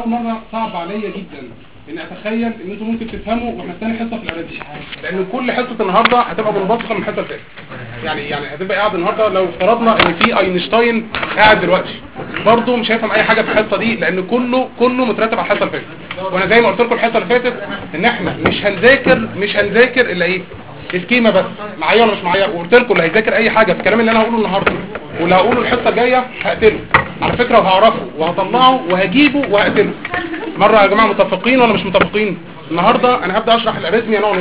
اول مره صعب عليا جدا ان اتخيل ان انتوا ممكن تفهموا واحنا في ثاني حصه في الارادية، لان كل حصه النهارده هتبقى منبثقه من الحصه اللي فاتت. يعني هتبقى قاعد النهارده لو افترضنا ان في اينشتاين قاعد دلوقتي برضه مش هيفهم اي حاجه في الحصه دي، لان كله مترتب على الحصه اللي فاتت. وانا زي ما قلت لكم الحصه اللي فاتت ان احنا مش هنذاكر الا ايه؟ السكيما بس. معايا ولا مش معايا؟ وقلت لكم اللي هيذاكر اي حاجه في الكلام اللي انا هقوله النهارده واللي هقوله الحصه الجايه هقتله على فكره، وهعرفه وهطلعه وهجيبه وهقتله. مره يا جماعه متفقين ولا مش متفقين؟ النهارده انا هبدا اشرح الاريزميا نوع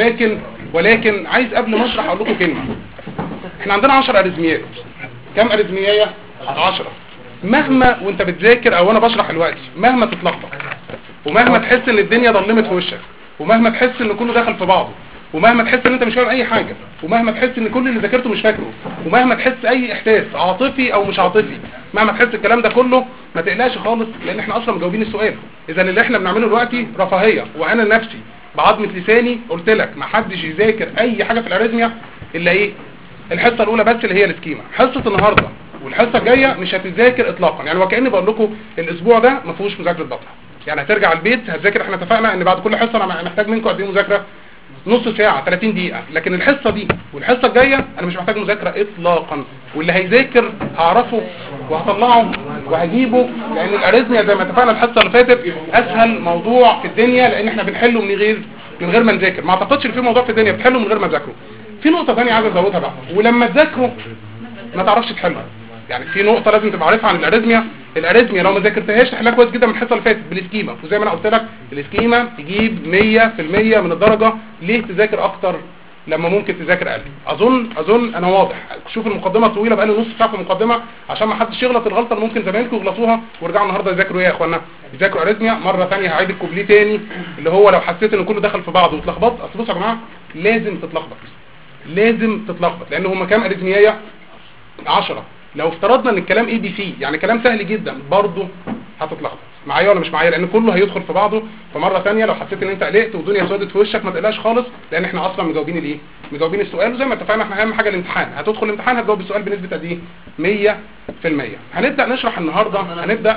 ولكن عايز قبل ما اشرح اقول لكم كلمه. احنا عندنا 10 اريزميات. كام اريزميه؟ 10. مهما وانت بتذاكر او انا بشرح دلوقتي مهما تتلخبط ومهما تحس ان الدنيا ضلمت في وشك ومهما تحس ان كله داخل في بعضه ومهما تحس ان انت مش فاهم اي حاجه ومهما تحس ان كل اللي ذاكرته مش فاكره ومهما تحس اي احساس عاطفي او مش عاطفي، مهما تحس الكلام ده كله ما تقلقش خالص، لان احنا اصلا مجاوبين السؤال. اذا اللي احنا بنعمله دلوقتي رفاهيه، وانا نفسي بعضمه لساني قلت لك ما حدش يذاكر اي حاجه في الاريزميا الا ايه؟ الحصه الاولى بس اللي هي السكيما. حصه النهارده والحصه الجايه مش هتذاكر اطلاقا، يعني وكاني بقول لكم الاسبوع ده ما فيهوش مذاكره بطنه. يعني هترجع البيت هتذاكر. احنا اتفقنا ان بعد كل حصه انا محتاج منكم قد ايه مذاكره؟ نص ساعه 30 دقيقه. لكن الحصه دي والحصه الجايه انا مش محتاج مذاكره اطلاقا، واللي هيذاكر هعرفه وهطلعه وهجيبه، لان الاريزميا زي ما اتفقنا الحصه اللي فاتت اسهل موضوع في الدنيا، لان احنا بنحله من غير ما نذاكر. ما اعتقدش ان في موضوع في الدنيا بتحله من غير ما تذاكره. في نقطه ثانيه عايز ازودها بقى، ولما تذاكره ما تعرفش تحلها. يعني في نقطه لازم تبقى عارفها عن الاريزميا لو ما ذاكرتهاش تحلها كويس جدا من الحصه اللي فاتت بالسكيما. وزي ما انا قلت لك السكيما تجيب 100% من الدرجه. ليه تذاكر اكتر لما ممكن تذاكر اقل؟ اظن انا واضح. شوف المقدمه طويله بقى لي نص ساعه في المقدمه عشان ما حدش يغلط الغلطه اللي ممكن زمايلكم يغلطوها ويرجعوا النهارده يذاكروا ايه يا اخوانا؟ يذاكروا اريزميا مره ثانيه. هعيد الكوبليه تاني اللي هو لو حسيت ان كله دخل في بعضه واتلخبطت. اصل بصوا يا جماعه لازم تتلخبط لان هم كام اريزميايه؟ 10. لو افترضنا ان الكلام اي بي سي يعني كلام سهل جدا برضه هتتلخبط. معايا ولا مش معايا؟ لان كله هيدخل في بعضه. فمره ثانيه لو حسيت ان انت قلقت والدنيا سودت في وشك ما تقلقش خالص، لان احنا اصلا مجاوبين السؤال. وزي ما اتفقنا احنا اهم حاجه الامتحان. هتدخل الامتحان هتجاوب السؤال بنسبه قد ايه؟ 100%. هنبدا نشرح النهارده. هنبدا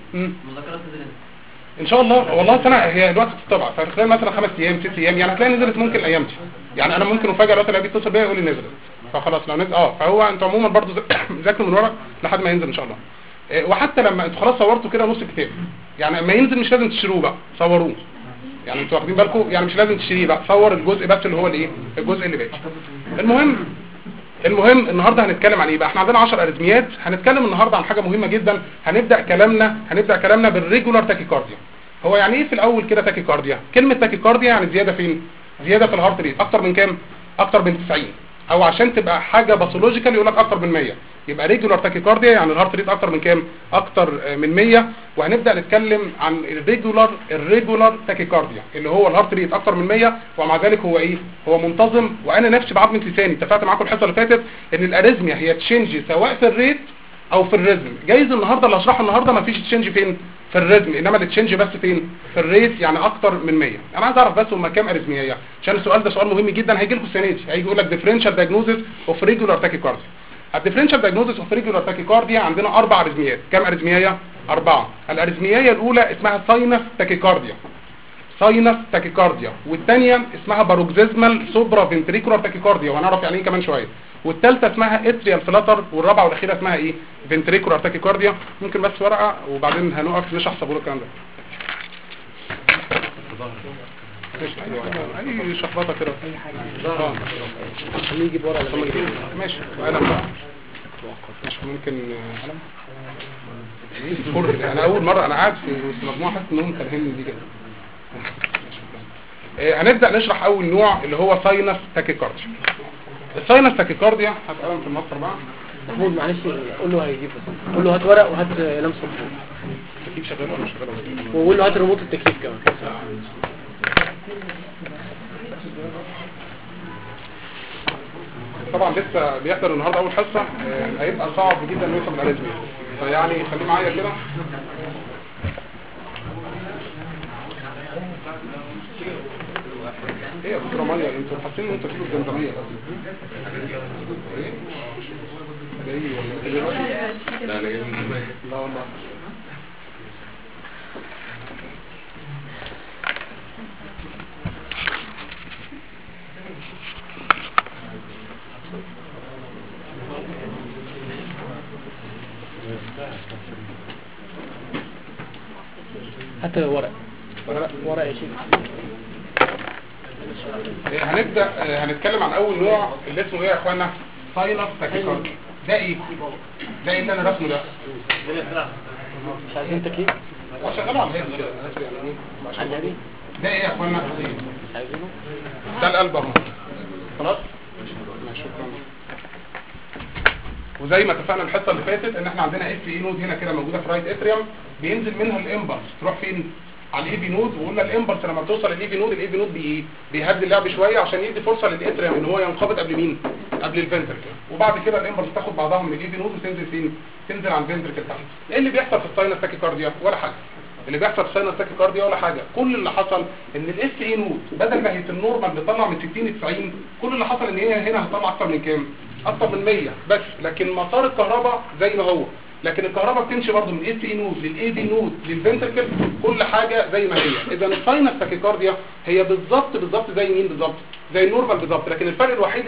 ان شاء الله. والله سنه هي دلوقتي بتطبع فخلال مثلا 5 ايام 6 ايام يعني هتلاقي نزلت ممكن الايام دي. يعني انا ممكن افاجئ دلوقتي الاقي بيتصل بيا يقول لي نزلت، فخلاص لو نزل فهو انتوا عموما برضو ذاكروا من ورا لحد ما ينزل ان شاء الله. وحتى لما انتوا خلاص صورتوا كده نص كتاب، يعني لما ينزل مش لازم تشتروه بقى، صوروه. يعني انتوا واخدين بالكم؟ يعني مش لازم تشتريه بقى، صور الجزء بس اللي هو الايه؟ الجزء اللي باقي. المهم النهارده هنتكلم عن ايه بقى؟ احنا عندنا 10 اريزميات. هنتكلم النهارده عن حاجه مهمه جدا. هنبدا كلامنا بالريجولار تاكيكارديا. هو يعني ايه في الاول كده تاكيكارديا؟ كلمه تاكيكارديا يعني زياده فين؟ زياده في الهارت ريت. اكتر من كام؟ اكتر من 90. او عشان تبقى حاجه باثولوجيكال يقول لك اكتر من 100. يبقى ريجولار تاكيكارديا يعني الهارت ريت اكتر من كام؟ اكتر من 100. وهنبدا نتكلم عن الريجولار تاكيكارديا اللي هو الهارت ريت اكتر من 100 ومع ذلك هو ايه؟ هو منتظم. وانا نفسي بعضمه لساني اتفقت معاكم الحصه اللي فاتت ان الاريزميا هي تشينج سواء في الريت او في الريزم. جايز النهارده اللي هشرحه النهارده ما فيش تشينج فين؟ في الريزم، انما التشينج بس فين؟ في الريت، يعني اكتر من 100. انا عايز اعرف بس هم كام اريزميا، عشان السؤال ده سؤال مهم جدا هيجي لكم السنه دي. هيجي يقول لك ديفرنشال دايجنوزيس اوف ريجولار تاكيكارديا. الديفرنشال دايجنوزيس اوف ريجولار تاكيكارديا عندنا 4 اريزميات. كام اريزميا؟ 4. الاريزميا الاولى اسمها ساينس تاكيكارديا، والثانيه اسمها باروكسيزمال سوبرا فنتريكولار تاكيكارديا وهنعرف يعني ايه كمان شويه، والثالثه اسمها اتريال فلاتر، والرابعه والاخيره اسمها ايه؟ فنتريكولار تاكيكارديا. ممكن بس ورقه وبعدين هنقف نشرح صبور الكلام ده. اي شخبطه كده اي حاجه خليه يجيب ورقه لما يجيب. ماشي قلم بقى مش ممكن قلم. انا اول مره انا قاعد في مجموعه حاسس انهم كارهيني دي كده. هنبدا نشرح اول نوع اللي هو ساينس تاكيكارديا. الساينس تاكيكارديا هتقلم في المصدر بقى. محمود معلش قول له هيجيب بس، قول له هات ورق وهات لمس محمود. التكييف شغال ولا مش شغال؟ وقول له هات ريموت التكييف كمان. طبعا لسه بيحضر النهارده اول حصه، هيبقى صعب جدا انه يفهم الاريزميا، فيعني خليه معايا كده. ايه يا دكتور ميه انتوا حاسين ان انتوا فيكم الزمزميه بس ايه جاي ولا لا لا والله حتى ورق ورق يا شيخ. هنبدأ هنتكلم عن اول نوع اللي اسمه ايه يا اخوانا؟ ساينس تاكيكارديا. ده ايه اللي انا رسمه ده؟ مش عايزين تكييف وشغاله على الهيد كده على النبي. ده ايه يا اخوانا؟ مش عايزينه. ده القلب اهو. خلاص شكرا. وزي ما اتفقنا الحصه اللي فاتت ان احنا عندنا اف اي نود هنا كده موجوده في رايت اتريوم، بينزل منها الامبلس تروح فين؟ على الاي في نود. وقلنا الامبلس لما بتوصل للاي في نود، الاي في نود بيهدي اللعب شويه عشان يدي فرصه للاتريوم ان هو ينقبض قبل مين؟ قبل الفنتركل. وبعد كده الامبلس تاخد بعضها من الاي في نود وتنزل فين؟ تنزل على الفنتركل تحت. ايه اللي بيحصل في الساينس تاكيكارديا؟ ولا حاجه. اللي بيحصل في الساينس تاكيكارديا ولا حاجه. كل اللي حصل ان الاف اي نود بدل ما هي في النورمال بتطلع من 60 ل 90، كل اللي حصل ان هي هنا هتطلع اكتر من كام؟ اكتر من 100 بس. لكن مسار الكهرباء زي ما هو، لكن الكهرباء بتمشي برضه من اف اي نود للاي بي نود للفنتركل، كل حاجه زي ما هي. اذا الساينس تاكيكارديا هي بالظبط زي مين بالظبط؟ زي النورمال بالظبط. لكن الفرق الوحيد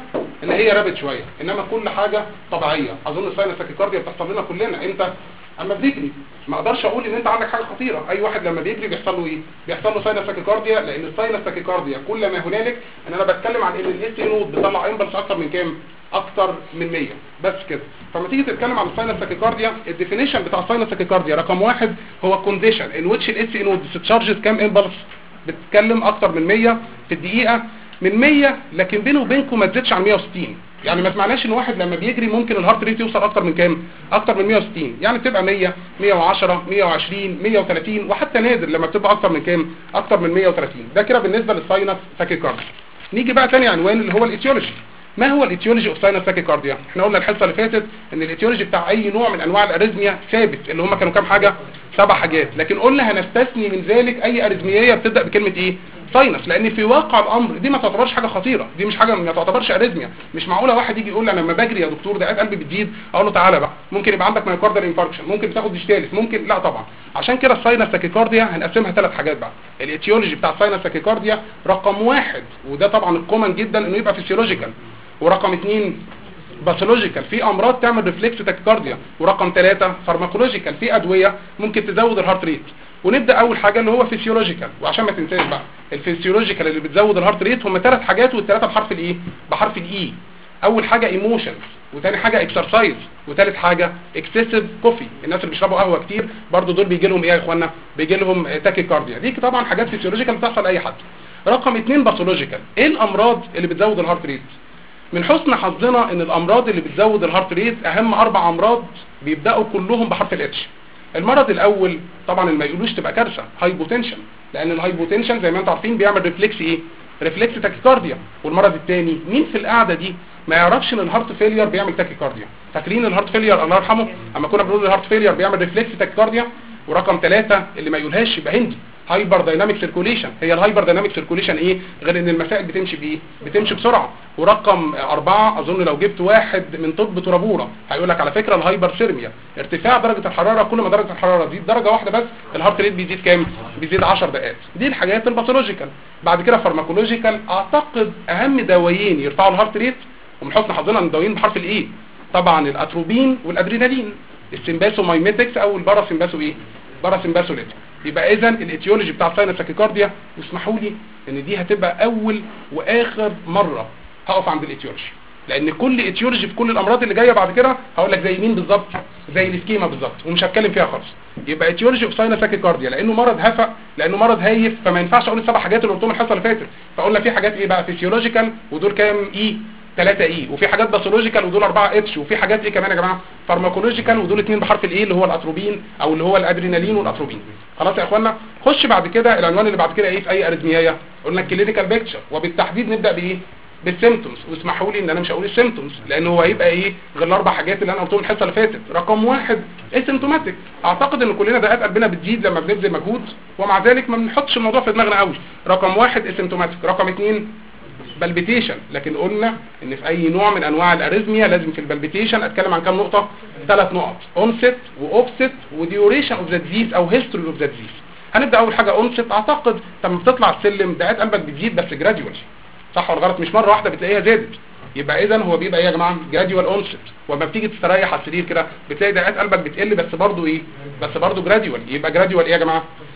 ان هي رابط شويه، انما كل حاجه طبيعيه. اظن الساينس تاكيكارديا بتحصل لنا كلنا. امتى؟ اما بتجري. ما اقدرش اقول ان انت عندك حاجه خطيره. اي واحد لما بيجري بيحصل له ايه؟ بيحصل له ساينس تاكيكارديا. لان الساينس تاكيكارديا كل ما هنالك ان انا بتكلم عن ان الاس اي نود بيطلع امبلس اكتر من كام؟ اكتر من 100 بس كده. فلما تيجي تتكلم عن الساينس تاكيكارديا، الديفينيشن بتاع الساينس تاكيكارديا رقم 1 هو كونديشن ان ويتش الاس اي نود تشارجز كام امبلس؟ بتتكلم اكتر من 100 في الدقيقه، من 100 لكن بينه وبينكم ما تزيدش عن 160. يعني ما سمعناش ان واحد لما بيجري ممكن الهارت ريت يوصل اكتر من كام؟ اكتر من 160. يعني بتبقى 100 110 120 130 وحتى نادر لما بتبقى اكتر من كام؟ اكتر من 130. ده كده بالنسبه للساينس تاكيكارديا. نيجي بقى تاني عنوان اللي هو الايتيولوجي. ما هو الايتيولوجي اوف ساينس تاكيكارديا؟ احنا قلنا الحصه اللي فاتت ان الايتيولوجي بتاع اي نوع من انواع الاريزميا ثابت، اللي هم كانوا كام حاجه؟ 7 حاجات. لكن قلنا هنستثني من ذلك اي اريزميا بتبدا بكلمه ايه؟ ساينس. لان في واقع الامر دي ما تعتبرش حاجه خطيره، دي مش حاجه ما تعتبرش اريزميا. مش معقوله واحد يجي يقول لي انا لما بجري يا دكتور دقات قلبي بتزيد، اقول له تعالى بقى ممكن يبقى عندك مايوكاردال انفاركشن، ممكن تاخد ديستاليس، ممكن لا طبعا. عشان كده الساينس تاكيكارديا هنقسمها 3 حاجات بقى. الايتيولوجي بتاع الساينس تاكيكارديا رقم 1 وده طبعا الكومن جدا انه يبقى فيسيولوجيكال، ورقم 2 باثولوجيكال في امراض تعمل ريفلكس تاكيكارديا، ورقم 3 فارماكولوجيكال في ادويه ممكن تزود الهارت ريت. ونبدا اول حاجه اللي هو فيسيولوجيكال. وعشان ما تنساش بقى الفيسيولوجيكال اللي بتزود الهارت ريت هم 3 حاجات، والثلاثه بحرف الايه؟ بحرف الاي. اول حاجه ايموشنز، وثاني حاجه اكسرسايز، وثالث حاجه اكسسيف كوفي. الناس اللي بيشربوا قهوه كتير برضو دول بيجي لهم ايه يا اخوانا؟ بيجي لهم تاكيكارديا. دي طبعا حاجات فيسيولوجيكال بتحصل لاي حد. رقم 2 باثولوجيكال. ايه الامراض اللي بتزود الهارت ريت؟ من حسن حظنا ان الامراض اللي بتزود الهارت ريت اهم 4 امراض بيبداوا كلهم بحرف الاتش. المرض الاول طبعا اللي ما يقولوش تبقى كارثه، هايبوتنشن. لان الهايبوتنشن زي ما انتم عارفين بيعمل ريفلكس ايه؟ ريفلكس تاكيكارديا. والمرض الثاني مين في القعده دي ما يعرفش ان الهارت فيلير بيعمل تاكيكارديا؟ فاكرين الهارت فيلير الله يرحمه اما كنا بنقول الهارت فيلير بيعمل ريفلكس تاكيكارديا. ورقم 3 اللي ما يقولهاش يبقى هندي، هايبر دايناميك سيركوليشن. هي الهايبر دايناميك سيركوليشن ايه غير ان المسائل بتمشي بايه؟ بتمشي بسرعه. ورقم 4 اظن لو جبت واحد من طب ترابوره هيقول لك على فكره الهايبر سيرميا، ارتفاع درجه الحراره. كل ما درجه الحراره تزيد درجه واحده بس الهارت ريت بيزيد كام؟ بيزيد 10 دقائق. دي الحاجات الباثولوجيكال. بعد كده فارماكولوجيكال. اعتقد اهم دوايين يرفعوا الهارت ريت ومن حسن حظنا ان الدوايين بحرف الاي طبعا الاتروبين والادرينالين، السمباسومايميتكس او الباراسمباسو ايه؟ باراسمباسوليت. يبقى اذا الايتيولوجي بتاع الساينس تاكيكارديا واسمحوا لي ان دي هتبقى اول واخر مره هقف عند الايتيولوجي، لان كل ايتيولوجي في كل الامراض اللي جايه بعد كده هقول لك زي مين بالظبط؟ زي السكيما بالظبط، ومش هتكلم فيها خالص. يبقى ايتيولوجي اوف ساينس تاكيكارديا لانه مرض هفق، لانه مرض هايف، فما ينفعش اقول ال7 حاجات اللي قلتهم الحصه اللي فاتت. فقلنا في حاجات ايه بقى؟ فيسيولوجيكال ودول كام اي؟ 3 اي. وفي حاجات باثولوجيكال ودول 4 اتش. وفي حاجات ايه كمان يا جماعه؟ فارماكولوجيكال ودول 2 بحرف الاي اللي هو الاتروبين او اللي هو الادرينالين والاتروبين. خلاص يا اخوانا. خش بعد كده العنوان اللي بعد كده ايه في اي اريثميا؟ قلنا الكلينيكال بيكتشر، وبالتحديد نبدا بايه؟ بالسيمبتومز. واسمحوا لي ان انا مش هقول السيمبتومز لان هو هيبقى ايه غير ال4 حاجات اللي انا قلتهم الحصه اللي فاتت. رقم 1 اسيمتوماتيك. اعتقد ان كلنا دقات قلبنا بتزيد لما بنبذل مجهود ومع ذلك ما بنحطش الموضوع في دماغنا قوي. رقم 1 اسيمتوماتيك. رقم 2 بالبيتيشن. لكن قلنا ان في اي نوع من انواع الاريثميا لازم في البالبيتيشن اتكلم عن كام نقطه؟ 3 نقط: اونست واوفست وديوريشن اوف ذا ديزيز او هيستوري اوف ذا ديزيز. هنبدا اول حاجه اونست. اعتقد لما بتطلع السلم دقات قلبك بتزيد بس جراديوال، صح ولا غلط؟ مش مره واحده بتلاقيها زادت. يبقى اذا هو بيبقى ايه يا جماعه؟ جراديوال اونست. ولما بتيجي تستريح على السرير كده بتلاقي دقات قلبك بتقل بس برضه ايه؟ بس برضه جراديوال. يبقى جراديوال ايه يا جماعه؟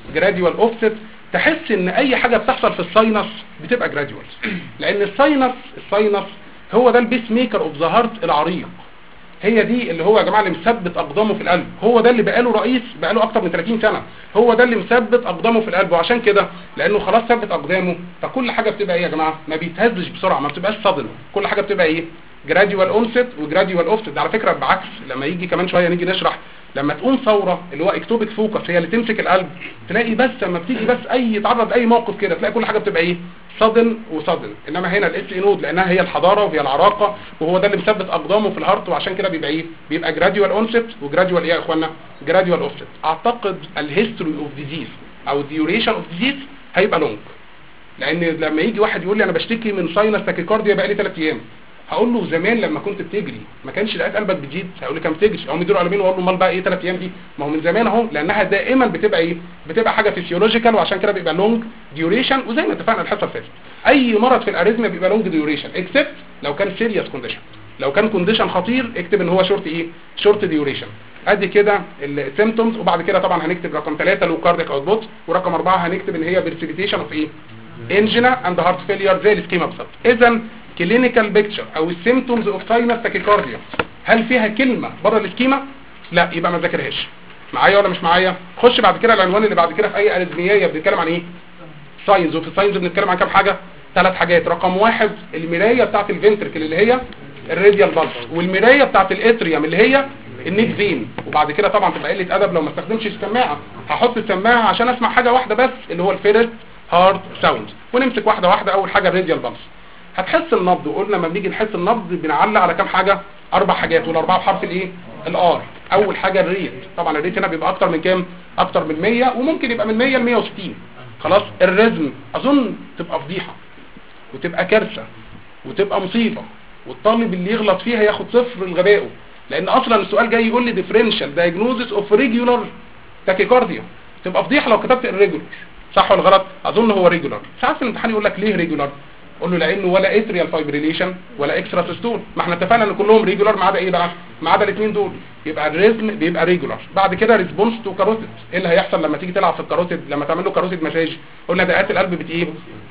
جراديوال اوفست. تحس ان اي حاجه بتحصل في الساينس بتبقى جراديوال، لان الساينس هو ده البيس ميكر اوف ذا هارت العريق. هي دي اللي هو يا جماعه اللي مثبت اقدامه في القلب، هو ده اللي بقاله رئيس بقاله اكتر من 30 سنه، هو ده اللي مثبت اقدامه في القلب. وعشان كده لانه خلاص ثبت اقدامه، فكل حاجه بتبقى ايه يا جماعه؟ ما بيتهزش بسرعه، ما بتبقاش صدمه، كل حاجه بتبقى ايه؟ جراديوال اونست وجراديوال اوفست. على فكره بعكس لما يجي كمان شويه نيجي نشرح، لما تقوم ثوره اللي هو اكتوبيك فوكس هي اللي تمسك القلب، تلاقي بس لما بتيجي بس اي يتعرض اي موقف كده تلاقي كل حاجه بتبقى ايه؟ صدن وصدن. انما هنا الاس اي نود لانها هي الحضاره وهي العراقه وهو ده اللي مثبت اقدامه في الهارت، وعشان كده بيبقى ايه؟ بيبقى جراديوال اونست وجراديوال ايه يا اخوانا؟ جراديوال اوفست. اعتقد الهيستوري اوف ديزيز او الديوريشن اوف ديزيز هيبقى لونج، لان لما يجي واحد يقول لي انا بشتكي من ساينس تاكيكارديا بقى لي 3 ايام، هقول له زمان لما كنت بتجري ما كانش لقيت قلبك بتزيد؟ هيقول لي كان بتجري، او مديله قلبين واقول له امال بقى ايه 3 ايام دي؟ ما هو من زمان اهو، لانها دائما بتبقى ايه؟ بتبقى حاجه فيسيولوجيكال، وعشان كده بيبقى لونج ديوريشن. وزي ما اتفقنا الحصه اللي فاتت اي مرض في الاريثميا بيبقى لونج ديوريشن اكسبت لو كان سيريس كونديشن. لو كان كونديشن خطير اكتب ان هو شورت ايه؟ شورت ديوريشن. ادي كده السيمبتومز. وبعد كده طبعا هنكتب رقم 3 لو كاردياك اوتبوت، ورقم 4 هنكتب ان هي برسيبيتيشن اوف ايه؟ انجينا اند هارت فيلير زي السكيما بالظبط. اذا كلينيكال بيكتشر او السيمبتومز اوف ساينس تاكيكارديا هل فيها كلمه بره السكيما؟ لا، يبقى ما ذاكرهاش. معايا ولا مش معايا؟ خش بعد كده العنوان اللي بعد كده في اي اريثميا بنتكلم عن ايه؟ ساينز. وفي الساينز بنتكلم عن كام حاجه؟ 3 حاجات. رقم 1 المرايه بتاعه الفنتركل اللي هي الراديال بالس، والمرايه بتاعه الاتريوم اللي هي النيك فين. وبعد كده طبعا تبقى قله ادب لو ما استخدمش السماعه، هحط السماعه عشان اسمع حاجه واحده بس اللي هو الفيرست هارت ساوند. ونمسك واحده واحده. اول حاجه الراديال بالس، هتحس النبض. وقلنا لما بنيجي نحس النبض بنعلق على كام حاجه؟ 4 حاجات، والاربعه بحرف الايه؟ الار. اول حاجه الريت، طبعا الريت هنا بيبقى اكتر من كام؟ اكتر من 100، وممكن يبقى من 100 ل 160. خلاص. الريزم اظن تبقى فضيحه وتبقى كارثه وتبقى مصيبه، والطالب اللي يغلط فيها ياخد 0 لغبائه، لان اصلا السؤال جاي يقول لي ديفرنشال دايجنوزس اوف ريجولار تاكيكارديا. تبقى فضيحه لو كتبت الريجولار. صح ولا غلط؟ اظن هو ريجولار. ساعات في الامتحان يقول لك ليه ريجولار؟ قول له لانه ولا اتريال فايبريليشن ولا اكسترا سيستول. ما احنا اتفقنا ان كلهم ريجولار ما عدا ايه بقى؟ ما عدا الاثنين دول. يبقى الريزم بيبقى ريجولار. بعد كده ريسبونس تو كاروتيد. ايه اللي هيحصل لما تيجي تلعب في الكاروتيد؟ لما تعمل له كاروتيد مساج قلنا دقات القلب ايه؟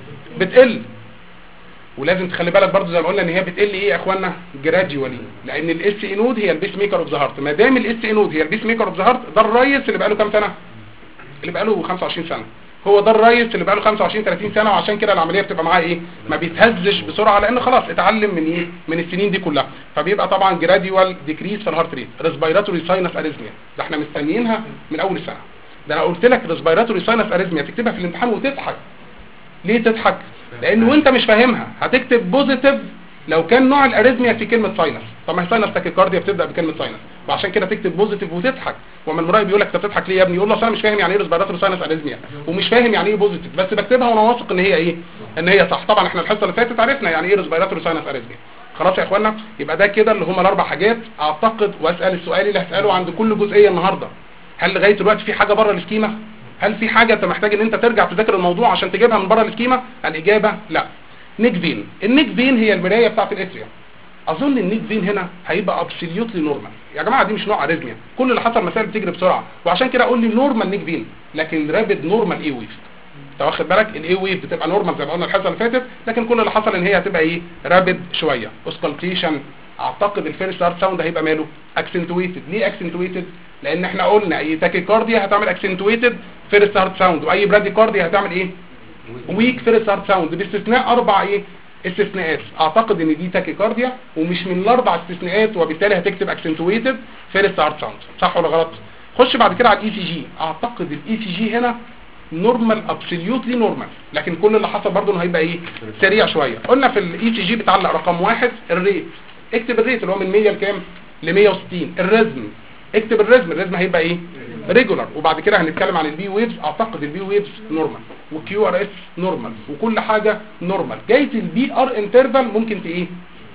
بتقل. ولازم تخلي بالك برضو زي ما قلنا ان هي بتقل ايه يا اخوانا؟ جراديوالي، لان الاس اي نود هي البيس ميكر اوف ذا هارت. ما دام الاس اي نود هي البيس ميكر اوف ذا هارت، ده الريس اللي بقى له كام سنه؟ اللي بقى له 25 سنه. هو ده الريس اللي بقى له 25 30 سنه، وعشان كده العمليه بتبقى معاه ايه؟ ما بيتهزش بسرعه، لان خلاص اتعلم من ايه؟ من السنين دي كلها. فبيبقى طبعا جراديوال ديكريس في الهارت ريت. ريسبيراتوري ساينس اريثميا ده احنا مستنيينها من اول السنه. ده انا قلت لك ريسبيراتوري ساينس اريثميا تكتبها في الامتحان وتضحك. ليه تضحك؟ لان وانت مش فاهمها هتكتب بوزيتيف لو كان نوع الاريثميا في كلمه ساينس. طب ما هي ساينس تاكيكارديا بتبدا بكلمه ساينس، وعشان كده تكتب بوزيتيف وتضحك. ومن المراقب بيقول لك انت بتضحك ليه يا ابني؟ يقول له اصل انا مش فاهم يعني ايه ريسبيراتوري ساينس اريثميا، ومش فاهم يعني ايه بوزيتيف، بس بكتبها وانا واثق ان هي ايه؟ ان هي صح. طبعا احنا الحصه اللي فاتت عرفنا يعني ايه ريسبيراتوري ساينس اريثميا. خلاص يا اخوانا، يبقى ده كده اللي هم ال4 حاجات. اعتقد واسال السؤال اللي هساله عند كل جزئيه النهارده، هل لغايه دلوقتي في حاجه بره السكيما؟ هل في حاجه انت محتاج ان انت ترجع تذاكر الموضوع عشان تجيبها من بره السكيما؟ الاجابه لا. نيك فين. النيك فين هي المرايه بتاعه الاتريوم. اظن النيك فين هنا هيبقى ابسوليوتلي نورمال. يا جماعه دي مش نوع اريثميا، كل اللي حصل مسائل بتجري بسرعه، وعشان كده اقول لي نورمال نيك فين، لكن رابيد نورمال اي ويف. انت واخد بالك؟ الاي ويف بتبقى نورمال زي ما قلنا الحصه اللي فاتت، لكن كل اللي حصل ان هي هتبقى ايه؟ رابيد شويه. اوسكالتيشن. اعتقد الفيرست هارت ساوند هيبقى ماله؟ اكسنتويتد. ليه اكسنتويتد؟ لان احنا قلنا اي تاكيكارديا هتعمل اكسنتويتد فيرست هارت ساوند، واي براديكارديا هتعمل ايه؟ ويك فيرست هارت ساوند، باستثناء 4 ايه؟ استثناءات. اعتقد ان دي تاكيكارديا ومش من ال4 استثناءات، وبالتالي هتكتب اكسنتويتد فيرست هارت ساوند. صح ولا غلط؟ خش بعد كده على الاي سي جي. اعتقد الاي سي جي هنا نورمال، ابسوليوتلي نورمال، لكن كل اللي حصل برضه انه هيبقى ايه؟ سريع شويه. قلنا في الاي سي جي بتعلق رقم 1 الريت. اكتب الريت اللي هو من 100 لكام؟ ل 160. الريزم اكتب الريزم هيبقى ايه؟ ريجولار. وبعد كده هنتكلم عن البي ويفز. اعتقد البي ويفز نورمال، والكيو ار اس نورمال، وكل حاجه نورمال. جايه البي ار انترفال ممكن ايه؟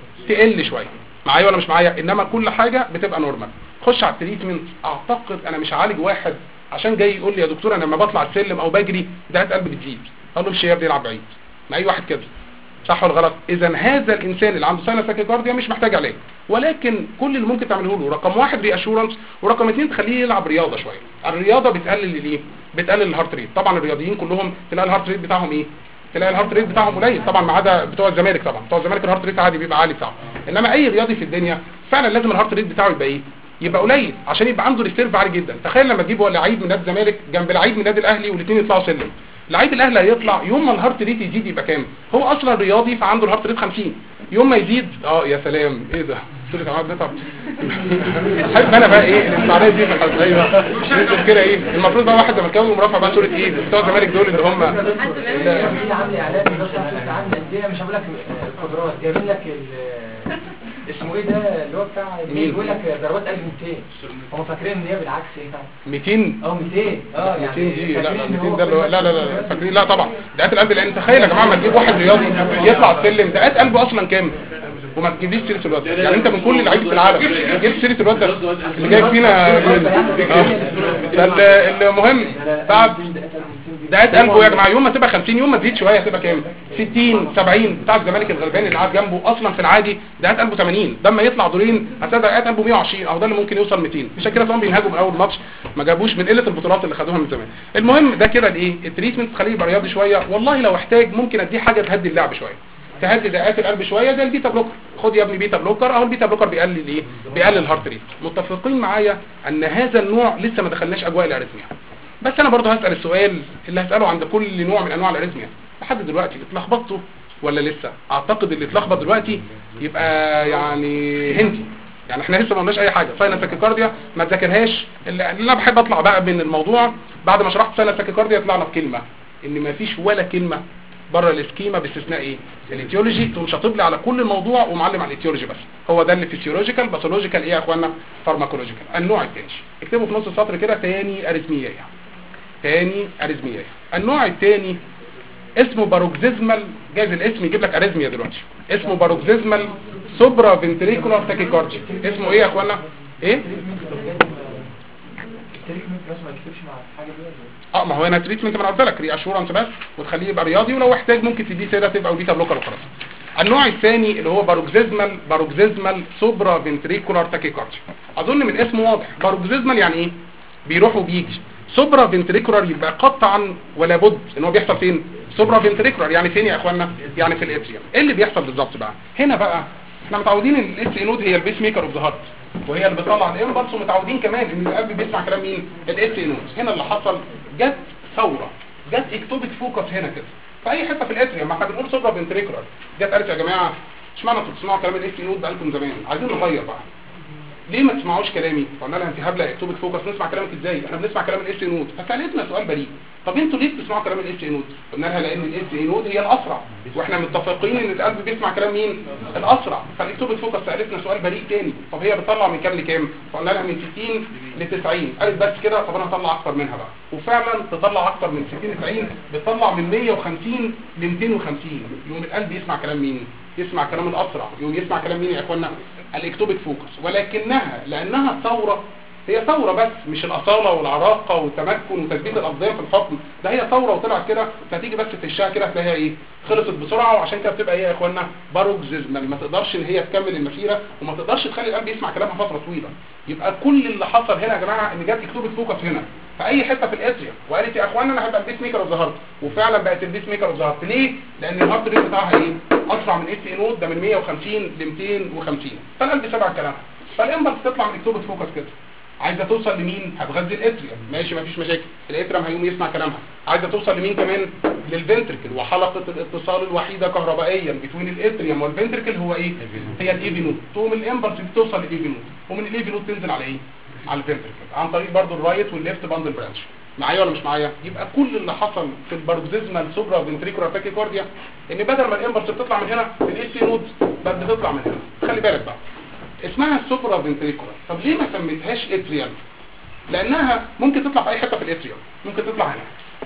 تقل شويه. معايا ولا مش معايا؟ انما كل حاجه بتبقى نورمال. خش على التريتمنت. اعتقد انا مش هعالج واحد عشان جاي يقول لي يا دكتور انا لما بطلع السلم او بجري دقات قلبي بتزيد، اقول له الشير يلعب بعيد. ما اي واحد كده. صح ولا غلط؟ اذا هذا الانسان اللي عنده ساينس تاكيكارديا مش محتاج علاج، ولكن كل اللي ممكن تعمله له رقم 1 ري اشورنس، ورقم 2 تخليه يلعب رياضه شويه. الرياضه بتقلل الايه؟ بتقلل الهارت ريت. طبعا الرياضيين كلهم تلاقي الهارت ريت بتاعهم ايه؟ تلاقي الهارت ريت بتاعهم قليل طبعا، ما عدا بتوع الزمالك. طبعا بتوع الزمالك الهارت ريت عادي بيبقى عالي بتاعهم، انما اي رياضي في الدنيا فعلا لازم الهارت ريت بتاعه يبقى ايه؟ يبقى قليل عشان يبقى عنده ريسيرف عالي جدا. تخيل لما تجيبوا لعيب من نادي الزمالك جنب لعيب من نادي الاهلي والاثنين يطلعوا سلم، لعيب الاهلي هيطلع يوم ما الهارت ريت يزيد يبقى كام؟ هو اصلا رياضي فعنده الهارت ريت 50، يوم ما يزيد يا سلام ايه ده قلت لك عمال نتعب. حاسس انا بقى ايه الانفعالات دي في الحلقه؟ ايوه نزل كده ايه المفروض بقى واحد زملكاوي مرافع بقى صوره ايه بتوع الزمالك دول اللي هم عامل اعلان بس عامل انديه مش هقول لك القدرات جايبين لك اسمه ايه ده اللي هو بتاع بيقول لك ضربات قلب 200 هم فاكرين ان هي بالعكس ايه بقى 200 200 يعني 200 دي لا 200 ده لا فاكرين لا طبعا دقات القلب. لان تخيل يا جماعه ما تجيب واحد رياضي يطلع السلم دقات قلبه اصلا كام وما تجيبليش سيره الواد ده. يعني انت من كل اللعيبه في العالم جبت سيره الواد ده اللي جايب فينا المهم بعد دقات قلبه يا جماعه يوم ما تبقى 50 يوم ما تزيد شويه تبقى كام 60 70. بتاع الزمالك الغلبان اللي قاعد جنبه اصلا في العادي دقات قلبه 80، لما يطلع دورين هتلاقي دقات قلبه 120 او ده اللي ممكن يوصل 200. عشان كده طبعا بينهاجوا من اول ماتش ما جابوش من قله البطولات اللي خدوها من زمان. المهم ده كده الايه التريتمنت تخليه يبقى رياضي شويه. والله لو احتاج ممكن اديه حاجه تهدي اللعب شويه تهدي دقات القلب شويه زي البيتا بلوكر. خد يا ابني بيتا بلوكر اهو البيتا بلوكر بيقلل ايه بيقلل الهارت ريت. متفقين معايا ان هذا النوع لسه ما دخلناش اجواء الاريثميا. بس انا برضه هسال السؤال اللي هساله عند كل نوع من انواع الاريثميا لحد دلوقتي اتلخبطتوا ولا لسه؟ اعتقد اللي اتلخبط دلوقتي يبقى يعني هندي، يعني احنا لسه ما قلناش اي حاجه. ساينس تاكيكارديا ما تذاكرهاش. اللي انا بحب اطلع بقى من الموضوع بعد ما شرحت ساينس تاكيكارديا طلعنا بكلمه ان ما فيش ولا كلمه بره الاسكيما باستثناء ايه الايتيولوجي. تقوم شاطب لي على كل الموضوع ومعلم على الايتيولوجي بس. هو ده اللي فيسيولوجيكال باثولوجيكال ايه يا اخوانا فارماكولوجيكال. النوع الثاني اكتبوا في نص السطر كده تاني اريثميا. تاني اريثميا. النوع الثاني اسمه باروكسيزمال. جايز الاسم يجيب لك اريثميا دلوقتي. اسمه باروكسيزمال سوبرا فنتريكولار تاكيكارديا. اسمه ايه يا اخوانا ايه ما هو انا تريتمنت ما انا قلت لك ري اشورنس بس وتخليه يبقى رياضي ولو احتاج ممكن تديه سيداتيف او بيتا بلوكر وخلاص. النوع الثاني اللي هو باروكسيزمال سوبرا فنتريكولار تاكيكارديا. اظن من اسمه واضح. باروكسيزمال يعني ايه بيروح وبيجي. سوبرا فنتريكولار يبقى قطعا ولا بد ان هو بيحصل فين سوبرا فنتريكولار. يعني فين يا اخوانا يعني في الاتريوم. ايه اللي بيحصل بالظبط بقى هنا بقى؟ احنا متعودين ان الاس نود هي البيس ميكر اوف ذا هارت وهي اللي بتطلع الامبلس، ومتعودين كمان ان القلب بيسمع كلام مين الاس نود. هنا اللي حصل جت ثوره، جت اكتوبيك فوكس هنا كده في اي حته في الاتريوم. ما احنا بنقول سوبرا فنتريكولار جت قالت يا جماعه اشمعنى انتوا بتسمعوا كلام الاس نود بقالكم زمان عايزين نغير بقى ليه ما تسمعوش كلامي؟ قلنا لها انت هبله اكتوبيك فوكس نسمع كلامك ازاي؟ احنا بنسمع كلام الاس نود. فسالتنا سؤال بريء طب انتوا ليه بتسمعوا كلام الاس نود؟ قلنا لها لان الاس نود هي الاسرع واحنا متفقين ان القلب بيسمع كلام مين الاسرع. فالاكتوبيك فوكس سالتنا سؤال بريء تاني طب هي بتطلع من كام لكام؟ فقلنا لها من 60 ل 90. قالت بس كده طب انا هطلع اكتر منها بقى. وفعلا تطلع اكتر من 60 ل 90 بتطلع من 150 ل 250. يوم القلب يسمع كلام مين؟ يسمع كلام الاسرع. يوم يسمع كلام مين يا اخوانا الاكتوبيك فوكس. ولكنها لانها ثوره هي ثوره بس مش الاصاله والعراقه والتمكن وتثبيت الاقدام في الحكم. ده هي ثوره وطلعت كده فتيجي بس تفشها كده تلاقيها ايه خلصت بسرعه. وعشان كده بتبقى ايه يا اخوانا باروكسيزمال. ما تقدرش ان هي تكمل المسيره وما تقدرش تخلي القلب يسمع كلامها فتره طويله. يبقى كل اللي حصل هنا يا جماعه ان جت اكتوبيك فوكس هنا في اي حته في الاتريوم وقالت يا اخوانا انا هبقى البيس ميكر اوف ذا هارت. وفعلا بقت البيس ميكر اوف ذا هارت. ليه؟ لان الهارت ريت بتاعها ايه اسرع من اس نود ده من 150 ل 250. فالقلب سمع كلامها. فالامبلس تطلع من اكتوبيك فوكس كده عايزه توصل لمين؟ هتغذي الاتريوم ماشي مفيش مشاكل. الاتريوم هيقوم يسمع كلامها. عايزه توصل لمين كمان؟ للفنتركل. وحلقه الاتصال الوحيده كهربائيا بين الاتريوم والفنتركل هو ايه هي الايفي نود. تقوم الامبلس توصل للايفي نود ومن الايفي نود تنزل على ايه على الفنتركل عن طريق برضو الرايت والليفت باندل برانش. معايا ولا مش معايا؟ يبقى كل اللي حصل في الباروكسيزمال سوبرا فنتريكولار تاكيكارديا ان بدل ما الامبلس بتطلع من هنا الاس نود بقت بتطلع من هنا. خلي بالك بقى اسمها السوبرا فنتريكولار. طب ليه ما سميتهاش اتريال؟ لانها ممكن تطلع في اي حته في الاتريوم. ممكن تطلع هنا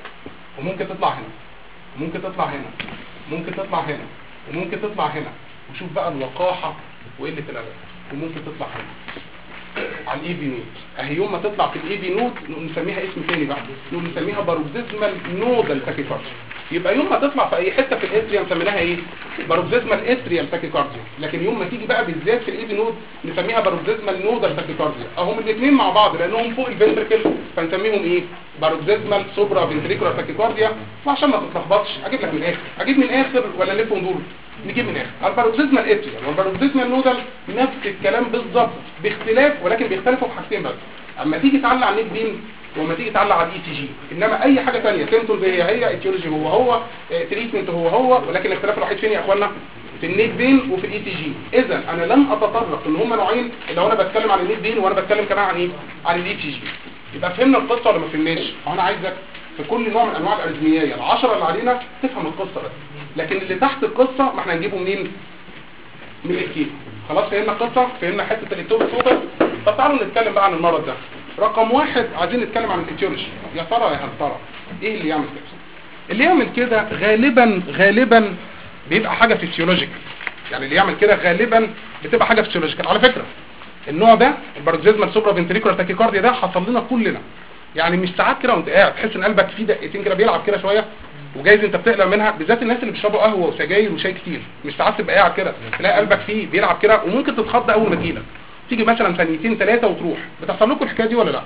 وممكن تطلع هنا وممكن تطلع هنا وممكن تطلع هنا وممكن تطلع هنا. وشوف بقى الوقاحه وقله الادب. وممكن تطلع هنا على الاي في نود. اهي يوم ما تطلع في الاي في نود نسميها اسم ثاني بقى نسميها باروكسيزمال نودال تاكيكارديا. يبقى يوم ما تطلع في اي حته في الاتريوم سميناها ايه؟ باروكسيزمال اتريال تاكيكارديا. لكن يوم ما تيجي بقى بالذات في الايفي نود نسميها باروكسيزمال نودال تاكيكارديا. اهم الاثنين مع بعض لانهم فوق الفنتركل فنسميهم ايه؟ باروكسيزمال سوبرا فنتريكولار تاكيكارديا. وعشان ما تتلخبطش اجيب لك من الاخر، اجيب من الاخر ولا نلف وندور؟ نجيب من الاخر. الباروكسيزمال اتريال والباروكسيزمال نودال نفس الكلام بالظبط باختلاف، ولكن بيختلفوا في حاجتين بس. اما تيجي تعلق على النيك بين وما تيجي تعلق على الاي تي جي. انما اي حاجه ثانيه سيمبتومز هي ايتيولوجي هو تريتمنت هو، ولكن الاختلاف الوحيد فين يا اخوانا؟ في النيك بين وفي الاي تي جي. اذا انا لن اتطرق ان هم نوعين لو انا بتكلم عن النيك بين وانا بتكلم كمان عن ايه؟ عن الاي تي جي. يبقى فهمنا القصه ولا ما فهمناش؟ انا عايزك في كل نوع من انواع الاريزميات ال10 اللي علينا تفهم القصه بس، لكن اللي تحت القصه ما احنا هنجيبه منين؟ من الكيس. خلاص فهمنا القصه، فهمنا حته الاكتوبر فوكس. طب تعالوا نتكلم بقى عن المرض ده. رقم واحد عايزين نتكلم عن الاتيولوجي. يا ترى يا هل ترى ايه اللي يعمل كده؟ اللي يعمل كده غالبا بيبقى حاجه فيسيولوجيكال. يعني اللي يعمل كده غالبا بتبقى حاجه فيسيولوجيكال. على فكره النوع ده الباروكسيزمال سوبرا فنتريكولار تاكيكارديا ده حصل لنا كلنا. يعني مش ساعات كده وانت قاعد تحس ان قلبك فيه دقيقتين كده بيلعب كده شويه، وجايز انت بتقلق منها، بالذات الناس اللي بيشربوا قهوه وسجاير وشاي كتير. مش ساعات تبقى قاعد كده تلاقي قلبك فيه بيلعب كده، وممكن تتخض اول ما تجيلك، تيجي مثلا ثانيتين ثلاثه وتروح. بتحصل لكم الحكايه دي ولا لا؟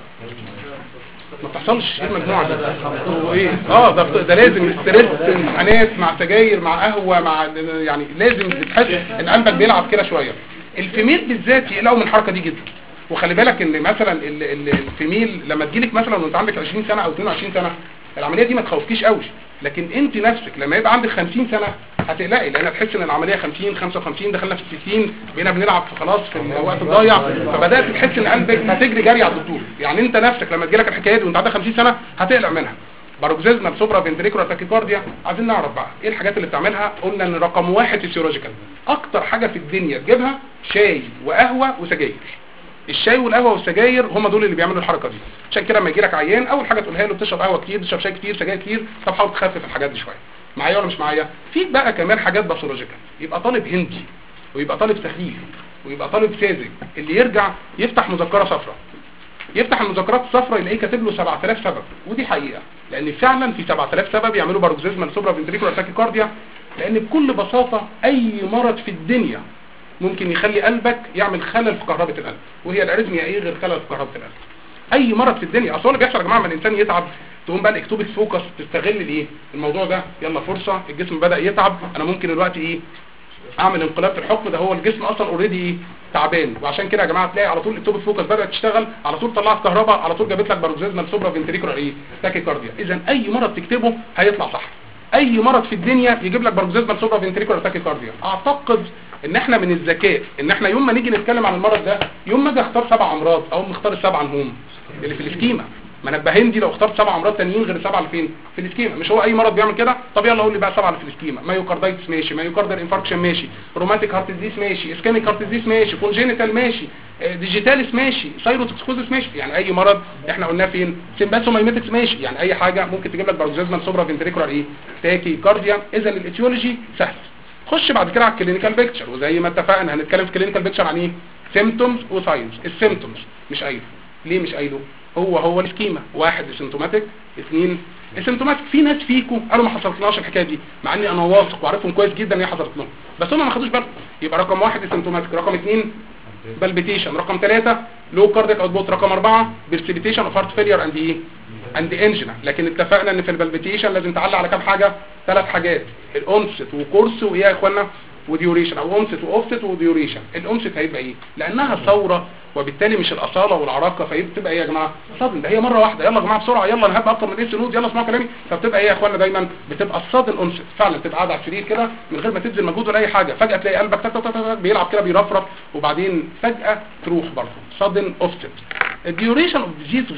ما بتحصلش. ايه المجموعه دي؟ وايه ده لازم ستريس، امتحانات مع سجاير مع قهوه مع يعني لازم تحس ان قلبك بيلعب كده شويه. الفيميل بالذات يقلقوا من الحركه دي جدا. وخلي بالك ان مثلا الفيميل لما تجيلك مثلا وانت عندك 20 سنه او 22 سنه العمليه دي ما تخوفكيش قوي، لكن انت نفسك لما يبقى عندك 50 سنه هتقلقي، لان هتحس ان العمليه 50 55 دخلنا في 60 بقينا بنلعب في خلاص في الوقت الضايع، فبدات تحس ان قلبك هتجري جري على الدكتور. يعني انت نفسك لما تجيلك الحكايه دي وانت عندك 50 سنه هتقلق منها. باروكسيزمال سوبرا فنتريكولار تاكيكارديا عايزين نعرف بقى ايه الحاجات اللي بتعملها. قلنا ان رقم واحد فيسيولوجيكال. اكتر حاجه في الدنيا تجيبها شاي وقهوه وسجاير. الشاي والقهوه والسجاير هم دول اللي بيعملوا الحركه دي. عشان كده لما يجي لك عيان اول حاجه تقولها له بتشرب قهوه كتير، بتشرب شاي كتير، سجاير كتير، طب حاول تخفف الحاجات دي شويه. معايا ولا مش معايا؟ في بقى كمان حاجات باثولوجيكال. يبقى طالب هندي ويبقى طالب سخيف ويبقى طالب ساذج، اللي يرجع يفتح مذكره صفراء، يفتح المذكرات الصفراء يلاقيه كاتب له 7000 سبب. ودي حقيقه، لان فعلا في 7000 سبب يعملوا باروكسيزمال سوبرا فنتريكولار تاكيكارديا. لان بكل بساطه اي مرض في الدنيا ممكن يخلي قلبك يعمل خلل في كهرباء القلب، وهي الاريثميا ايه غير خلل في كهرباء القلب؟ اي مرض في الدنيا. اصل اللي بيحصل يا جماعه لما الانسان يتعب تقوم بقى الاكتوبيك فوكس تستغل الايه؟ الموضوع ده، يلا فرصه الجسم بدا يتعب، انا ممكن دلوقتي ايه؟ اعمل انقلاب في الحكم ده. هو الجسم اصلا اوريدي تعبان، وعشان كده يا جماعه تلاقي على طول الاكتوبيك فوكس بدات تشتغل، على طول طلعت كهرباء، على طول جابت لك باروكسيزمال سوبرا فنتريكولار ايه؟ تاكيكارديا. اذا اي مرض تكتبه هيطلع صح. اي مرض في الدنيا يجيب لك باروكسيزمال سوبرا فنتريكولار تاكيكارديا. اعتقد ان احنا من الذكاء ان احنا يوم ما نيجي نتكلم عن المرض ده، يوم ما اجي اختار 7 امراض او مختار ال7 هم اللي في الاسكيما. ما انا بهندي لو اخترت 7 امراض تانيين غير ال7 اللي فين؟ في الاسكيما. مش هو اي مرض بيعمل كده؟ طب يلا قول لي بقى 7 اللي في الاسكيما. مايوكاردايتس ماشي، مايوكاردال انفاركشن ماشي، روماتيك هارت ديزيز ماشي، اسكيميك هارت ديزيز ماشي، كونجينيتال ماشي، ديجيتاليس ماشي، سايروتوكسكوزيس ماشي. يعني اي مرض احنا قلناه فين؟ سيمباثومايميتكس ماشي. يعني اي حاجه ممكن تجيب لك باروكسيزمال سوبرا فنتريكولار ايه؟ تاكيكارديا. اذا الاتيولوجي سهل. خش بعد كده على الكلينيكال بيكتشر، وزي ما اتفقنا هنتكلم في الكلينيكال بيكتشر عن ايه؟ سيمبتومز وساينز. السيمبتومز مش قايله. ليه مش قايله؟ هو السكيما. 1 اسيمتوماتيك، 2 اسيمتوماتيك. في ناس فيكم قالوا ما حصلتناش الحكايه دي، مع اني انا واثق وعارفهم كويس جدا ان هي حصلت لهم، بس هم ما خدوش بالهم. يبقى رقم 1 اسيمتوماتيك، رقم 2 بالبيتيشن، رقم 3 لو كاردياك اوتبوت، رقم 4 برسبيتيشن اوف هارت فيلير اند ايه؟ اند انجنا. لكن اتفقنا ان في البالبيتيشن لازم تعلق على كام حاجه؟ 3 حاجات، الاونست وكورس وايه يا اخوانا؟ وديوريشن، او اونست واوفست وديوريشن. الاونست هيبقى ايه؟ لانها ثوره وبالتالي مش الاصاله والعراقه، فبتبقى ايه يا جماعه؟ صدن. ده هي مره واحده، يلا يا جماعه بسرعه، يلا نهب اكتر من اس نود، يلا اسمعوا كلامي. فبتبقى ايه يا اخوانا؟ دايما بتبقى الصدن اونست. فعلا تبقى قاعد على السرير كده من غير ما تبذل مجهود ولا اي حاجه، فجاه تلاقي قلبك تك تك تك بيلعب كده بيرفرف، وبعدين فجاه تروح برضه. صدن اوفست. الديوريشن اوف ديزيز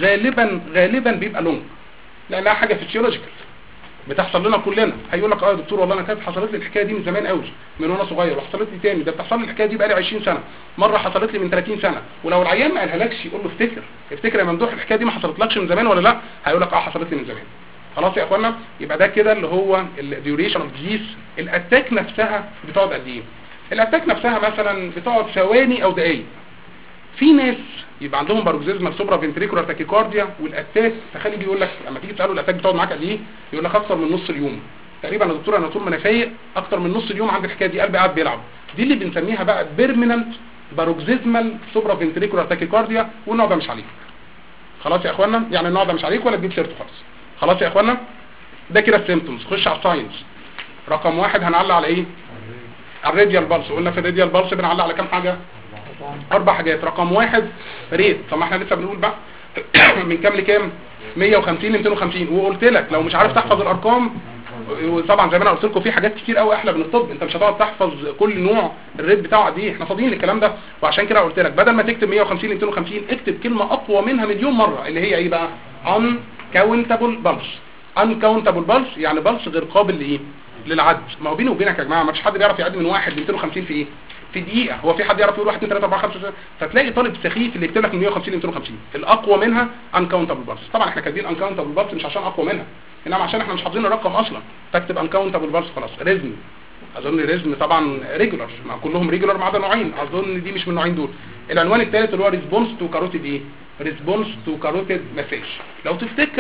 غالبا بيبقى لونج، لانها حاجه فيسيولوجيكال بتحصل لنا كلنا. هيقول لك يا دكتور والله انا كانت حصلت لي الحكايه دي من زمان قوي، من وانا صغير، وحصلت لي تاني، ده بتحصل لي الحكايه دي بقالي 20 سنه، مره حصلت لي من 30 سنه. ولو العيان ما قالهالكش يقول له افتكر يا ممدوح الحكايه دي ما حصلتلكش من زمان ولا لا؟ هيقول لك حصلت لي من زمان. خلاص يا اخوانا، يبقى ده كده اللي هو الديوريشن اوف ديزيز. الاتاك نفسها بتقعد قد ايه؟ الاتاك نفسها مثلا بتقعد ثواني او دقائق. في ناس يبقى عندهم باروكسيزمال سوبرا فنتريكولار تاكيكارديا والاتاك، تخيل يجي يقول لك لما تيجي تساله الاتاك بتقعد معاك قد ايه؟ يقول لك اكثر من نص اليوم. تقريبا يا دكتور انا طول ما انا فايق اكتر من نص اليوم عندي الحكايه دي، قلبي قاعد بيلعب. دي اللي بنسميها بقى بيرمننت باروكسيزمال سوبرا فنتريكولار تاكيكارديا، والنوع ده مش عليك. خلاص يا اخوانا، يعني النوع ده مش عليك ولا تجيب سيرته خالص. خلاص يا اخوانا، ده كده السيمبتومز. خش على الساينز. رقم واحد هنعلق على ايه؟ على الراديال بالس. قلنا في الراديال بالس بنعلق على كام حاجه؟ 4 حاجات. رقم واحد ريت. طب ما احنا لسه بنقول بقى من كام لكام؟ 150 ل 250. وقلت لك لو مش عارف تحفظ الارقام، وطبعا زي ما انا قلت لكم في حاجات كتير قوي احلى من الطب، انت مش هتقعد تحفظ كل نوع الريت بتاعه قد ايه، احنا فاضيين للكلام ده. وعشان كده قلت لك بدل ما تكتب 150 ل 250 اكتب كلمه اقوى منها مليون مره، اللي هي ايه بقى؟ uncountable pulse. uncountable pulse يعني بلس غير قابل لايه؟ للعد. ما هو بيني وبينك يا جماعه ما فيش حد بيعرف يعد من 1 ل 250 في ايه؟ في دقيقه. هو في حد يعرف يقول 1 2 3 4 5 6؟ فتلاقي طالب سخيف اللي يكتب لك من 150 ل 250. الاقوى منها uncountable pulse. طبعا احنا كاتبين uncountable pulse مش عشان اقوى منها، انما عشان احنا مش حافظين الرقم اصلا، فاكتب uncountable pulse خلاص. ريزم، اظن ريزم طبعا ريجولار، مع كلهم ريجولار ما عدا نوعين، اظن دي مش من النوعين دول. العنوان الثالث اللي هو ريسبونس تو كاروتيد ايه؟ ريسبونس تو كاروتيد مساج. لو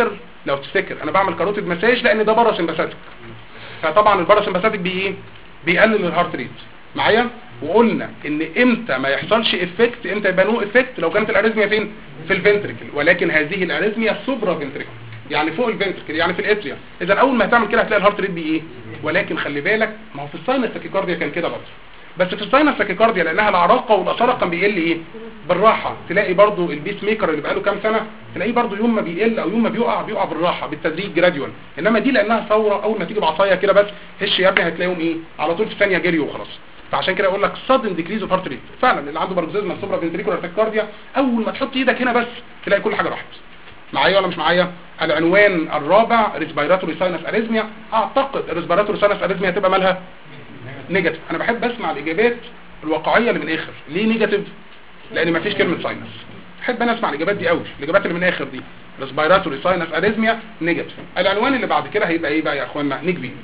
تفتكر انا بعمل كاروتيد مساج لان ده بره سمباثيك، فطبعا البره سمباثيك ايه؟ بيقلل الهارت ريت معايا. وقلنا ان امتى ما يحصلش افكت، امتى يبقى نو افكت؟ لو كانت الاريزميا فين؟ في الفنتريكل، ولكن هذه الاريزميا سوبرا فنتريكل، يعني فوق الفنتريكل، يعني في الاتريا. اذا اول ما هتعمل كده هتلاقي الهارت ريت بايه؟ ولكن خلي بالك، ما هو في الساينس تاكيكارديا كان كده برضه، بس في الساينس تاكيكارديا لانها العراقه والاثاره كان بيقل ايه؟ بالراحه. تلاقي برضه البيس ميكر اللي بقاله كام سنه تلاقيه برضه يوم ما بيقل او يوم ما بيقع بالراحه بالتدريج جراديوال. انما دي لانها ثوره، اول ما تيجي بعصايه كده بس هش يا ابني هتلاقيهم ايه؟ على طول في ثانيه جري وخلاص. فعشان كده اقول لك sudden decrease of heart rate. فعلا اللي عنده باروكسيزمال سوبرا فنتريكولار تاكيكارديا اول ما تحط ايدك هنا بس تلاقي كل حاجه راحت. معايا ولا مش معايا؟ العنوان الرابع ريسبيراتوري ساينس اريزميا. اعتقد الريسبيراتوري ساينس اريزميا هتبقى مالها نيجاتيف. انا بحب اسمع الاجابات الواقعيه اللي من الاخر. ليه نيجاتيف؟ لان ما فيش كلمه ساينس. بحب انا اسمع الاجابات دي قوي، الاجابات اللي من الاخر دي. ريسبيراتوري ساينس اريزميا نيجاتيف. العنوان اللي بعد كده هيبقى ايه بقى يا اخوانا؟ نيك فين.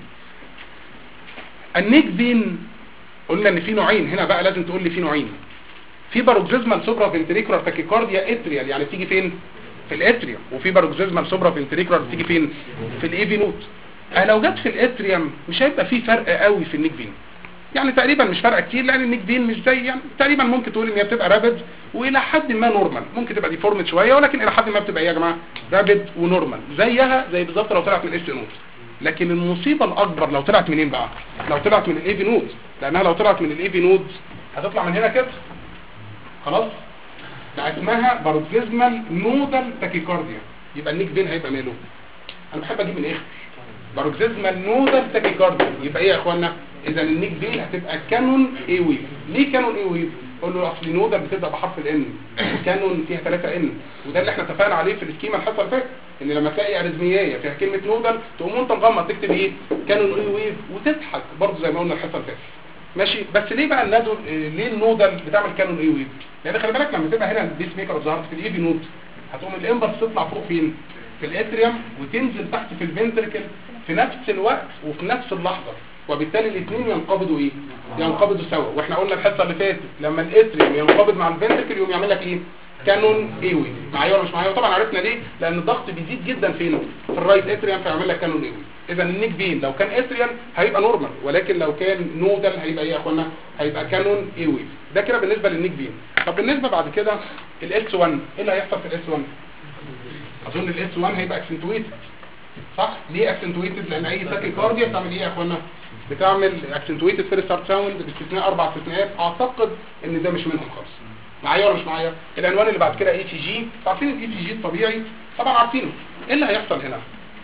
النيك فين قلنا ان في نوعين، هنا بقى لازم تقول لي في نوعين. في باروكسيزمال سوبرا فنتريكولار تاكيكارديا اتريال، يعني بتيجي فين؟ في الاتريوم. وفي باروكسيزمال سوبرا فنتريكولار بتيجي فين؟ في الايفي نود. لو جت في الاتريوم مش هيبقى في فرق قوي في النيك فين، يعني تقريبا مش فرق كتير، لان النيك فين مش زي، يعني تقريبا ممكن تقول ان هي بتبقى رابد والى حد ما نورمال، ممكن تبقى ديفورمد شويه ولكن الى حد ما بتبقى ايه يا جماعه؟ رابد ونورمال، زيها زي بالظبط لو طلعت من الاس نود. لكن المصيبه الاكبر لو طلعت منين بقى؟ لو طلعت من الايفي نود، لانها لو طلعت من الايفي نود هتطلع من هنا كده خلاص، اسمها باروكسيزمال نودال تاكيكارديا. يبقى النيك فين هيبقى ماله؟ انا بحب اجيب من الاخر. باروكسيزمال نودال تاكيكارديا يبقى ايه يا اخوانا؟ اذا النيك فين هتبقى كانون اي ويف. ليه كانون اي ويف؟ قول له اصل نودال بتبدا بحرف الان وكانون فيها 3 ان، وده اللي احنا اتفقنا عليه في السكيما الحصه اللي فاتت، ان لما تلاقي اريزميايه فيها كلمه نودال تقوم انت مغمض تكتب ايه؟ كانون اي ويف وتضحك برضه زي ما قلنا الحصه اللي فاتت. ماشي، بس ليه بقى النودل، ليه النودال بتعمل كانون اي ويف؟ لان خلي بالك لما تبقى هنا البيس ميكر ظهرت في الاي في نود هتقوم الامبلس تطلع فوق فين؟ في الاتريوم وتنزل تحت في الفنتريكل في نفس الوقت وفي نفس اللحظه، وبالتالي الاثنين ينقبضوا ايه؟ ينقبضوا سوا. واحنا قلنا الحصه اللي فاتت لما الاتريوم ينقبض مع الفنتريكل يقوم يعمل لك ايه؟ كانون اي ويف. معايا ولا مش معايا؟ وطبعا عرفنا ليه، لان الضغط بيزيد جدا فين؟ في الرايت اتريوم فيعمل لك كانون اي ويف. اذا النيك فين لو كان اتريال هيبقى نورمال، ولكن لو كان نودال هيبقى ايه يا اخوانا؟ هيبقى كانون اي ويف. ده كده بالنسبه للنيك فين. طب بالنسبه بعد كده الاس 1، ايه اللي هيحصل في الاس 1؟ اظن الاس 1 هيبقى اكسنتويتد، صح؟ ليه اكسنتويتد؟ لان اي تاكيكارديا بتعمل ايه يا اخوانا؟ بتعمل اكسنتويتد فيرست هارت ساوند باستثناء 4 استثناءات، اعتقد ان ده مش منهم خالص. معايا ولا مش معايا؟ العنوان اللي بعد كده اي سي جي. عارفين الاي سي جي الطبيعي طبعا عارفينه. ايه اللي هيحصل هنا؟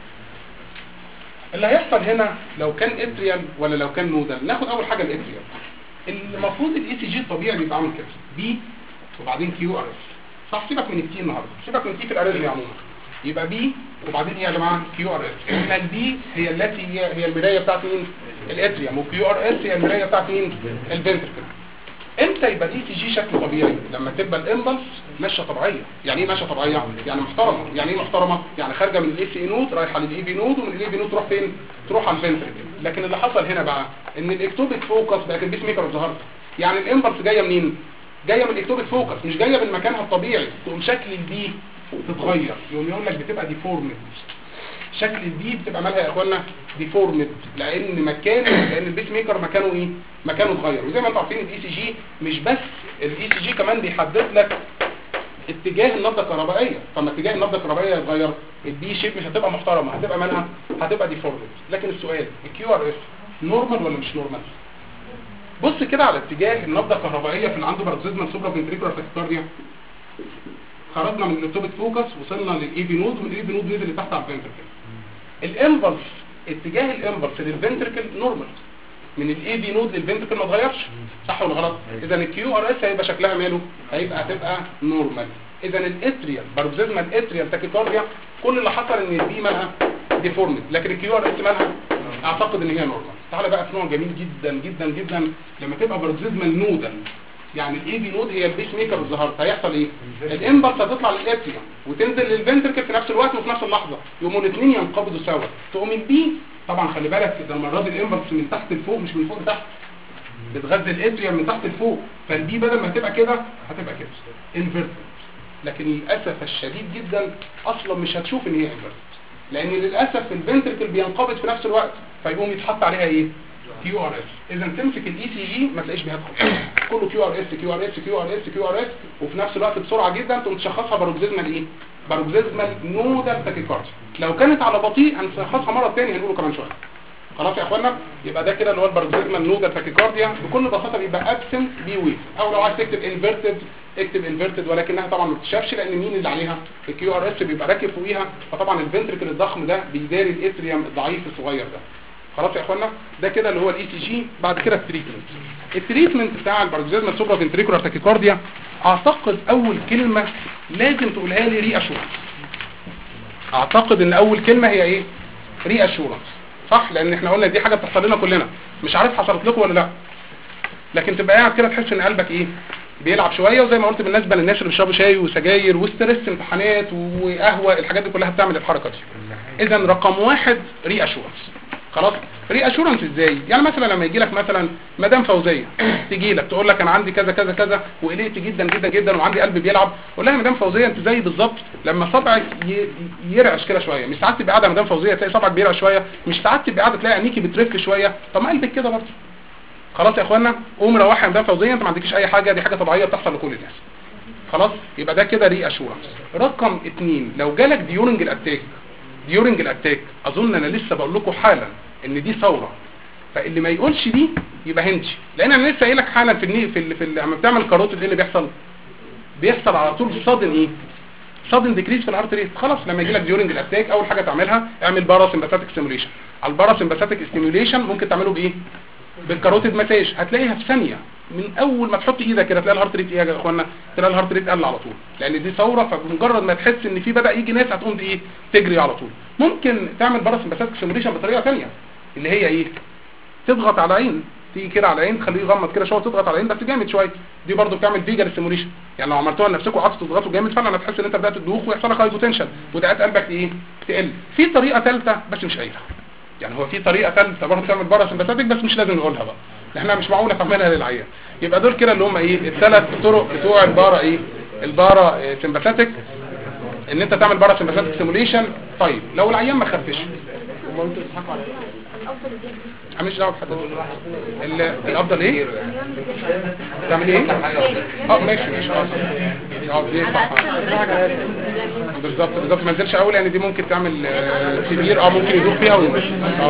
اللي هيحصل هنا لو كان اتريال ولا لو كان نودال. ناخد اول حاجه الاتريال. المفروض الاي سي جي الطبيعي بيبقى عامل كده، بي وبعدين كيو ار اس، صح؟ سيبك من التي النهارده، سيبك من التي في الاريزميا عموما، يبقى بي وبعدين ايه يا جماعه؟ كيو ار اس. قلنا البي هي التي هي المرايه بتاعت مين؟ الاتريوم، وكيو ار اس هي المرايه بتاعت مين؟ الفنتركل. امتى يبقى الاي سي جي شكله طبيعي؟ لما تبقى الامبلس ماشيه طبيعيه. يعني ايه ماشيه طبيعيه؟ يعني محترمه. يعني ايه محترمه؟ يعني خارجه من الاي سي نود رايحه للاي في نود، ومن الاي في نود تروح فين؟ تروح على الفنتركل. لكن اللي حصل هنا بقى ان الاكتوبيك فوكس بقت البيس ميكر ظهرت، يعني الامبلس جايه منين؟ جايه من الاكتوبيك فوكس، مش جايه من مكانها الطبيعي. تقوم شكل البي تتغير، يقوم يقول لك بتبقى ديفورمد. شكل البي بتبقى مالها يا اخوانا؟ ديفورمد لان البيس ميكر مكانه ايه؟ مكانه اتغير. وزي ما انتم عارفين الاي سي جي مش بس الاي سي جي كمان بيحدد لك اتجاه النبضه الكهربائيه، فما اتجاه النبضه الكهربائيه يتغير الدي شيب مش هتبقى محترمه، هتبقى منها هتبقى ديفورمد. لكن السؤال الكيو ار اس نورمال ولا مش نورمال؟ بص كده على اتجاه النبضه الكهربائيه في اللي عنده باروكسيزمال سوبرا فنتريكولار تاكيكارديا. خرجنا من الليبتوبيك فوكس وصلنا للاي في نود، ومن الاي في نود نزل تحت على الفنتركل. الامبلس اتجاه الامبلس للفنتركل نورمال، من الاي في نود للفنتركل ما اتغيرش، صح ولا غلط؟ اذا الكيو ار اس هيبقى شكلها ماله؟ هتبقى نورمال. اذا الاتريال باروكسيزمال اتريال تاكيكارديا كل اللي حصل ان البي مالها ديفورمد، لكن الكيو ار اس مالها اعتقد ان هي نورمال. تعالى بقى في نوع جميل جدا جدا جدا لما تبقى باروكسيزمال نودال، يعني الاي في نود هي البيس ميكر الظهر، هيحصل ايه؟ الامبلس هتطلع للاتريوم وتنزل للفنتركل في نفس الوقت وفي نفس اللحظه، يقوموا الاثنين ينقبضوا سوا. تقوم البي طبعا خلي بالك ده المره دي الامبلس من تحت لفوق مش من فوق لتحت، بتغذي الاتريوم من تحت لفوق، فالبي بدل ما هتبقى كده هتبقى كده انفيرتد. لكن للاسف الشديد جدا اصلا مش هتشوف ان هي انفيرتد، لان للاسف الفنتركل بينقبض في نفس الوقت، فيقوم يتحط عليها ايه؟ كيو ار اس. اذا تمسك الاي سي جي ما تلاقيش بيها كله كيو ار اس كيو ار اس كيو ار اس كيو ار اس، وفي نفس الوقت بسرعه جدا تقوم تشخصها باروكسيزمال ايه؟ باروكسيزمال نودال تاكيكارديا. لو كانت على بطيء هنشخصها مره ثانيه هنقوله كمان شويه. خلاص يا اخوانا، يبقى ده كده اللي هو الباروكسيزمال نودال تاكيكارديا بكل بساطه بيبقى ابسنت بي ويف، او لو عايز تكتب انفيرتد اكتب انفيرتد، ولكنها طبعا ما بتتشافش لان مين اللي عليها؟ الكيو ار اس بيبقى راكب فوقيها، فطبعا الفنتركل الضخم ده بيداري الاتريوم الضعيف الصغير ده. خلاص يا اخوانا، ده كده اللي هو الاي سي جي. بعد كده التريتمنت بتاع الباروكسيزمال سوبرا فنتريكولار تاكيكارديا. اعتقد اول كلمه لازم تقولها لي ري اشورنس. اعتقد ان اول كلمه هي ايه؟ ري اشورنس، صح؟ لان احنا قلنا دي حاجه بتحصل لنا كلنا، مش عارف حصلت لكم ولا لا، لكن تبقى قاعد كده تحس ان قلبك ايه؟ بيلعب شويه. وزي ما قلت بالنسبه للناس اللي بيشربوا شاي وسجاير وستريس امتحانات وقهوه، الحاجات دي كلها بتعمل الحركه دي. اذا رقم واحد ري اشورنس. خلاص، ري اشورنس ازاي؟ يعني مثلا لما يجي لك مثلا مدام فوزيه تيجي لك تقول لك انا عندي كذا كذا كذا وقلقت جدا جدا جدا وعندي قلب بيلعب، قول لها يا مدام فوزيه انت زي بالظبط لما صبعك يرعش كده شويه، مش ساعات تبقى قاعده مدام فوزيه تلاقي صبعك بيرعش شويه، مش ساعات تبقى قاعده تلاقي عينيكي بترف شويه، طب ما قلبك كده برضه. خلاص يا اخوانا، قوم روح يا مدام فوزيه انت ما عندكيش اي حاجه، دي حاجه طبيعيه بتحصل لكل الناس. خلاص، يبقى ده كده ري اشورنس. رقم 2 لو جالك ديورنج الاتاك اظن انا لسه بقول لكم حالا ان دي ثوره، فاللي ما يقولش دي يبقى هنجي، لان انا لسه قايل لك حالا لما بتعمل كاروتيد ايه اللي بيحصل على طول صادن ديكريز في الهارت ريت. خلاص، لما يجي لك ديورنج الاتاك اول حاجه تعملها اعمل باراسمباثيك ستيموليشن. على الباراسمباثيك ستيموليشن ممكن تعمله بايه؟ بالكاروتيد مساج. هتلاقيها في ثانيه من اول ما تحط ايدك كده تلاقي الهارت ريت ايه يا اخوانا؟ تلاقي الهارت ريت قل على طول، لان دي ثوره. فبمجرد ما تحس ان في بدا يجي ناس هتقوم ايه؟ تجري على طول. ممكن تعمل باراسمباثيك ستيموليشن بطريقه ثانيه اللي هي ايه؟ تضغط على عين، تيجي كده على عين تخليه يغمض كده شويه وتضغط على عين بس جامد شويه، دي برضو بتعمل فيجر ستيموليشن. يعني لو عملتوها لنفسكم وقعدتوا تضغطوا جامد فعلا هتحس ان انت بدات تدوخ ويحصل لك هايبوتنشن ودقات قلبك ايه؟ تقل. في طريقه ثالثه بس مش قايلها، يعني هو في طريقه ثالثه برضه تعمل باراسمباثيك بس مش لازم نقولها بقى، احنا مش معقوله تعملها للعيان. يبقى دول كده اللي هم ايه؟ الثلاث طرق بتوع البارا ايه؟ البارا سمباثيك، ان انت تعمل باراسمباثيك ستيموليشن. طيب لو العيان ما خفش امال انتوا بتضحكوا على ايه؟ مش دعوه بحد. الافضل ايه؟ تعمل ايه؟ ماشي خلاص. بالظبط ما نزلش قوي لان دي ممكن تعمل كبير ممكن يدوخ فيها ويموت.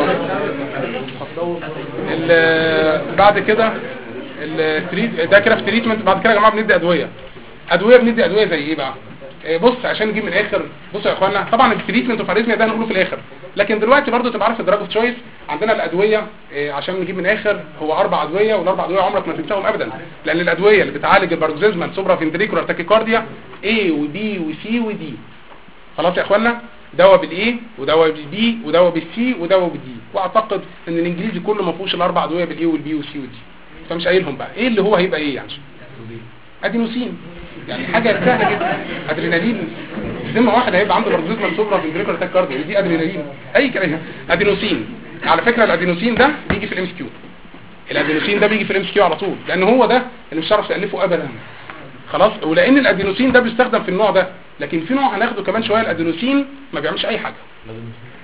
بعد كده ده كده في تريتمنت. بعد كده يا جماعه بندي ادويه زي ايه بقى؟ بص عشان نجيب من الاخر. بصوا يا اخوانا، طبعا التريتمنت وفاريزميا ده هنقوله في الاخر، لكن دلوقتي برضو تبقى عارف الدراج اوف تشويس. عندنا الادويه عشان نجيب من الاخر هو 4 ادويه، والاربع ادويه عمرك ما تنساهم ابدا، لان الادويه اللي بتعالج الباروكسيزمال سوبرا فنتريكولار تاكيكارديا A وبي وسي ودي. خلاص يا اخوانا، دواء بالاي ودواء بالبي ودواء بالسي ودواء بالدي. واعتقد ان الانجليزي كله ما فيهوش الاربع ادويه بالاي والبي والسي والدي، فمش قايلهم بقى ايه اللي هو هيبقى ايه. يعني ادينوسين، يعني حاجه سهله جدا. ادرينالين، ذمه واحد هيبقى عنده باروكسيزمال سوبرا فنتريكولار تاكيكارديا دي ادرينالين اي كلام. ادينوسين على فكره الادينوسين ده بيجي في الام اس كيو، الادينوسين ده بيجي في الام اس كيو على طول، لان هو ده اللي مش هتعرف تالفه ابدا. خلاص، ولان الادينوسين ده بيستخدم في النوع ده، لكن في نوع هناخده كمان شويه الادينوسين ما بيعملش اي حاجه.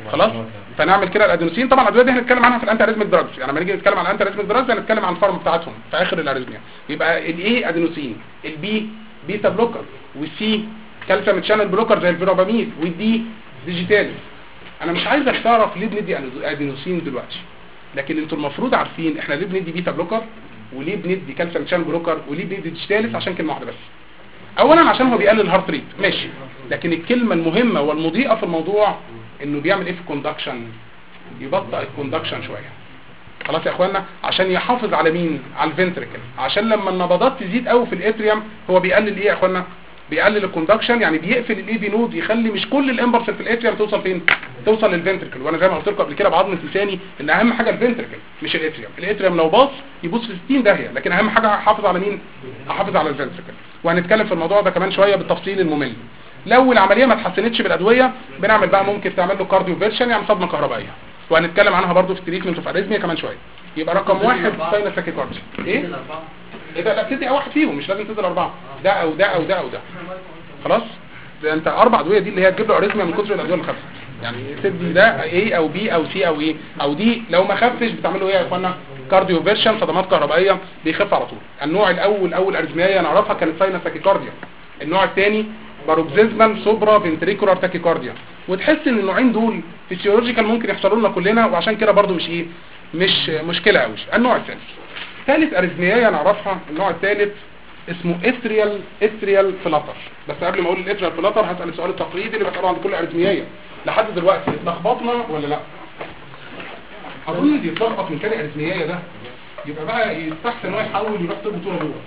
خلاص. فنعمل كده الادينوسين. طبعا الادويه دي هنتكلم عنها في الانتي اريزميك دراجز، يعني لما نيجي نتكلم عن الانتي اريزميك دراجز هنتكلم عن الفارم بتاعتهم في اخر الاريزميا. يبقى الاي ادينوسين، البي بيتا بلوكر، والسي كالسيوم تشانل بلوكر زي الفيرابامين، والدي ديجيتاليس. انا مش عايزك تعرف ليه بندي ادينوسين دلوقتي، لكن انتوا المفروض عارفين احنا ليه بندي بيتا بلوكر وليه بندي كالسيوم تشانل بلوكر وليه بندي ديجيتاليس. عشان كلمه واحده بس، اولا عشان هو بيقلل الهارت ريت ماشي، لكن الكلمه المهمه والمضيئه في الموضوع انه بيعمل ايه في الكوندكشن، يبطئ الكوندكشن شويه. خلاص يا اخوانا، عشان يحافظ على مين؟ على الفنتريكل، عشان لما النبضات تزيد قوي في الاتريوم هو بيقلل ايه يا اخوانا؟ بيقلل الكوندكشن، يعني بيقفل الاي في نود، يخلي مش كل الامبلس في الاتريوم توصل فين؟ توصل للفنتريكل. وانا زي ما قلت لكم قبل كده بعضمه لساني ان اهم حاجه الفنتريكل مش الاتريوم. الاتريوم لو باص يبص في 60 داهيه، لكن اهم حاجه احافظ على مين؟ احافظ على الفنتريكل. وهنتكلم في الموضوع ده كمان شويه بالتفصيل الممل. لو العمليه ما اتحسنتش بالادويه بنعمل بقى ممكن تعمل له كارديو فيرشن، يعني صدمه كهربائيه، وهنتكلم عنها برضو في تريتمنت اوف اريزميا كمان شويه. يبقى رقم 1 ساينس تاكيكارديا. ايه ده؟ لا بتدي واحد فيهم، مش لازم تدي اربعه، ده او ده او ده او ده. خلاص، ده انت اربع ادويه دي اللي هي تجيب له اريزميا من كتر الادويه الخمسه، يعني تدي ده ايه او بي او سي او ايه او دي. لو ما خفش بتعملوا ايه يا اخوانا؟ كارديو فيرشن، صدمات كهربائيه، بيخف على طول. النوع الاول اول اريزميا نعرفها كانت ساينس تاكيكارديا. النوع الثاني باروكسيزمال سوبرا فنتريكولار تاكيكارديا. وتحس ان النوعين دول فيسيولوجيكال ممكن يحصلوا لنا كلنا، وعشان كده برضو مش مشكله قوي. النوع الثالث، ثالث اريزميا نعرفها، النوع الثالث اسمه اتريال فلاتر. بس قبل ما اقول الاتريال فلاتر هسال السؤال التقليدي اللي بساله عند كل اريزميا، لحد دلوقتي اتلخبطنا ولا لا؟ اظن اللي يتلخبط من كده اريزميا ده يبقى بقى يستحسن ان هو يحاول يروح طب طول ابوه،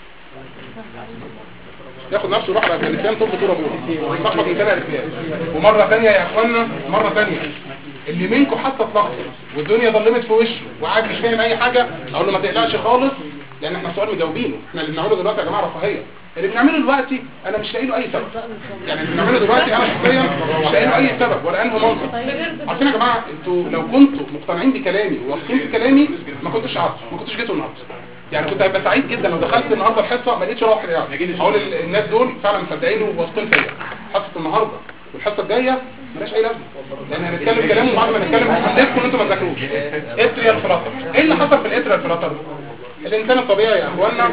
ياخد نفسه يروح على افغانستان طب طول ابوه، يتلخبط من كده اريزميا. ومره ثانيه يا اخوانا، مره ثانيه اللي منكم حتى اتلخبط والدنيا ظلمت في وشه وقاعد مش فاهم اي حاجه، اقول له ما تقلقش خالص، لان احنا السؤال مجاوبينه. احنا اللي بنعمله دلوقتي يا جماعه رفاهيه، اللي بنعمله دلوقتي انا مش لاقي له اي سبب. يعني اللي بنعمله دلوقتي انا شخصيا مش لاقي له اي سبب ولا انه منطق. عارفين يا جماعه، انتوا لو كنتوا مقتنعين بكلامي وواثقين في كلامي ما كنتش عارف، ما كنتش جيتوا النهارده. يعني كنت هبقى سعيد جدا لو دخلت النهارده الحصه ما لقيتش ولا واحد قاعد اقول الناس دول فعلا مصدقين وواثقين فيا. حصه النهارده والحصه الجايه مالهاش اي لازمه، لان هنتكلم كلام وبعد ما نتكلم هنلفكم ان انتوا ما تذاكروش. اتريال فلاتر، ايه اللي حصل في الاتريال فلاتر؟ الانسان الطبيعي يا اخوانا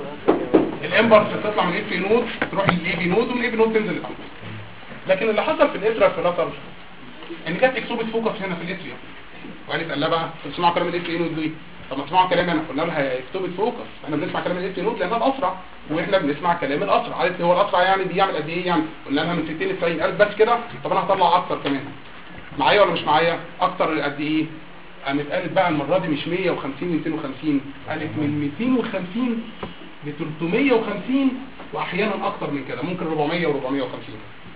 الامبلس بتطلع من الاي نود تروح للاي نود، ومن الاي نود تنزل للكوت. لكن اللي حصل في الاتريال فلاتر ان جت اكسوبه فوكس هنا في الاتريا، وقالت قال لها بقى تسمعوا كلام الاي نود دي؟ طب ما تسمعوا كلامي انا. قلنا لها اكسوبه فوكس، احنا بنسمع كلام الاي نود لانها الاسرع، واحنا بنسمع كلام الاسرع. قالت هو الاسرع يعني بيعمل قد ايه يعني؟ قلنا لها من 60 ل 90. قالت بس كده؟ طب انا هطلع اكتر كمان. معايا ولا مش معايا؟ اكتر قد ايه؟ قالت بقى المره دي مش 150 250، قالت من 250 ل 350 واحيانا اكتر من كده، ممكن 400 و450.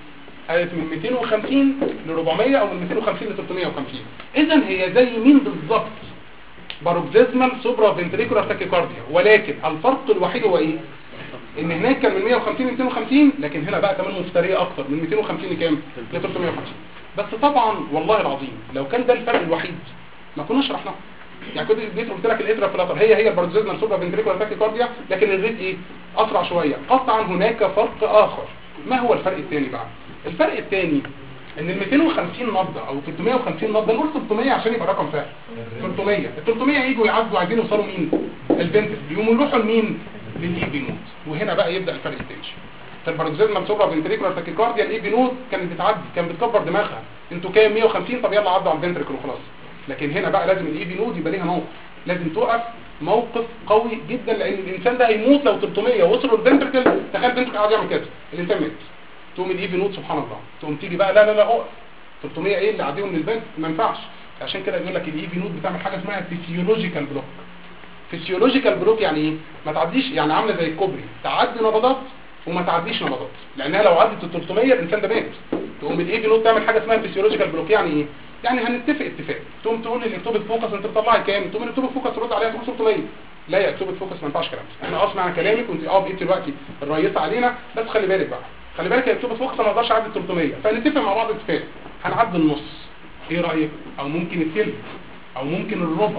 قالت من 250 ل 400 او من 250 ل 350. اذا هي زي مين بالظبط؟ باروكسيزمال سوبرا فنتريكولار تاكيكارديا، ولكن الفرق الوحيد هو ايه؟ ان هناك كان من 150 ل 250، لكن هنا بقى كمان مفتريه اكتر، من 250 لكام؟ ل 350. بس طبعا والله العظيم لو كان ده الفرق الوحيد ما كناش شرحناه. يعني كنت جيت قلت لك الاتريال فلاتر هي الباروكسيزمال سوبرا فنتريكولار تاكيكارديا، لكن الريت ايه؟ اسرع شويه. قطعا هناك فرق اخر. ما هو الفرق الثاني بقى؟ الفرق الثاني ان ال 250 نبضه او 350 نبضه، نقول 300 عشان يبقى رقم فاهم. 300 ال 300 يجوا يعدوا عايزين يوصلوا مين؟ الفنتريكل، يقوموا يروحوا لمين؟ للاي بي نود. وهنا بقى يبدا الفرق الثاني. في الباروكسيزمال سوبرا فنتريكولار تاكيكارديا الاي بي نود كانت بتعدي، كانت بتكبر دماغها، انتوا كام 150 طب يلا عدوا على الفنتريكل وخلاص. لكن هنا بقى لازم الاي بي نود يبقى ليها موقف، لازم توقف موقف قوي جدا، لان الانسان ده هيموت لو 300 وصلوا الفنتريكل. تخيل الفنتريكل قاعد يعمل كده، الانسان مات. تقوم الاي بي نود سبحان الله تقوم تيجي بقى لا اقف 300 ايه اللي عديهم من البنك، ما ينفعش. عشان كده يقول لك الاي بي نود بتعمل حاجه اسمها فيسيولوجيكال بلوك. فيسيولوجيكال بلوك يعني ايه؟ ما تعديش، يعني عامله زي الكوبري، تعدي نبضات وما تعديش نبضات، لانها لو عدت ال 300 الانسان ده مات. تقوم الاي بي نود تعمل حاجه اسمها فيسيولوجيكال بلوك. يعني ايه؟ يعني هنتفق اتفاق، تقوم تقول لي الاكتوبيك فوكس انت بتطلعي كام؟ تقوم الاكتوبيك فوكس ترد عليها تقول 600. لا يا اكتوبيك فوكس ما ينفعش كلام. احنا اسمع كلامك وانت بقيت دلوقتي الرئيسه علينا، بس خلي بالك بقى، خلي بالك يا اكتوبيك فوكس ما اقدرش اعدي 300، فنتفق مع بعض اتفاق هنعدي النص. ايه رايك؟ او ممكن الثلث او ممكن الربع.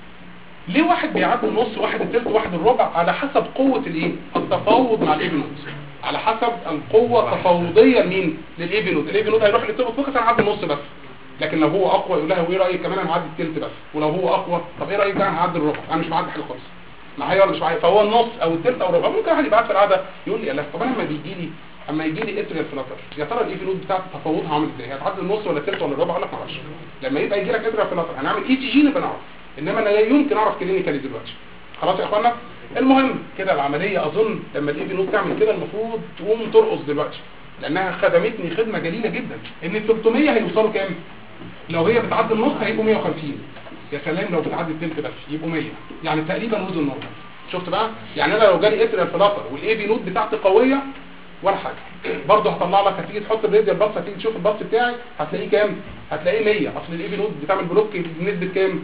ليه واحد بيعدي النص واحد الثلث واحد الربع؟ على حسب قوه الايه؟ التفاوض مع الاي بي نود، على حسب القوه التفاوضيه لمين؟ للاي بي نود. الاي بي نود هيروح للاكتوبيك فوكس هنعدي النص بس. لكن لو هو اقوى يقول لها وايه رايك كمان انا هعدي الثلث بس، ولو هو اقوى طب ايه رايك بقى انا هعدي الربع، انا مش بعدي حاجه خالص معايا ولا مش معايا. فهو النص او الثلث او الربع. ممكن واحد يبقى في القعده يقول لي لا طب انا اما يجي لي اتريال فلاتر يا ترى الاي في نود بتاعتي تفاوتها عامل ازاي، هتعدي النص ولا الثلث ولا الربع؟ اقول لك ما اعرفش. لما يبقى يجي لك اتريال فلاتر هنعمل اي تي جي نبقى نعرف، انما انا لا يمكن اعرف كلينيكالي دلوقتي. خلاص يا اخوانا. المهم كده العمليه اظن لما الاي في نود تعمل كده المفروض تقوم ترقص دلوقتي، لانها خدمتني خدمه جليله جدا. ان ال 300 هيوصلوا كام؟ لو هي بتعدي النص هيبقوا 150. يا سلام لو بتعدي الثلث بس يبقوا 100، يعني تقريبا وزن النورمال. شفت بقى؟ يعني انا لو جالي اتريال فلاتر والاي في نود بتاعتي قويه ولا حاجه برضه هطلع لك، هتيجي تحط الراديال باص هتيجي تشوف الباص بتاعي هتلاقيه كام؟ هتلاقيه 100. اصل الاي في نود بتعمل بلوك بنسبه كام؟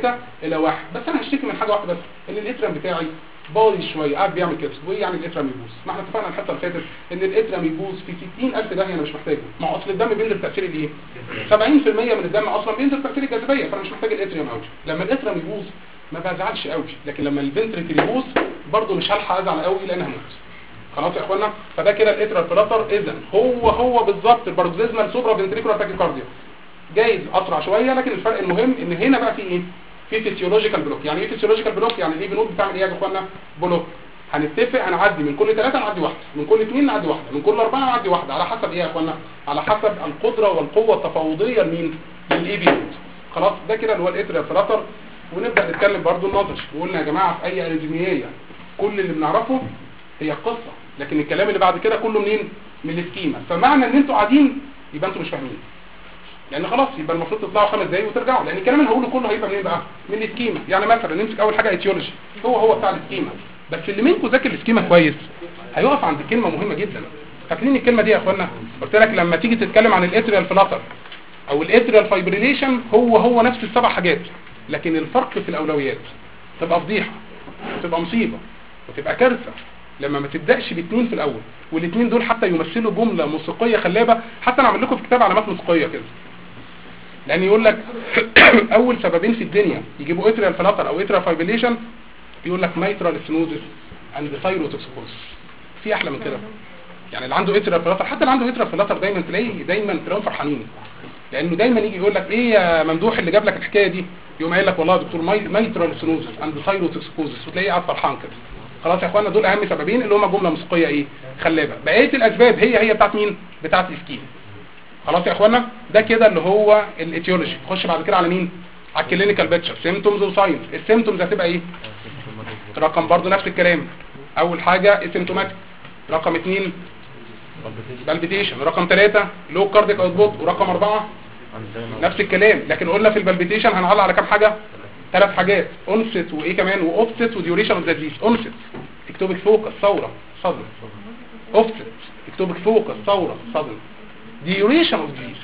3:1. بس انا هشتكي من حاجه واحده بس، ان الاتريم بتاعي بايظ شويه قاعد بيعمل كده. وايه يعني الاتريم يبوظ؟ ما احنا اتفقنا الحته اللي فاتت ان الاتريم يبوظ في 60000 داهيه انا مش محتاجه. ما اصل الدم بينزل تاثير الايه؟ 70% من الدم اصلا بينزل تاثير الجاذبيه، فانا مش محتاج الاتريم قوي. لما الاتريم يبوظ ما بزعلش قوي، لكن لما الفنتريكل يبوظ برضه مش هلحق ازعل قوي لان هموت. خلاص يا اخوانا. فده كده الاتريال فلاتر. اذا هو بالظبط الباروكسيزمال سوبرا فنتريكولار تاكيكارديا، جايز اسرع شويه، لكن الفرق المهم ان هنا بقى في ايه؟ في فيسيولوجيكال بلوك. يعني ايه فيسيولوجيكال بلوك؟ يعني الاي في نود بتعمل ايه يا اخوانا؟ بلوك. هنتفق هنعدي من كل 3 نعدي واحده، من كل 2 نعدي واحده، من كل 4 نعدي واحده، على حسب ايه يا اخوانا؟ على حسب القدره والقوه التفاوضيه لمين؟ للاي في نود. خلاص ده كده اللي هو الاتريال فلاتر. ونبدا نتكلم برضو النظري. وقلنا يا جماعه في اي اريزمية كل اللي بنعرفه هي قصه، لكن الكلام اللي بعد كده كله منين؟ من السكيما. فمعنى ان انتوا قاعدين يبقى انتوا مش فاهمين، لان خلاص يبقى المفروض تطلعوا 5 دقايق وترجعوا، لان الكلام اللي هقوله كله هيبقى منين بقى؟ من السكيما. يعني مثلا نمسك اول حاجه ايتيولوجي، هو بتاع السكيما. بس اللي منكم ذاكر السكيما كويس هيقف عند كلمه مهمه جدا. فاكرين الكلمه دي يا اخوانا؟ قلت لك لما تيجي تتكلم عن الاتريال فلاتر او الاتريال فايبريليشن هو نفس ال7 حاجات، لكن الفرق في الاولويات. تبقى فضيحه، تبقى مصيبه، وتبقى كارثه لما ما تبداش باثنين في الاول، والاثنين دول حتى يمثلوا جمله موسيقيه خلابه. حتى انا اعمل لكم في كتاب علامات موسيقيه كده، لان يقول لك اول سببين في الدنيا يجيبوا اتريال فلاتر او اتريال فايبريليشن، يقول لك مايترال ستينوزس اند ثايروتوكسيكوز. في احلى من كده؟ يعني اللي عنده اتريال فلاتر، حتى اللي عنده اتريال فلاتر دايما تلاقيهم فرحانين، لانه دايما يجي يقول لك ايه يا ممدوح اللي جاب لك الحكايه دي؟ يقوم قايل لك والله يا دكتور مايترال ستينوزس اند ثايروتوكسيكوز، وتلاقيه قاعد فرحان كده. خلاص يا اخوانا، دول اهم سببين اللي هم جمله موسيقيه ايه خلابه. بقيه الاسباب هي بتاعت مين؟ بتاعت السكيما. خلاص يا اخوانا. ده كده اللي هو الايتيولوجي. خش بعد كده على مين؟ على الكلينيكال بيكتشر، سيمبتومز وساينز. السيمبتومز هتبقى ايه؟ رقم برضو نفس الكلام. اول حاجه اسيمتوماتيك، رقم 2 بالبيتيشن، رقم 3 لو كارديك اوتبوت، ورقم 4 نفس الكلام. لكن قلنا في البالبيتيشن هنعلق على كام حاجه؟ 3 حاجات، اونست وايه كمان؟ واوفست وديوريشن اوف ذا ديزيز. اونست اكتوبك فوكس ثوره صدر، اوفست اكتوبك فوكس ثوره صدر، ديوريشن اوف ديزيز.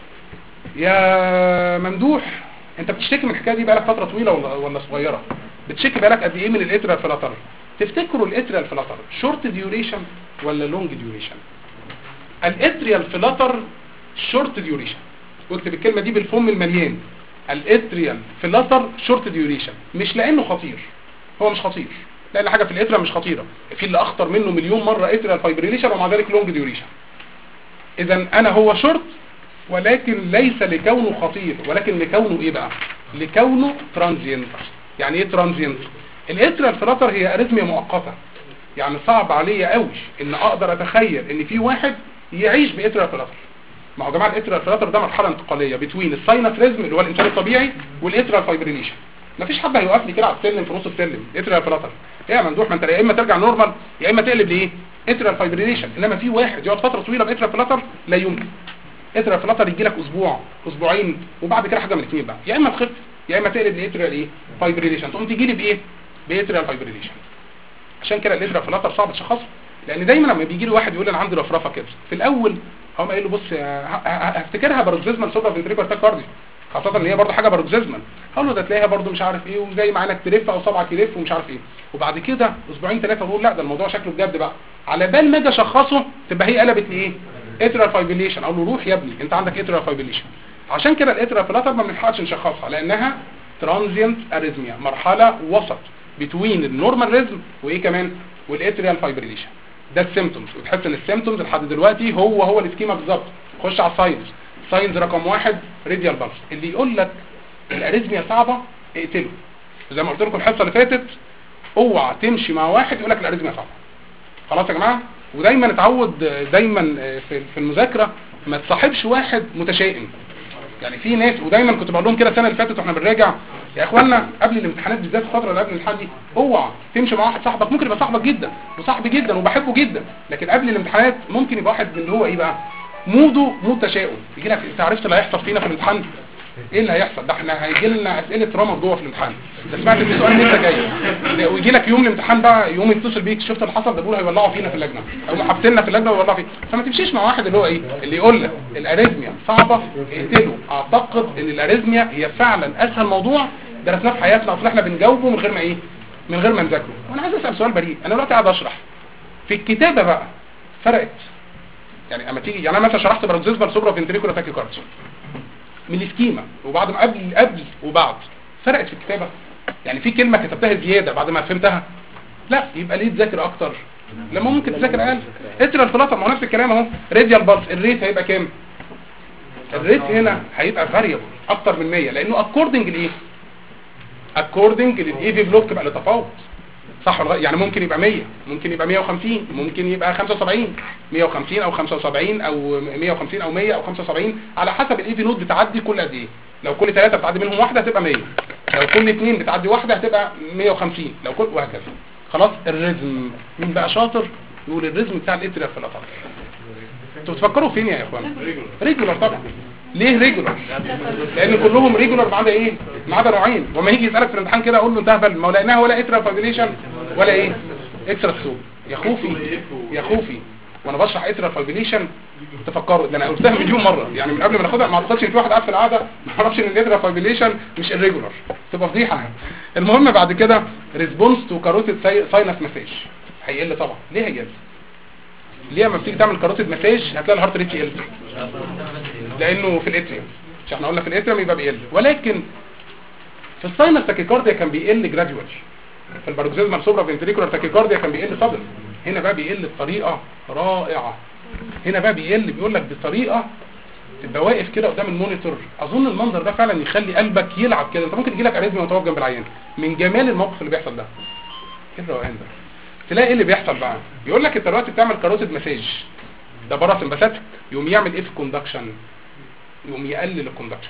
يا ممدوح انت بتشتكي من الحكايه دي بقالك فتره طويله ولا صغيره؟ بتشتكي بقالك قد ايه من الاتريال فلاتر؟ تفتكروا الاتريال فلاتر شورت ديوريشن ولا لونج ديوريشن؟ الاتريال فلاتر شورت ديوريشن. واكتب الكلمه دي بالفم المليان، الاتريال فلاتر شورت ديوريشن. مش لانه خطير، هو مش خطير، لان حاجه في الاتريال مش خطيره، في اللي اخطر منه مليون مره اتريال فايبريليشن ومع ذلك لونج ديوريشن. اذا انا هو شورت، ولكن ليس لكونه خطير، ولكن لكونه ايه بقى؟ لكونه ترانزينت. يعني ايه ترانزينت؟ الاتريال فلاتر هي اريثميا مؤقته، يعني صعب عليا قوي ان اقدر اتخيل ان في واحد يعيش باتريال فلاتر. ما هو يا جماعه الاتريال فلاتر ده مرحله انتقاليه بين الساينس ريزم اللي هو الانسان الطبيعي والاتريال فايبريليشن. مفيش حد هيوقف لي كده على السلم في نص السلم اتريال فلاتر. ايه يا ممدوح، ما انت يا اما ترجع نورمال يا اما تقلب لايه؟ اتريال فايبريليشن. انما في واحد يقعد فتره طويله باتريال فلاتر؟ لا يمكن. اتريال فلاتر يجي لك اسبوع اسبوعين وبعد كده حاجه من الاثنين بقى، يا اما تخف يا اما تقلب لاتريال ايه؟ فايبريليشن. تقوم تيجي لي بايه؟ باتريال فايبريليشن. عشان كده الاتريال فلاتر صعب تشخصه، لان دايما لما بيجي لي واحد يقول انا عندي رفرفه كده في الاول، هقوم قايل له بص هفتكرها باروكسيزمال سوبرا فنتريكولار تاكيكارديا، خاصه ان هي برضه حاجه باروكسيزمال. هقول له ده تلاقيها برضه مش عارف ايه، وزي ما عينك تلف او صبعك يلف ومش عارف ايه. وبعد كده اسبوعين 3 بقول لا ده الموضوع شكله بجد بقى، على بال ما اجي اشخصه تبقى هي قلبت لايه؟ اتريال فايبريليشن. اقول له روح يا ابني انت عندك اتريال فايبريليشن. عشان كده الاتريال فلاتر ما بنلحقش نشخصها، لانها ترانزينت اريثميا، مرحله وسط بين النورمال ريزم وايه كمان؟ والاتريال فايبريليشن. ده السيمبتومز. وتحس ان السيمبتومز لحد دلوقتي هو الاسكيما بالظبط. خش على الساينس. ساينز رقم 1 راديال بالس. اللي يقول لك الاريزميا صعبه اقتله. زي ما قلت لكم الحصه اللي فاتت، اوعى تمشي مع واحد يقول لك الاريزميا صعبه. خلاص يا جماعه. ودايما اتعود دايما في المذاكره ما تصاحبش واحد متشائم. يعني في ناس، ودايما كنت بقول لهم كده السنه اللي فاتت واحنا بنراجع، يا اخوانا قبل الامتحانات بالذات الفتره اللي قبل الامتحان دي، اوعى تمشي مع واحد صاحبك ممكن يبقى صاحبك جدا وصاحبي جدا وبحبه جدا، لكن قبل الامتحانات ممكن يبقى واحد من اللي هو ايه بقى، موده مود تشاؤم. يجي لك انت عرفت اللي هيحصل فينا في الامتحان؟ ايه اللي هيحصل ده؟ احنا هيجي لنا اسئله رمض جوه في الامتحان، ده سمعت ان السؤال لسه جاي، ويجي لك يوم الامتحان بقى يوم يتصل بيك شفت اللي حصل ده، بيقولوا هيولعوا فينا في اللجنه او محبسيننا في اللجنه ويولعوا فينا. فما تمشيش مع واحد اللي هو ايه، اللي يقول لك الاريزميا صعبه اقتله. اعتقد ان الاريزميا هي فعلا اسهل موضوع درسناه في حياتنا، اصل احنا بنجاوبه من غير ما ايه، من غير ما نذاكره. وانا عايز اسال سؤال بريء، انا دلوقتي قاعد اشرح في الكتابه بقى فرقت؟ يعني اما تيجي، يعني انا مثلا شرحت باروكسيزمال سوبرا فنتريكولا تاكيكارديا من السكيما وبعد ما قبل وبعد، فرقت في الكتابه؟ يعني في كلمه كتبتها زياده بعد ما فهمتها؟ لا. يبقى ليه تذاكر اكتر لما ممكن تذاكر اقل؟ اترال فلاتر ما هو نفس الكلام اهو. راديال بالس الريت هيبقى كام؟ الريت هنا هيبقى فاريبل اكتر من 100 لانه اكوردنج لايه؟ اكوردنج للاي في بلوك بقى لتفاوت، صح ولا يعني ممكن يبقى 100، ممكن يبقى 150، ممكن يبقى 75، 150 او 75 او 150 او 100 او 75 على حسب الاي في نود بتعدي كل قد ايه. لو كل 3 بتعدي منهم واحده هتبقى 100، لو كل 2 بتعدي واحده هتبقى 150، لو كل وهكذا. خلاص. الريزم مين بقى شاطر يقول الريزم بتاع الاتريال فلاتر؟ انتوا بتفكروا فين يا اخوان؟ ريجولار طبعا. ليه ريجولار؟ لان كلهم ريجولار ما عدا ايه، ما عدا نوعين. وما يجي يسالك في الامتحان كده اقول له انتهبل، ما لقيناها ولا اتريال فايبريشن ولا ايه اكسترا سوب. يا خوفي يا خوفي وانا بشرح اتريال فايبريشن تفكروا ده انا قلتها مليون مره، يعني من قبل ما ناخدها ما اعتقدش ان في واحد قاعد في القعده ما يعرفش ان الاتريال فايبريشن مش الريجولار، تبقى فضيحه. المهم بعد كده ريسبونس تو كاروتيد ساينس مساج هيقل طبعا. ليه هيقل؟ ليه لما بتيجي تعمل كاروتيد مساج هتلاقي الهارت ريت يقل؟ لانه في الاتريوم، مش احنا قلنا في الاتريوم يبقى بيقل. ولكن في الساينس تاكيكارديا كان بيقل جراديوال، في الباروكسيزمال سوبرا فنتريكولار تاكيكارديا كان بيقل صدر. هنا بقى بيقل بطريقه رائعه. هنا بقى بيقول لك بطريقه تبقى واقف كده قدام المونيتور. اظن المنظر ده فعلا يخلي قلبك يلعب كده. انت ممكن يجي لك اريزميا وانت واقف جنب العيان من جمال الموقف اللي بيحصل ده. ايه الروقان ده؟ تلاقي ايه اللي بيحصل بقى؟ يقول لك انت دلوقتي بتعمل كاروتيد مساج، ده باراسمباثيك، يقوم يعمل ايه في الكوندكشن؟ يقوم يقلل الكوندكشن.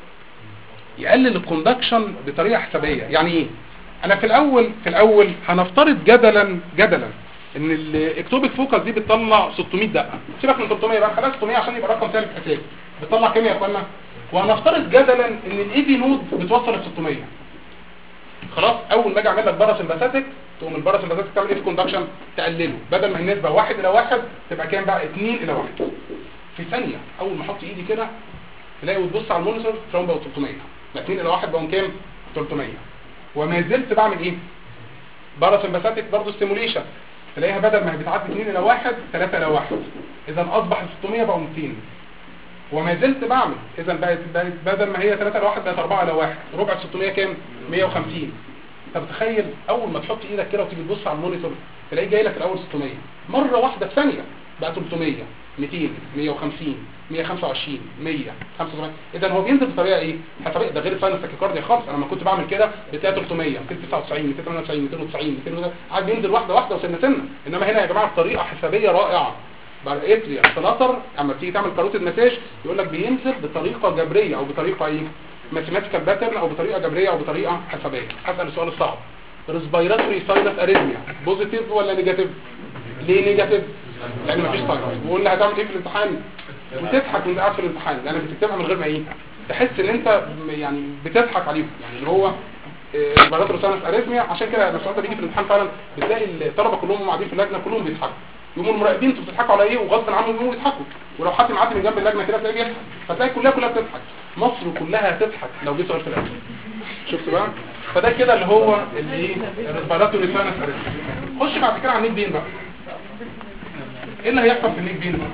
يقلل الكوندكشن بطريقه حسابيه. يعني ايه؟ انا في الاول هنفترض جدلا ان الاكتوبيك فوكس دي بتطلع 600 دقه، سيبك من 300 بقى خلاص 600 عشان يبقى رقم ثالث اساسي، بتطلع كام يا اخوانا؟ وهنفترض جدلا ان الاي في نود بتوصل ل 600. خلاص. اول ما اجي اعمل لك باراسمباثيك تقوم الباراسمباثيك تعمل ايه في الكوندكشن؟ تقلله. بدل ما النسبه 1:1 تبقى كام بقى؟ 2:1 في ثانيه. اول ما احط ايدي كده تلاقي وتبص على المونيتور تلاقيهم بقوا 300، 2:1 بقوا كام؟ 300. وما زلت بعمل ايه؟ باراسمباثيك برضه ستيموليشن، تلاقيها بدل ما هي بتعدي 2:1 3:1، اذا اصبح 600 بقوا 200. وما زلت بعمل، اذا بقت بدل ما هي 3:1 بقت 4:1، ربع 600 كام؟ 150. طب تخيل اول ما تحط ايدك كده وتيجي تبص على المونيتور تلاقيه جاي لك الاول 600، مره واحده في ثانيه بقى 300، 200، 150، 125، 100، 75. اذا هو بينزل بطريقه ايه؟ حسابيه. ده غير الساينس تاكيكارديا خالص. انا لما كنت بعمل كده بتلاقي 300، 299، 298، 290، 200، قاعد بينزل واحده واحده وسنه سنه. انما هنا يا جماعه بطريقه حسابيه رائعه. بعد اتريال فلاتر اما تيجي تعمل كاروتيد مساج يقول لك بينزل بطريقه جبريه او بطريقه ايه؟ ماثيماتيكال باترن او بطريقه جبريه او بطريقه حسابيه. هسال السؤال الصعب، ريسبيراتوري ساينس اريثميا بوزيتيف ولا نيجاتيف؟ ليه نيجاتيف؟ لان مفيش ساينس. وقول لها هتعمل ايه في الامتحان؟ وتضحك وانت قاعد في الامتحان لانك بتكتبها من غير ما ايه؟ تحس ان انت يعني بتضحك عليهم، يعني اللي هو ريسبيراتوري ساينس اريثميا. عشان كده لما السؤال ده بيجي في الامتحان فعلا بتلاقي الطلبه كلهم قاعدين في اللجنه كلهم بيضحكوا، يقوموا المراقبين انتوا بتضحكوا على ايه؟ وغصب عنهم يقوموا يضحكوا. ولو حد معدي من جنب اللجنه كده تلاقيه بيضحك، فتلاقي كلها بتضحك. مصر كلها تضحك لو جه سؤال في الاخر. شفت بقى؟ فده كده اللي هو الايه؟ الريسبيراتوري ساينس اريثميا. خش بعد كده على النيك بين بقى. ايه اللي هيحصل في النيك بين بقى؟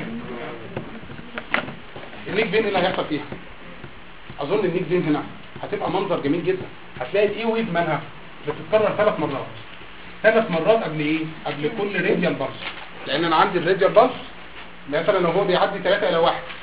النيك بين ايه اللي هيحصل فيها؟ اظن النيك بين هنا هتبقى منظر جميل جدا. هتلاقي الاي ويف مالها بتتكرر 3 مرات. 3 مرات قبل ايه؟ قبل كل راديال بالس. لان انا عندي الراديال بالس مثلا لو هو بيعدي 3:1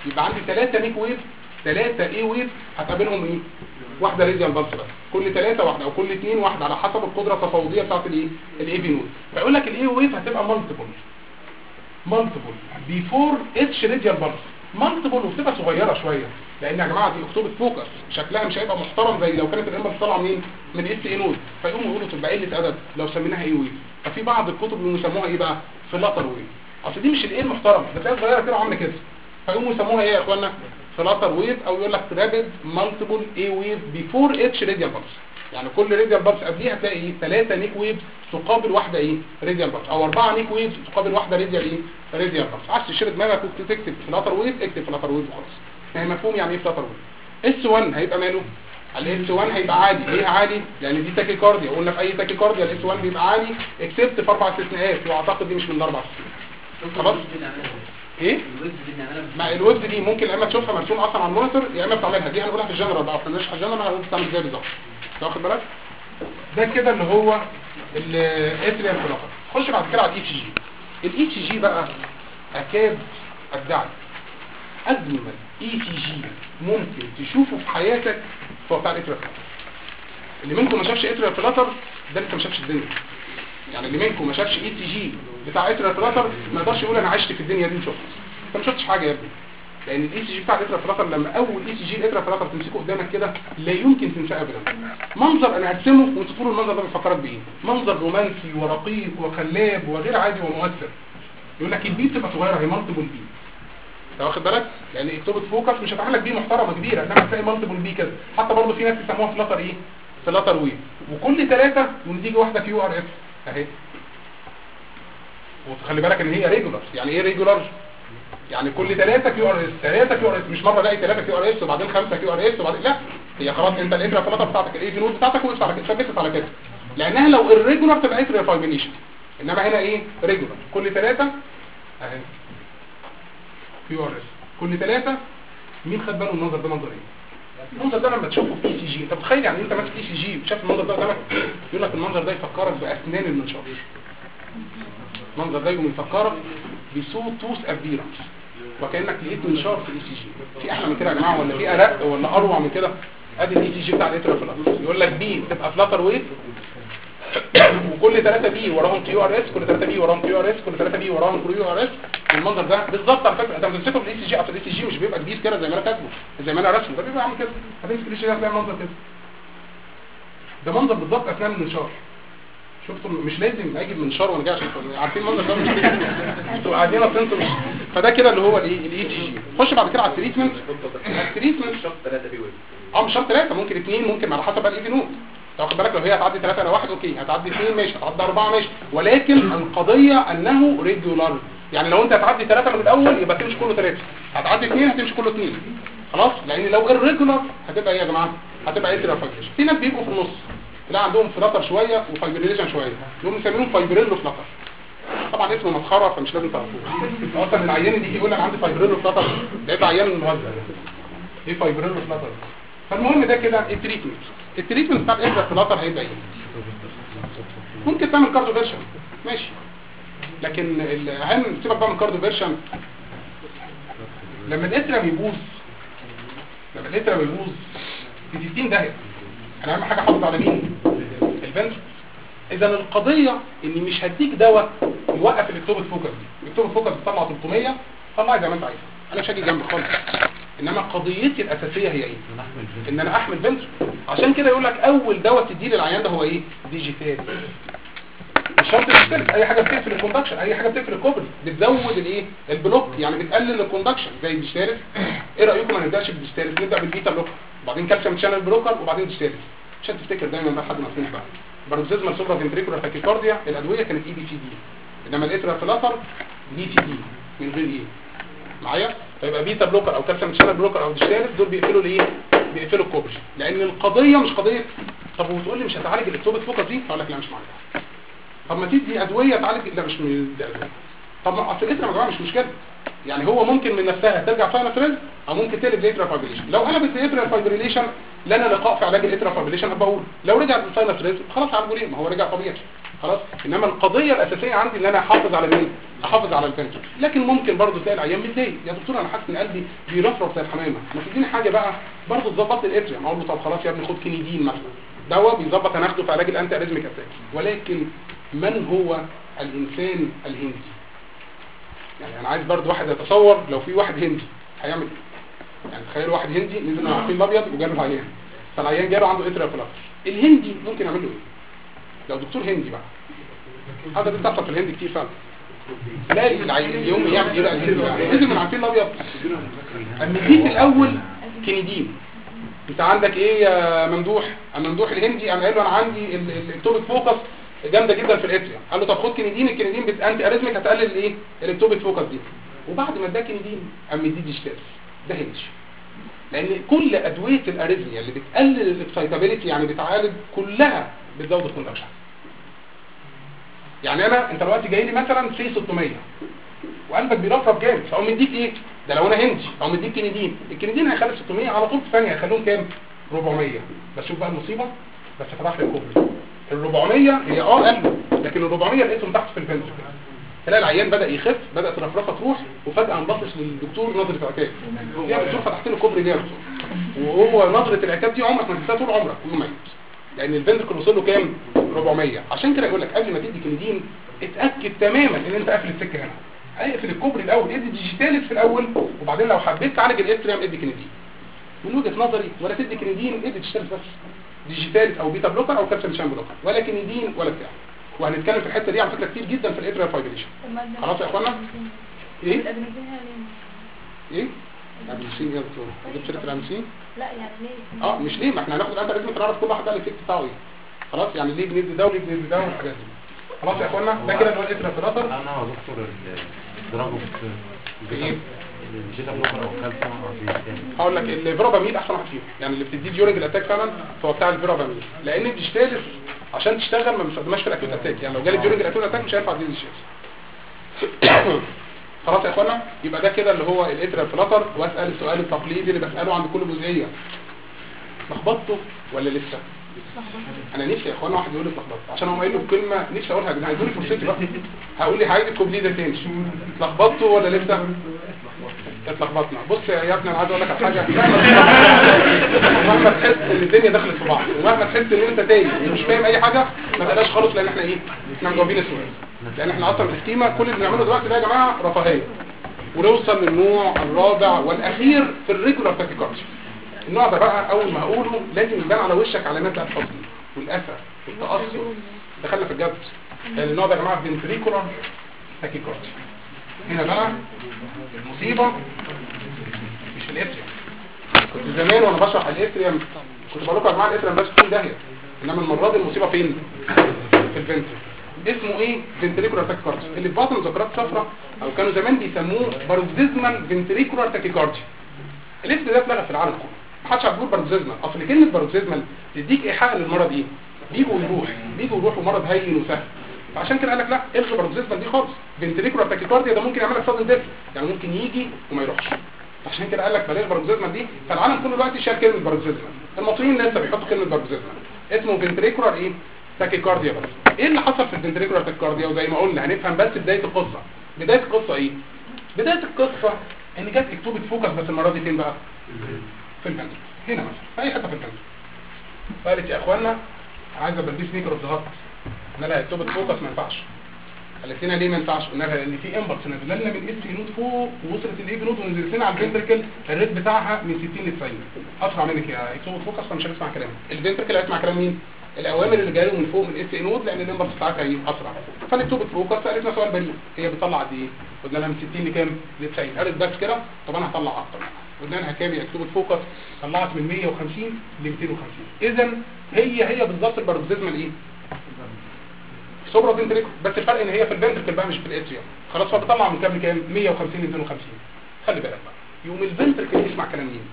يبقى عندي 3 نيك ويف، 3 اي ويف هتقابلهم ايه؟ واحده راديال بلس بس، كل 3 واحده او كل 2 واحده على حسب القدره التفاوضيه بتاعت الايه؟ الاي في نود. فيقول لك الاي ويف هتبقى مالتيبل بيفور اتش راديال بلس، مالتيبل وبتبقى صغيره شويه، لان يا جماعه دي اكتوبه فوكس شكلها مش هيبقى محترم زي لو كانت الامبلس طالعه منين؟ من اس اي نود، فيقوموا يقولوا تبقى قله ادب لو سميناها اي ويف. ففي بعض الكتب يسموها ايه بقى؟ فلاتر ويف. اصل دي مش الايه المحترمه، ده تلاقيها صغيره كده عامله كده، فيقوموا يسموها ايه يا اخوانا؟ فلاتر ويف، او يقول لك رابيد مالتيبل اي ويف بيفور اتش راديال بلس. يعني كل راديال بلس قبليها هتلاقي ايه؟ 3 نيك ويف تقابل واحده ايه؟ راديال بلس، او 4 نيك ويف تقابل واحده راديال ايه؟ راديال بلس. عايز تشير دماغك وتكتب فلاتر ويف، اكتب فلاتر ويف وخلاص. يعني مفهوم يعني ايه فلاتر ويف. اس 1 هيبقى ماله؟ الاس 1 هيبقى عالي. ليه عالي؟ لان دي تاكي كارديا، قلنا في اي تاكي كارديا الاس 1 بيبقى عالي اكسبت في 4 استثناءات، واعتقد دي مش من الاربع استثناءات. خلاص؟ ايه؟ ما الويبز دي ممكن يا اما تشوفها مرسوم اصلا على المونيتور، يا اما بتعملها. دي هنقولها في الجنرال بقى، احنا مش في الجنرال هنقول بتعمل ازاي بالظبط. واخد بالك؟ ده كده اللي هو الاتريال فلاتر. خش بعد كده على الاي تي جي. الاي تي جي بقى اكاد ادعي اجمل اي تي جي ممكن تشوفه في حياتك هو بتاع الاتريال فلاتر. اللي منكم ما شافش اتريال فلاتر ده لسه ما شافش الدنيا. يعني اللي منكم ما شافش اي تي جي بتاع اتريال فلاتر ما يقدرش يقول انا عشت في الدنيا دي وشفت. انت ما شفتش حاجه يا ابني. لان الاي تي جي بتاع الاتريال فلاتر لما اول اي تي جي الاتريال فلاتر تمسكه قدامك كده لا يمكن تنساه ابدا. منظر انا هرسمه وانتوا تقولوا المنظر ده بيفكرك بايه؟ منظر رومانسي ورقيق وخلاب وغير عادي ومؤثر. يقول لك البي بتبقى صغيره، هي مالتيبل بي. انت واخد بالك؟ يعني اكتوبه فوكس مش هتعمل لك بي محترمه كبيره، انما هتلاقي مالتيبل بي كده. حتى برضه في ناس بيسموها فلاتر ايه؟ فلاتر ويف. وكل 3 ونتيجه واحده كيو ار اس اهي. وخلي بالك ان هي ريجولار. يعني ايه ريجولار؟ يعني كل 3 كيو ار اس، 3 كيو ار اس، مش مره الاقي 3 كيو ار اس وبعدين 5 كيو ار اس وبعدين لا، هي خلاص انت الاتريال فلاتر بتاعتك الاي في نود بتاعتك وقفت على كده، ثبتت على كده. لانها لو الريجولار تبقى اتريال فايبريليشن، انما هنا ايه؟ ريجولار. كل 3 اهي كيو ار اس، كل 3. مين خد باله المنظر ده منظر ايه؟ المنظر ده لما تشوفه في اي سي جي، انت متخيل يعني انت ماسك اي سي جي وشايف المنظر ده قدامك؟ يقول لك المنظر ده يفكرك باسنان المنشار. المنظر ده يقوم يفكرك بصوت توس ابيرنس، وكانك لقيت منشار في الاي سي جي. في احلى من كده يا جماعه؟ ولا في ارق ولا اروع من كده؟ ادي الاي سي جي بتاع الاتريال فلاتر. يقول لك بي تبقى فلاتر ويف، وكل 3 بي وراهم كيو ار اس، كل 3 بي وراهم كيو ار اس، كل 3 بي وراهم كيو ار اس. المنظر ده بالظبط على فكره انت بتمسكه في الاي سي جي، اصل الاي سي جي مش بيبقى كبير كده زي ما انا كاتبه، زي ما انا رسمه، ده بيبقى عامل كده. هتمسك الاي سي جي هتلاقي المنظر كده. ده منظر بالظبط اسنان المنشار. شفتوا؟ مش لازم اجيب منشار وانا جاي عشان عارفين المنظر ده مش انتوا قاعدين اصلا انتوا مش. فده كده اللي هو الايه؟ الاي تي جي. خش بعد كده على التريتمنت. التريتمنت شرط 3 بي ويف. مش شرط 3، ممكن 2، ممكن على حسب بقى الاي في نود. تاخد بالك لو هي هتعدي 3 انا 1 اوكي، هتعدي 2 ماشي، هتعدي 4 ماشي، ولكن القضيه انه ريجولار. يعني لو انت هتعدي 3 من الاول يبقى تمشي كله 3، هتعدي 2 هتمشي كله 2. خلاص؟ لان لو الريجولار هتبقى ايه يا جماعه؟ هتبقى اتريال فايبريليشن. في ناس بيبقوا في النص تلاقي عندهم فلاتر شويه وفايبريليشن شويه، دول مسمينهم فايبريلو فلاتر. طبعا اسمه مسخره فمش لازم تعرفوه. اصلا العيان دي يقول لك عندي فايبريلو فلاتر، ده يبقى عيان موزع. ايه فايبريلو فلاتر؟ فالمهم ده كده التريتمنت. التريتمنت بتاع الاتريال فلاتر هيبقى ايه؟ ممكن تعمل كارديو فيرشن ماشي، لكن الاهم سيبك بقى من كارديو فيرشن. لما الاتريال يبوظ، في 60 داهيه. انا اهم حاجه احافظ على مين؟ الفنتر. اذا القضيه اني مش هديك دواء يوقف الاكتوبيك فوكس دي. الاكتوبيك فوكس بتطلع 300 طلعي زي ما انت عايز، انا مش هاجي جنبك خالص. انما قضيتي الاساسيه هي ايه؟ ان انا احمل فنتر. عشان كده يقول لك اول دواء تديه للعيان ده هو ايه؟ ديجيتال. مش شرط ديجيتال، اي حاجه بتقفل الكوندكشن، اي حاجه بتقفل الكوبري، بتزود الايه؟ البلوك، يعني بتقلل الكوندكشن زي الديجيتال. ايه رايكم ما نبداش بالديجيتال؟ نبدا بالبيتا بلوكر، وبعدين كالسيوم شانل بلوكر، وبعدين ديجيتال. عشان تفتكر دايما بقى لحد ما تفهم بقى. باروكسيزمال سوبرا فنتريكولار تاكيكارديا الادويه كانت اي بي سي دي، انما الاتريال فلاتر دي سي دي من غير ايه؟ معايا؟ فيبقى بيتا بلوكر او كالسيوم شانل بلوكر او ديجيتال دول بيقفلوا الايه؟ بيقفلوا الكوبري. لان القضيه مش قضيه طب وتقول لي مش هتعالج الاكتوبيك فوكس دي؟ هقول لك لا مش معايا. طب ما تدي ادويه تعالج، لا مش من دي ادويه. طب ما اصل الاتريال يا جماعه مش مشكله، يعني هو ممكن من نفسها ترجع ساينس ريز او ممكن تقلب لاتريال فايبريليشن. لو قلبت لاتريال فايبريليشن لنا لقاء في علاج الاتريال فايبريليشن هبقى اقول لو رجعت للساينس ريز خلاص عالجوا ليه؟ ما هو رجع طبيعي. خلاص. انما القضيه الاساسيه عندي ان انا احافظ على مين؟ احافظ على الفنتركل. لكن ممكن برضه تلاقي العيان متضايق، يا دكتور انا حاسس ان قلبي بيرفرف زي الحمامه، ما تديني حاجه بقى برضه تظبط لي الاتريوم. اقول له طب خلاص يا ابني خد كينيدين مثلا، دواء بيظبط هناخده في علاج الانتي اريزميك اتاك. ولكن من هو الانسان الهندي؟ يعني انا عايز برضه واحد يتصور لو في واحد هندي هيعمل ايه. يعني تخيل واحد هندي نزل من العقيل الابيض وجاله العيان، فالعيان جاله عنده اتريال فلاتر، الهندي ممكن يعمل له ايه؟ لو دكتور هندي بقى، هذا دي بتحصل في الهند كتير فعلا. تلاقي اليوم يعمل ايه بقى الهندي بقى؟ نزل من العقيل الابيض مديك الاول كينيدين. انت عندك ايه يا ممدوح؟ ممدوح الهندي انا قال له انا عندي الاكتوبيك فوكس جامده جدا في الاتريا، قال له طب خد كينيدين، الكينيدين انتي اريزميك هتقلل الايه؟ الاكتوبيك فوكس دي. وبعد ما اداه كينيدين قام مديه ديجيتال. ده هندي. لان كل ادويه الاريزميا اللي بتقلل الاكسايتابيليتي يعني بتعالج كلها بتزود الكوندكشن. يعني انت دلوقتي جاي لي مثلا في 600 وقلبك بيرفرف جامد، فاقوم مديك ايه؟ ده لو انا هندي اقوم مديك كينيدين، الكينيدين هيخلي 600 على طول في ثانيه هيخليهم كام؟ 400. بس شوف بقى المصيبه، بس فتح لي الكوبري. ال 400 هي قلبه، لكن ال 400 لقيتهم تحت في الفنتركل. تلاقي العيان بدا يخف، بدات الرفرفه تروح، وفجاه انبطش للدكتور نظره عتاب. يا دكتور فتحت له الكوبري ليه يا دكتور؟ وهو نظره العتاب دي عمرك ما تنساها طول عمرك ويوم ميت. لان الفنتركل وصل له كام؟ 400. عشان كده يقول لك قبل ما تدي كينيدين اتاكد تماما ان انت قافل السكه هنا. اقفل الكوبري الاول، ادي ديجيتاليس في الاول، وبعدين لو حبيت تعالج الاتريوم ادي كينيدين. من وجهه نظري ولا تدي كينيدين، ادي ديجيتاليس بس، ديجيتاليس او بيتا بلوكر او كابسول شام بلوكر، ولا كينيدين ولا بتاع. وهنتكلم في الحته دي على فكره كتير جدا في الاتريال فايبريشن. خلاص يا اخوانا؟ ايه؟ ايه؟ الامسين يا دكتور، جبت شركه الامسين؟ لا يعني ليه؟ مش ليه، ما احنا هناخد الانتي اريزميك نعرف كل واحد بقى الافكت بتاعه ايه. خلاص يعني ليه بندي ده وليه بندي ده والحاجات دي. خلاص يا اخوانا؟ ده كده اللي هو الاتريال فلاتر. انا يا دكتور الدراجو ايه؟ البيتا بلوكر او كالسيوم هقول لك الفيراباميل احسن واحد فيهم، يعني اللي بتديه ديورنج الاتاك فعلا هو بتاع الفيراباميل، لان الديجيتاليس عشان تشتغل ما بنستخدمهاش في الاكيوت اتاك. يعني لو جالي ديورنج الاكيوت اتاك مش هينفع اديه ديجيتاليس. خلاص يا اخوانا؟ يبقى ده كده اللي هو الاتريال فلاتر. واسال السؤال التقليدي اللي بساله عند كل جزئيه، لخبطته ولا لسه؟ انا نفسي يا اخوانا واحد يقول لي اتلخبطت، عشان هو قايل له كلمه نفسي اقولها يا جدعان، ادوني فرصتي بقى. هقول لي هعيد الكوبليه ده تاني، اتلخبطته ولا لسه؟ اتلخبطنا. بص يا ابني انا عايز اقول لك على حاجه، مهما تحس ان الدنيا دخلت في بعض، ومهما تحس ان انت تايه ومش فاهم اي حاجه، ما تقلقش خالص، لان احنا ايه؟ احنا مجاوبين السؤال. لان احنا اصلا السكيما كل اللي بنعمله دلوقتي ده يا جماعه رفاهيه، ونوصل للنوع الرابع والاخير في الريجولار تاكيكارديا. النوع ده بقى اول ما اقوله لازم يبان على وشك علامات الحزن والاسى والتاثر. دخلنا في الجد. يعني النوع ده يا جماعه فنتريكولار تاكيكارديا. هنا بقى المصيبه مش في الاتريوم. كنت زمان وانا بشرح الاتريوم كنت بقول لكم يا جماعه الاتريوم ده 60 داهيه، انما المره دي المصيبه فين؟ في الفنتريكل. اسمه ايه؟ فنتريكولار تاكيكارديا، اللي في باطن ذكرات صفراء، او كانوا زمان بيسموه باروكسيزمال فنتريكولار تاكيكارديا. الاسم ده اتلغى في العالم كله، محدش عارف يقول باروكسيزمال. اصل كلمه باروكسيزمال تديك ايحاء للمرض ايه؟ بيجوا ويروح ومرض هين وسهل. فعشان كده قال لك لا الغي باروكسيزمال دي خالص. فنتريكولار تاكيكارديا ده ممكن يعمل لك صدمه دفع، يعني ممكن يجي وما يروحش. عشان كده قال لك بلاش باروكسيزمال دي. فالعالم كله دلوقتي شال كلمه باروكسيزمال، المصريين لسه بيحطوا كلمه باروكسيزمال. اسمه فنتريكولار ايه؟ تاكيكارديا. بس ايه اللي حصل في الفنتريكولار تاكيكارديا؟ وزي ما قلنا هنفهم بس بدايه القصه. بدايه القصه ايه؟ بدايه القصه ان جت اكتوبه فوكس، بس المره دي فين بقى؟ في الفنتريكل هنا مثلا، في اي حته في الفنتريكل. قالت يا اخوانا عايزه بلبس سنيكر اوف ذا هارت، قلنا لها اكتوبه فوكس ما ينفعش. قالت لنا ليه ما ينفعش؟ قلنا لها لان في امبلس نزل لنا من اس نود فوق ووصلت الاي بي نود ونزلت لنا على الفنتريكل الريت بتاعها من 60 ل 90 اسرع منك يا اكتوبه فوكس، فمش هتسمع كلامي. الفنتريكل هيسمع كلام مين؟ الاوامر اللي جايه من فوق من اس نود، لان الامبلس بتاعتها هي اسرع. فالاكتوبه فوكس سالتنا سؤال بريء، هي بتطلع قد ايه؟ قلنا لها من 60 لكام؟ ل 90. قالت بس كده؟ طب انا هطلع اكتر. قلنا لها كام يا اكتوبه فوكس؟ طلعت من 150 ل 250. اذا هي بالظبط الباروكسيزمال ايه؟ سوبرا فنتريكل، بس الفرق ان هي في الفنتريكل بقى مش في الاتريوم. خلاص هو بيطلع من كام لكام؟ 150 ل 250. خلي بالك بقى يوم الفنتريكل يسمع كلام مين؟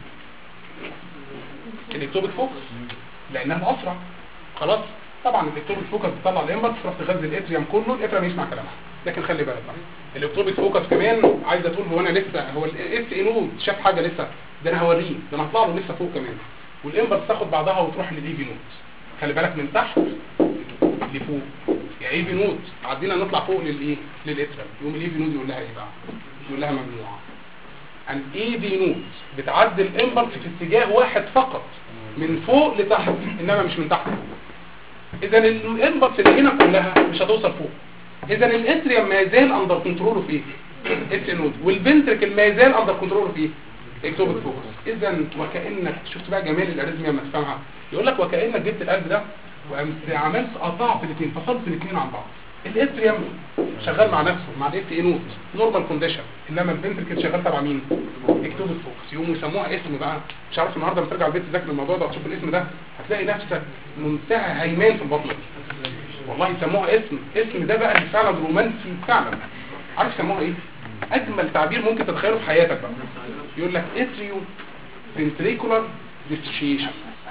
الاكتوبيك فوكس، لانها الاسرع. خلاص طبعا الاكتوبيك فوكس بتطلع الامبلس تروح تغذي الاتريوم كله، الاتريوم يسمع كلامها. لكن خلي بالك بقى الاكتوبيك فوكس كمان عايزه تقول هو انا لسه هو الاس نود شاف حاجه لسه، ده انا هوريه، ده انا هطلع له لسه فوق كمان، والامبلس تاخد بعضها وتروح للاي بي نود. خلي بالك من تحت لفوق. يا اي في نود عدينا نطلع فوق للايه للاتريم، يقوم الاي في نود يقول لها ايه بقى؟ يقول لها ممنوعه. ان اي في نود بتعدي الامبلس في اتجاه واحد فقط من فوق لتحت، انما مش من تحت لفوق. اذا الامبلس اللي هنا كلها مش هتوصل فوق. اذا الاتريم ما يزال اندر كنترول في اس نود، والفنتركل ما يزال اندر كنترول في اكتوبيك فوكس. اذا وكانك شفت بقى جمال الاريزميا لما تفهمها، يقول لك وكانك جبت القلب ده وعملت قطعت الاثنين، فصلت الاثنين عن بعض. الاتريم شغال مع نفسه مع الاف اي نود نورمال كونديشن، انما الفنتركل شغال تبع مين؟ اكتوبيك فوكس. يقوموا يسموها اسم بقى، مش عارف النهارده لما ترجع البيت تذاكر الموضوع ده وتشوف الاسم ده هتلاقي نفسك منتهى هيمان في البطن. والله يسموها اسم ده بقى اللي فعلا رومانسي فعلا. عارف يسموها ايه؟ اجمل تعبير ممكن تتخيله في حياتك بقى. يقول لك اتريو فنتريكولار ديستريشن،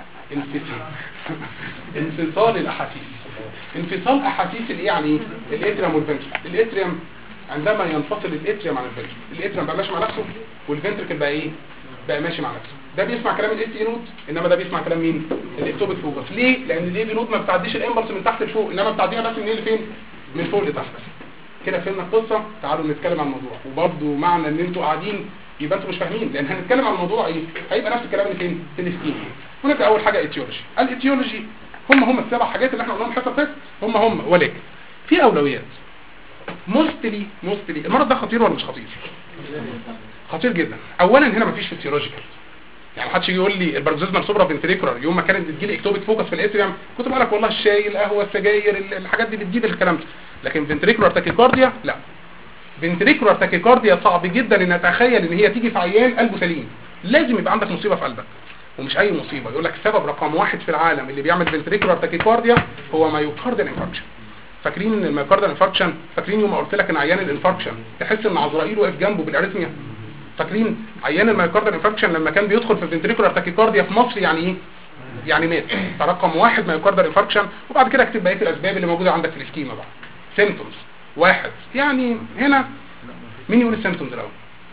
انفصال الاحاسيس. انفصال احاسيس الايه يعني الاتريم والفنتركل. الاتريم عندما ينفصل الاتريم عن الفنتركل، الاتريم بقى ماشي مع نفسه والفنتركل بقى ايه؟ بقى ماشي مع نفسه. ده بيسمع كلام الاس اي نود، انما ده بيسمع كلام مين؟ الاكتوبيك فوكس. ليه؟ لان الاي في نود ما بتعديش الامبلس من تحت لفوق، انما بتعديها بس من ايه لفين؟ من فوق لتحت. كده فهمنا القصه. تعالوا نتكلم عن الموضوع. وبرده معنى ان انتوا قاعدين يبقى انتوا مش فاهمين، لان هنتكلم عن الموضوع ايه؟ هيبقى نفس الكلام اللي فين؟ في السكيم. ونبدا اول حاجه ايتيولوجي. الايتيولوجي هم السبع حاجات اللي احنا قلناهم الحصه اللي فاتت، هم ولكن في اولويات. موستلي المرض ده خطير ولا مش خطير؟ خطير جدا. اولا هنا مفيش فيسيولوجيكال، يعني محدش يجي يقول لي الباركسيزمال سوبرا فنتريكولار يوم ما كانت بتجي لي اكتوبيك فوكس في الاتريم كنت بقول لك والله الشاي القهوه السجاير الحاجات دي بتجيب الكلام ده. لكن فنتريكولار تاكيكارديا لا. فنتريكولار تاكيكارديا صعب جدا ان اتخيل ان هي تيجي في عيان قلبه سليم. لازم يبقى عندك مصيبه في قلبك، ومش اي مصيبه. يقول لك السبب رقم 1 في العالم اللي بيعمل فنتريكولار تاكيكارديا هو مايوكارديال انفاركشن. فاكرين المايوكارديال انفاركشن؟ فاكرين يوم ما قلت لك ان عيان الانفاركشن تحس ان عزرائيل واقف جنبه بالاريثميا؟ فاكرين عيان المايوكارديال انفاركشن لما كان بيدخل في فنتريكولار تاكيكارديا في مصر يعني ايه؟ يعني مات. فرقم 1 مايوكارديال انفاركشن. وبعد كده اكتب بقيه الاسباب اللي موجوده عندك في السكيما بقى. سيمبتومز 1 يعني هنا مين يقول السيمبتومز الاول؟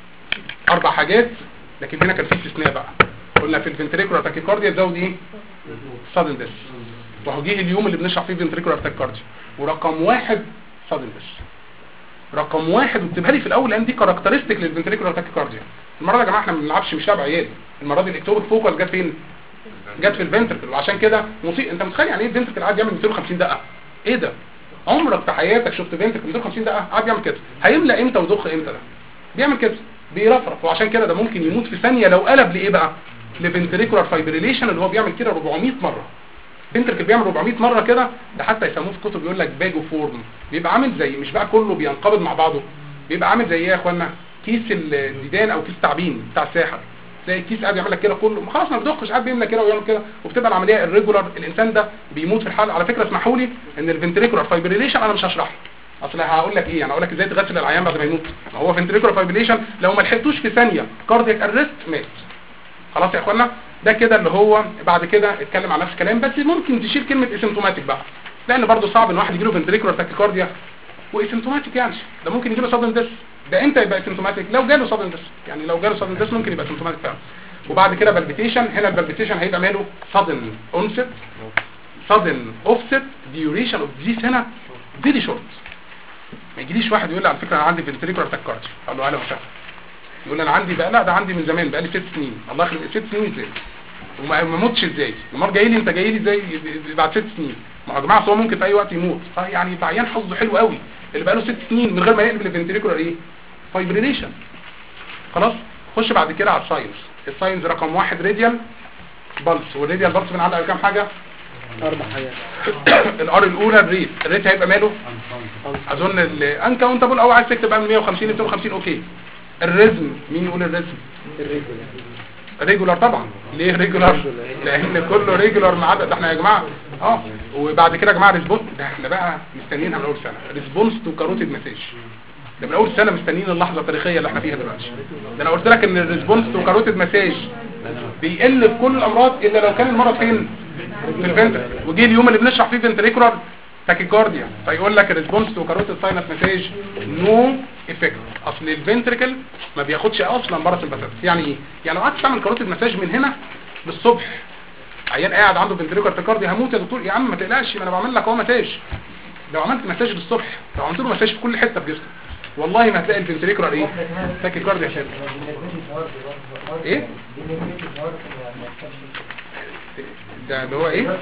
4 حاجات، لكن هنا كان في استثناء بقى. قلنا في الفنتريكولار تاكيكارديا تزود ايه؟ سادن ديس. وهو جه اليوم اللي بنشرح فيه فنتريكولار تاكيكارديا. ورقم 1 سادن ديس. رقم 1 واكتبها لي في الاول لان دي كاركترستيك للفنتريكولار تاكيكارديا. المره دي يا جماعه احنا ما بنلعبش مش لعب عيال. المره دي الاكتوبيك فوكس جت فين؟ جت في الفنتركل. وعشان كده انت متخيل يعني ايه الفنتركل قاعد يعمل 250 دقه؟ ايه ده؟ عمرك في حياتك شفت فنتركل 250 دقه قاعد يعمل كده؟ هيملى امتى ويضخ امتى؟ ده بيعمل كده بيرفرف. وعشان كده ده ممكن يموت في ثانيه لو قلب لايه بقى؟ لفنتريكولار فايبريليشن اللي هو بيعمل كده 400 مره. فنتركل بيعمل 400 مره كده. ده حتى يسموه في كتب يقول لك باجو فورم. بيبقى عامل زي مش بقى كله بينقبض مع بعضه، بيبقى عامل زي ايه يا اخوانا؟ كيس الديدان او كيس تعبين بتاع الساحه. زي الكيس قاعد يعمل لك كده كله، خلاص ما بيضخش، قاعد بيملى كده ويعمل كده، وبتبقى العمليه الريجولار. الانسان ده بيموت في الحال. على فكره اسمحوا لي ان الفنتريكولار فايبريليشن انا مش هشرحه، اصل هقول لك ايه؟ انا هقول لك ازاي تغسل العيان بعد ما يموت. ما هو فنتريكولار فايبريليشن لو ما لحقتوش في ثانيه كاردياك ارست مات. خلاص يا اخوانا؟ ده كده اللي هو بعد كده اتكلم عن نفس الكلام، بس ممكن تشيل كلمه اسيمتوماتيك بقى، لان برضه صعب ان واحد يجي له فنتريكولار تاكيكارديا واسيمتوماتيك. يعني ده ممكن يجي له صدمه دس. ده امتى يبقى اسيمتوماتيك؟ لو جاله صدمه دس. يعني لو جاله صدمه دس ممكن يبقى اسيمتوماتيك فعلا. وبعد كده بالبيتيشن. هنا البالبيتيشن هيبقى ماله؟ sudden onset sudden offset duration of disease. هنا very short. ما يجيليش واحد يقول لي على فكره انا عندي فنتريكولار تاكيكارديا، اقول له اهلا وسهلا. يقول لي انا عندي بقى، لا ده عندي من زمان بقى لي 6 سنين. الله يخليك 6 سنين ازاي؟ وما موتش ازاي؟ المرض جاي لي انت جاي لي ازاي بعد 6 سنين؟ ما يا جماعه هو ممكن في اي وقت يموت. يعني عيان حظه حلو قوي اللي بقى له 6 سنين من غير ما يقلب الفنتريكولار ايه؟ فايبريليشن. خلاص خش بعد كده على الساينس. الساينس رقم 1 راديال بالس. والراديال بالس بنعلق على كام حاجه؟ 4 حاجات. الار الاولى الريت هيبقى ماله؟ اظن الانكاونتابل او عايز تكتب من 150 ل 250 اوكي. الريزم مين يقول الريزم؟ ريجولار طبعا. ليه ريجولار؟ لان كله ريجولار ما عدا ده احنا يا جماعه وبعد كده يا جماعه ريسبونس. ده احنا بقى مستنيينها من اول سنه. ريسبونس تو كاروتيد مساج. ده من اول سنه مستنيين اللحظه التاريخيه اللي احنا فيها دلوقتي. ده انا قلت لك ان الريسبونس تو كاروتيد مساج بيقل في كل الامراض الا لو كان المرض فين؟ في الفنتركل. وجي اليوم اللي بنشرح فيه فنتريكولار تاكيكارديا فيقول لك الريسبونس تو كاروتيد ساينس مساج نو افكت. اصل الفنتركل ما بياخدش اصلا باراسمباثيك. يعني ايه؟ يعني لو قعدت تعمل كاروتيد مساج من هنا للصبح عيان قاعد عنده فنتريكولار تاكيكارديا هموت يا دكتور. يا عم ما تقلقش، ما انا بعمل لك اهو مساج. لو عملت مساج للصبح، لو عملت له مساج في كل حته في جسمه، والله ما هتلاقي الفنتريكولار ايه تاكي كارديا شد. ايه ده اللي هو ايه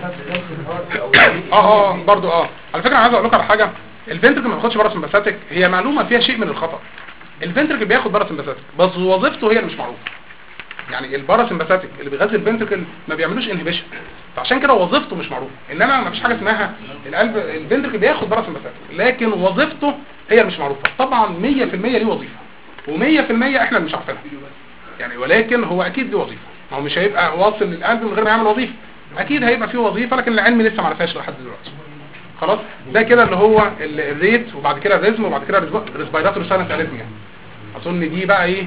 برضو على فكره انا عايز اقول لكم على حاجه. الفنتريكل ما بياخدش باراسمباثيك، هي معلومه فيها شيء من الخطا. الفنتريكل بياخد باراسمباثيك بس وظيفته هي اللي مش معروفه. يعني الباراسمباثيك اللي بيغذي الفنتريكل ما بيعملوش انهبيشن، فعشان كده وظيفته مش معروفه. انما ما فيش حاجه اسمها القلب الفنتريكل بياخد باراسمباثيك لكن وظيفته هي مش معروفه. طبعا 100% ليه وظيفه و100% احنا مش عارفينها يعني، ولكن هو اكيد ليه وظيفه. ما هو مش هيبقى واصل للقلب من غير ما يعمل وظيفه، اكيد هيبقى فيه وظيفه لكن العلم لسه ما عرفهاش لحد دلوقتي. خلاص ده كده اللي هو الريت، وبعد كده الريزم، وبعد كده ريسبيراتوري ساينس اريثميا. اظن دي بقى ايه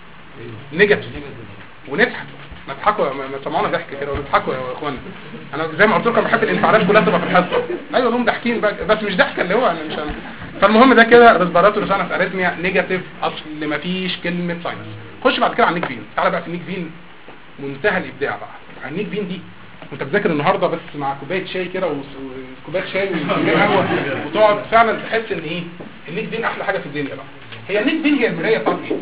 نيجاتيف ونضحك نضحكوا ما سمعونا ضحك كده ونضحكوا يا اخوانا. انا زي ما قلت لكم بحب الانفعالات كلها تبقى في الحصه. ايوه هم ضاحكين بس مش ضحكه اللي هو انا مش أنا. فالمهم ده كده ريسبيراتوري ساينس اريثميا نيجاتيف، اصل ما فيش كلمه ساينس. خش بعد كده على النيك فين. تعالى بقى في النيك فين منتهى الابداع بقى. النيك فين دي وانت بتذاكر النهارده بس مع كوبايه شاي كده وكوبايه شاي قهوه وتقعد فعلا تحس ان ايه النيك فين احلى حاجه في الدنيا بقى. هي النيك فين هي المرايه بتاعت ايه؟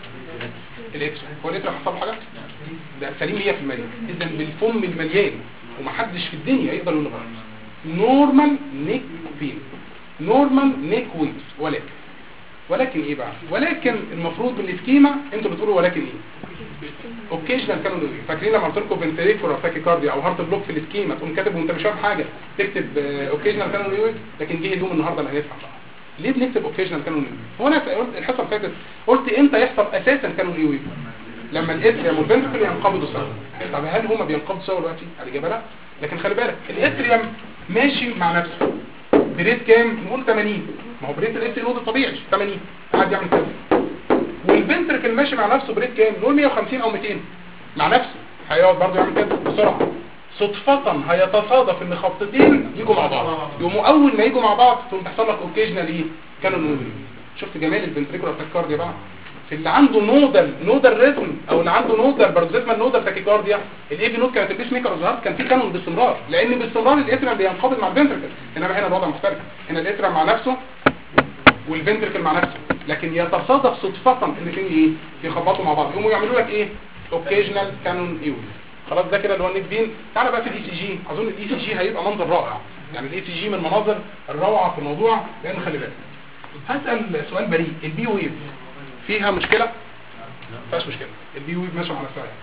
الاتر. هو الاتر حصل له حاجه؟ ده سليم 100%. اذا بالفم المليان ومحدش في الدنيا يقدر يقول غلط. نورمال نيك فين، نورمال نيك ويفز. ولكن ايه بقى؟ ولكن المفروض بالاسكيما انتوا بتقولوا ولكن ايه؟ اوكيجنال كانوا ايه؟ فاكرين لما قلت لكم فنتريكولار تاكيكارديا او هارت بلوك في الاسكيما تقوم كاتب وانت مش فاهم حاجه تكتب اوكيجنال كانوا ايه؟ لكن جه اليوم النهارده اللي هنفهم بقى ليه بنكتب اوكيجنال كانوا ايه؟ هو انا قلت الحصه اللي فاتت قلت امتى يحصل اساسا كانوا ايه؟ لما الاتريوم والفنتريكل ينقبضوا سوا. طب هل هما بينقبضوا سوا دلوقتي؟ الاجابه لا. لكن خلي بالك الاتريوم ماشي مع نفسه بريت كام؟ نقول 80. ما هو بريت الاس نود الطبيعي 80 قاعد يعمل كده. والفنتريكل ماشي مع نفسه بريت كام؟ نقول 150 او 200 مع نفسه هيقعد برضه يعمل كده بسرعه. صدفه هيتصادف ان خبطتين يجوا مع بعض، يقوموا اول ما يجوا مع بعض تقوم تحصل لك اوكيجنال ايه؟ كانوا نودل. شفت جمال الفنتريكولار تاكيكارديا بقى؟ في اللي عنده نودال ريزم او اللي عنده نودال بارزيزمال نودال تاكيكارديا الاي في نود كانت البيس ميكر ظهرت كان في كانون باستمرار، لان باستمرار الاتريم بينقبض مع الفنتريكل. انما هنا الوضع مختلف، هنا الاتريم مع نفسه والفنتريكل مع نفسه، لكن يتصادف صدفه ان الاثنين ايه يخبطوا مع بعض يقوموا يعملوا لك ايه اوكيجنال كانون ايول. خلاص ده كده اللي هو النيك فين. تعالى بقى في الاي سي جي. اظن الاي سي جي هيبقى منظر رائع، يعني الاي سي جي من المناظر الروعه في الموضوع. لان خلي بالك هسال سؤال بريء، البي ويف فيها مشكله؟ ما فيهاش مشكله، البي ويف ماشيه على نفسها.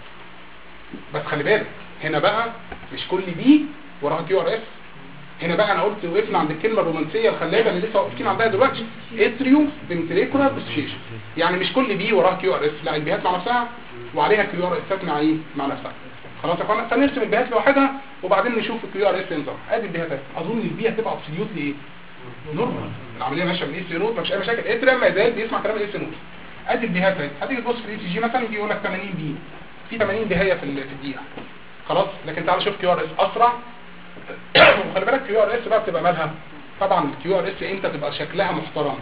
بس خلي بالك هنا بقى مش كل بي وراها كيو ار اس. هنا بقى انا قلت وقفنا عند الكلمه الرومانسيه الخلابه اللي لسه واقفين عندها دلوقتي، اتريو فنتريكولار ديسوشيشن. يعني مش كل بي وراها كيو ار اس، لا البيهات مع نفسها وعليها كيو ار اسات مع ايه؟ مع نفسها. خلاص يا اخوانا نرسم البيهات لوحدها وبعدين نشوف الكيو ار اس نظام. ادي البيهات اظن البي هتبقى ابسوليوتلي ايه؟ نورمال. العمليه ماشيه من الاي سي نوت، مفيش اي مشاكل. اتريم ما يزال بيسمع كلام الاي سي نوت. ادي البيهات اهي. هتيجي تبص في الاي سي جي مثلا يجي يقول لك 80 بي، في 80 بيهيه في الدقيقه. خلاص لكن تعال شوف كيو ار اس اسرع. وخلي بالك كيو ار اس بقى بتبقى مالها؟ طبعا الكيو ار اس امتى تبقى شكلها محترم؟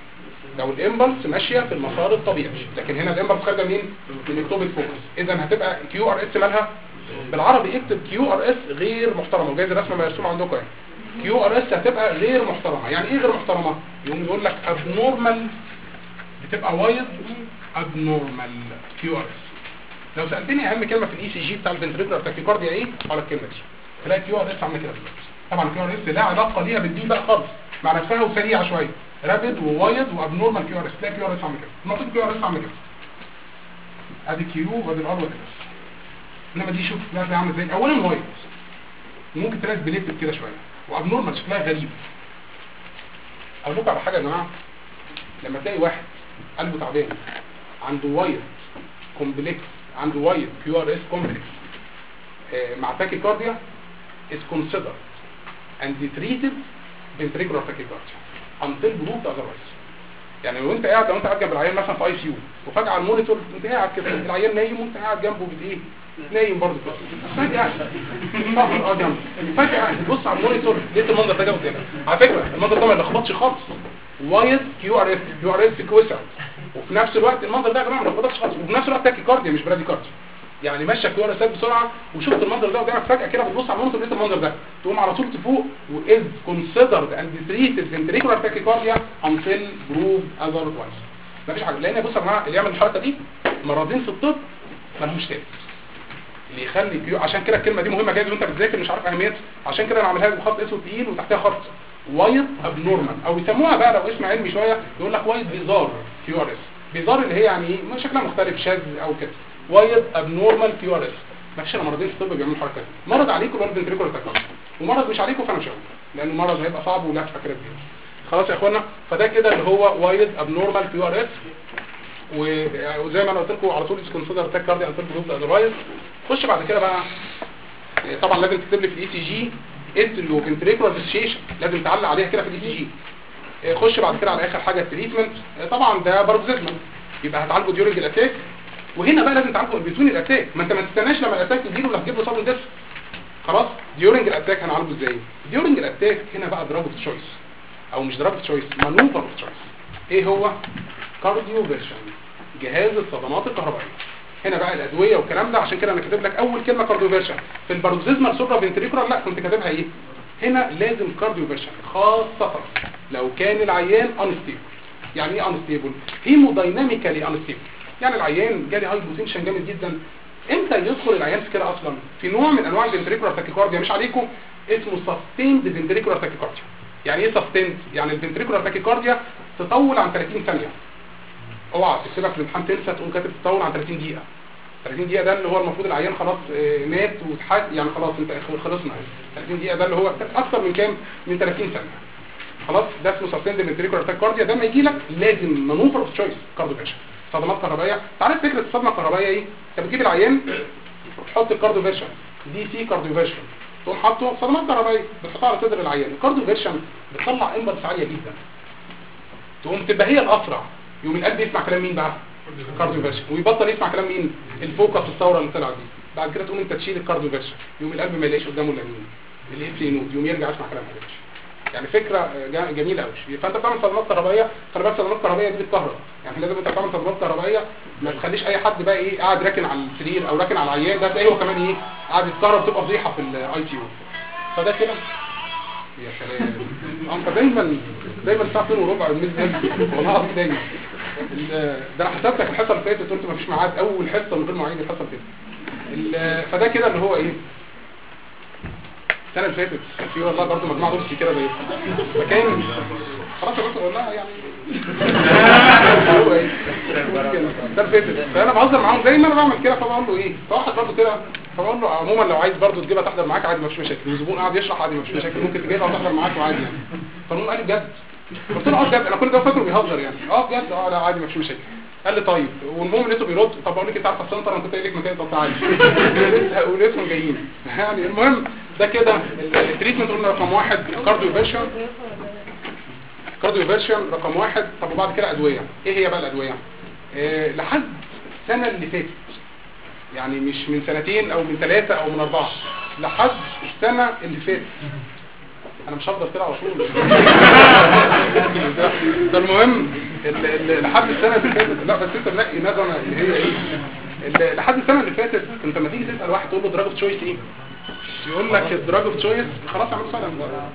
لو الامبلس ماشيه في المسار الطبيعي، لكن هنا الامبلس خارجه مين؟ من التوبيك فوكس. اذا هتبقى كيو ار اس مالها؟ بالعربي اكتب كيو ار اس غير محترمه، وجايز الرسمه مرسومه عندكم اهي. كيو ار اس هتبقى غير محترمه. يعني ايه غير محترمه؟ يقول لك ابنورمال، بتبقى وايد ابنورمال كيو ار اس. لو سالتني اهم كلمه في الاي سي جي بتاع الفنتريكولار تاكيكارديا ايه؟ على الكلمه دي تلاقي كيو ار اس عامله كده بالظبط. طبعا كيو ار اس لا علاقه ليها بالدي بقى خالص، مع نفسها وسريعه شويه، رابيد ووايد وابنورمال كيو ار اس. تلاقي كيو ار اس عامله كده، المفروض كيو ار اس عامله كده. ادي كيو وادي الار وادي اس. انما دي شوف لا عامله ازاي. اولا وايد وممكن تلاقي بليتد كده شويه، وابنورمال شكلها غريب. اقول لكم على حاجه يا جماعه، لما تلاقي واحد قلبه تعبان عنده وايد كومبلكس، عنده وايد كيو ار اس كومبلكس مع تاكيكارديا is considered and treated ventricular tachycardia until proved otherwise. يعني لو انت قاعد جنب العيان مثلا في اي سي يو وفجاه على المونيتور انت قاعد كده العيان نايم وانت قاعد جنبه بايه؟ نايم برضه كده فجاه جنبه فجاه تبص على المونيتور لقيت المنظر ده جه قدامك. على فكره المنظر ده ما يلخبطش خالص، وايد كيو ار اس كويسه، وفي نفس الوقت المنظر ده يا جماعه ما يلخبطش خالص، وفي نفس الوقت تاكيكارديا مش براديكارديا. يعني ماشيه كيو ار اس بسرعه وشفت المنظر ده قدامك فجاه كده بتبص على المونيتور لقيت المنظر ده تقوم على طول تفوق واز كونسيدرد اند تريتد فنتريكولار تاكيكارديا انتل بروف اذروايز. مفيش حاجه، لان بصوا يا جماعه اللي يعمل الحركه دي مرضين في الطب ملهمش تاني. اللي يخلي كيو، عشان كده الكلمه دي مهمه جدا وانت بتذاكر مش عارف اهميتها، عشان كده انا عاملها لك بخط اسود تقيل وتحتها خط وايت ابنورمال، او يسموها بقى لو اسم علمي شويه يقول لك وايت بيزار كيو ار اس. بيزار اللي هي يعني ايه شكلها مختلف شاذ او كده. وايت ابنورمال كيو ار اس. مفيش الا مرضين في الطب بيعملوا الحركه دي، مرض عليكم اللي هو الفنتريكولار تاكيكارديا، ومرض مش عليكم فانا مش هقول لانه مرض هيبقى صعب ولا فاكره كبير. خلاص يا اخوانا، فده كده اللي هو وايت ابنورمال كيو ار اس. وزي ما انا قلت لكم على طول كونسيدر تاكيكارديا انتل بروف اذروايز. خش بعد كده بقى طبعا لازم تكتب لي في الاي سي جي اتلو فنتريكولار ديسيشن، لازم تعلق عليها كده في الاي سي جي. خش بعد كده على اخر حاجه التريتمنت. طبعا ده باروكسيزمال يبقى هتعالجه ديورنج الاتاك، وهنا بقى لازم تعالجه بين الاتاك، ما انت ما تستناش لما الاتاك يجي له ولا تجيب له صدمه دس. خلاص ديورنج الاتاك هنعالجه ازاي؟ ديورنج الاتاك هنا بقى دراج اوف تشويس، او مش دراج اوف تشويس، مانوفر اوف تشويس. ايه هو؟ كارديو فيرشن، جهاز الصدمات الكهربائيه. هنا بقى الادويه والكلام ده، عشان كده انا كاتب لك اول كلمه كارديو فيرشن. في الباروكسيزمال سوبرا فنتريكولار لا كنت كاتبها ايه؟ هنا لازم كارديو فيرشن، خاصه لو كان العيان انستيبل. يعني ايه انستيبل؟ هيمودايناميكالي انستيبل، يعني العيان جالي هايبوتنشن جامد جدا. امتى يدخل العيان في كده اصلا؟ في نوع من انواع الفنتريكولار تاكيكارديا مش عليكم اسمه سستيند فنتريكولار تاكيكارديا. يعني ايه سستيند؟ يعني الفنتريكولار تاكيكارديا تطول عن 30 ثانيه. اوعى تكتبها في الامتحان تنسى تقوم كاتب تطول عن 30 دقيقه. 30 دقيقه ده اللي هو المفروض العيان خلاص مات واتحس، يعني خلاص انت خلصنا. 30 دقيقه ده اللي هو اكثر من كام؟ من 30 ثانيه. خلاص ده اسمه سستيند فنتريكولار تاكيكارديا. ده ما يجي لك لازم مانوفر اوف تشويس كارديو فيرشن، صدمات كهربائيه. تعرف فكره الصدمه الكهربائيه ايه؟ انت بتجيب العيان تحط الكارديو فيرشن دي سي كارديو فيرشن، تقوم حاطه صدمات كهربائيه بتحطها على صدر العيان. الكارديو فيرشن بتطلع امبلس عاليه جدا، تقوم تبقى هي الاسرع. يوم القلب يسمع كلام مين بقى؟ الكارديو فيرشن، ويبطل يسمع كلام مين؟ الفوكس الثوره اللي طلعت دي. بعد كده تقوم انت تشيل الكارديو فيرشن، يوم القلب ما يلاقيش قدامه الا مين؟ الاف سي نود، يوم يرجع يسمع كلام حضرتك. يعني فكره جميله قوي. فانت بتعمل صدمات كهربائيه، خلي بالك صدمات كهربائيه دي بتكهرب، يعني لازم انت بتعمل صدمات كهربائيه ما تخليش اي حد بقى ايه قاعد راكن على السرير او راكن على العيان، ده تلاقيه هو كمان ايه قاعد يتكهرب، تبقى فضيحه في الاي سي يو. فده كده يا سلام. انت دايما الساعه 2:15 الميز والله العظيم دايما. ده انا حسبتك الحصه اللي فاتت قلت مفيش ميعاد، اول حصه من غير مواعيد الحصه اللي فاتت. فده كده اللي هو ايه السنه اللي فاتت في والله برضه مجموعه دروس كده زي فكان خلاص بس والله يعني هو ايه ده اللي فاتت. فانا بهزر معاهم زي ما انا بعمل كده، فبقول له ايه فواحد برضه كده، فبقول له عموما لو عايز برضه تجيبها تحضر معاك عادي مفيش مشاكل، والزبون قاعد يشرح عادي مفيش مشاكل، ممكن تجيبها وتحضر معاك وعادي يعني. فالمهم قال لي بجد؟ قلت له بجد، انا كل ده فاكره بيهزر يعني. بجد لا عادي مفيش مشاكل. قال لي طيب، والمهم لقيته بيرد طب بقول لك انت عارفه السنتر انا كنت قايل لك مكان طب تعالى ولسه جايين يعني. المهم ده كده التريتمنت قلنا رقم 1 كارديو فيرشن، كارديو فيرشن رقم 1. طب وبعد كده ادويه. ايه هي بقى الادويه؟ لحد السنه اللي فاتت، يعني مش من سنتين او من 3 او من 4، لحد السنه اللي فاتت. انا مش هفضل كده على طول ده المهم لحد السنه اللي فاتت. لا بس انت تلاقي نظمه اللي هي ايه لحد السنه اللي فاتت. انت لما تيجي تسال واحد تقول له دراج اوف تشويس ايه، يقول لك الدراج اوف تشويس خلاص عملت فعلا.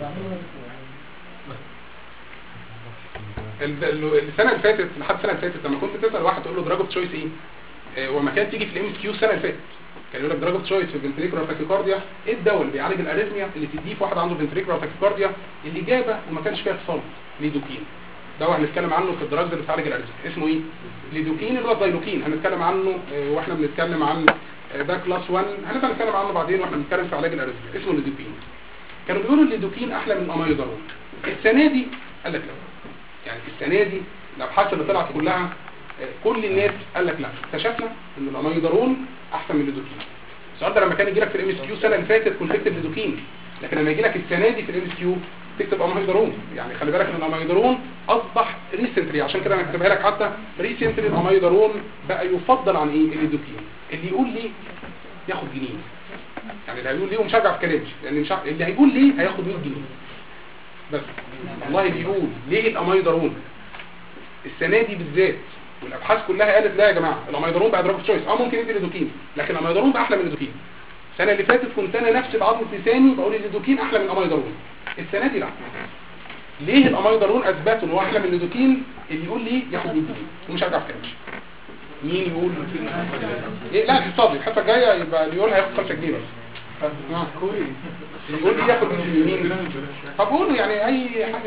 السنه اللي فاتت لحد السنه اللي فاتت لما كنت تسال واحد تقول له دراج اوف تشويس ايه، وما كانت تيجي في الام اس كيو السنه اللي فاتت كان يقول لك دراج اوف تشويس في الفنتريكولار تاكيكارديا، ايه الدواء اللي بيعالج الاريثميا اللي تديه في واحد عنده فنتريكولار تاكيكارديا؟ الاجابه وما كانش فيها اتصال ليدوكين. دواء هنتكلم عنه في الدراجز اللي بتعالج الاريثميا اسمه ايه؟ ليدوكين اللي هو الزيلوكين. هنتكلم عنه واحنا بنتكلم عن ده كلاس 1، هنبقى نتكلم عنه بعدين واحنا بنتكلم في علاج الاريثميا. اسمه ليدوكين. كانوا بيقولوا الليدوكين احلى من الاميودارون. السنه دي قال لك لا، يعني السنه دي الابحاث اللي طلعت كلها كل الناس قال لك لا، اكتشفنا ان الاميودارون احسن من الليدوكين. السؤال ده لما كان يجي لك في الام اس كيو السنه اللي فاتت كنت تكتب ليدوكين، لكن لما يجي لك السنه دي في الام اس كيو تكتب اميودارون. يعني خلي بالك ان الاميودارون اصبح ريسنتلي، عشان كده انا كاتبها لك حتى ريسنتلي الاميودارون بقى يفضل عن ايه؟ الليدوكين. اللي يقول لي ياخد جنيه، يعني اللي هيقول ليه ومش هرجع في كلامي لان مش اللي هيقول ليه هياخد 100 جنيه بس. والله بيقول ليه الاميودارون السنه دي بالذات والابحاث كلها قالت لا يا جماعه الاميدرون بقى دراج تشويس، ممكن يدي ليدوكين، لكن الاميدرون بقى احلى من الليدوكين. السنه اللي فاتت كنت انا نفسي بعض لساني بقول الليدوكين احلى من الاميدرون، السنه دي لا. ليه الاميدرون اثبتوا ان هو احلى من الليدوكين؟ اللي يقول لي ياخد 100 جنيه ومش هرجع في كلامي. مين يقول ايه؟ لا الحصه الجايه يبقى اللي يقول هياخد 5 جنيه بس. كويس. يقول لي ياخد 100 جنيه. طب قولوا يعني اي حاجه.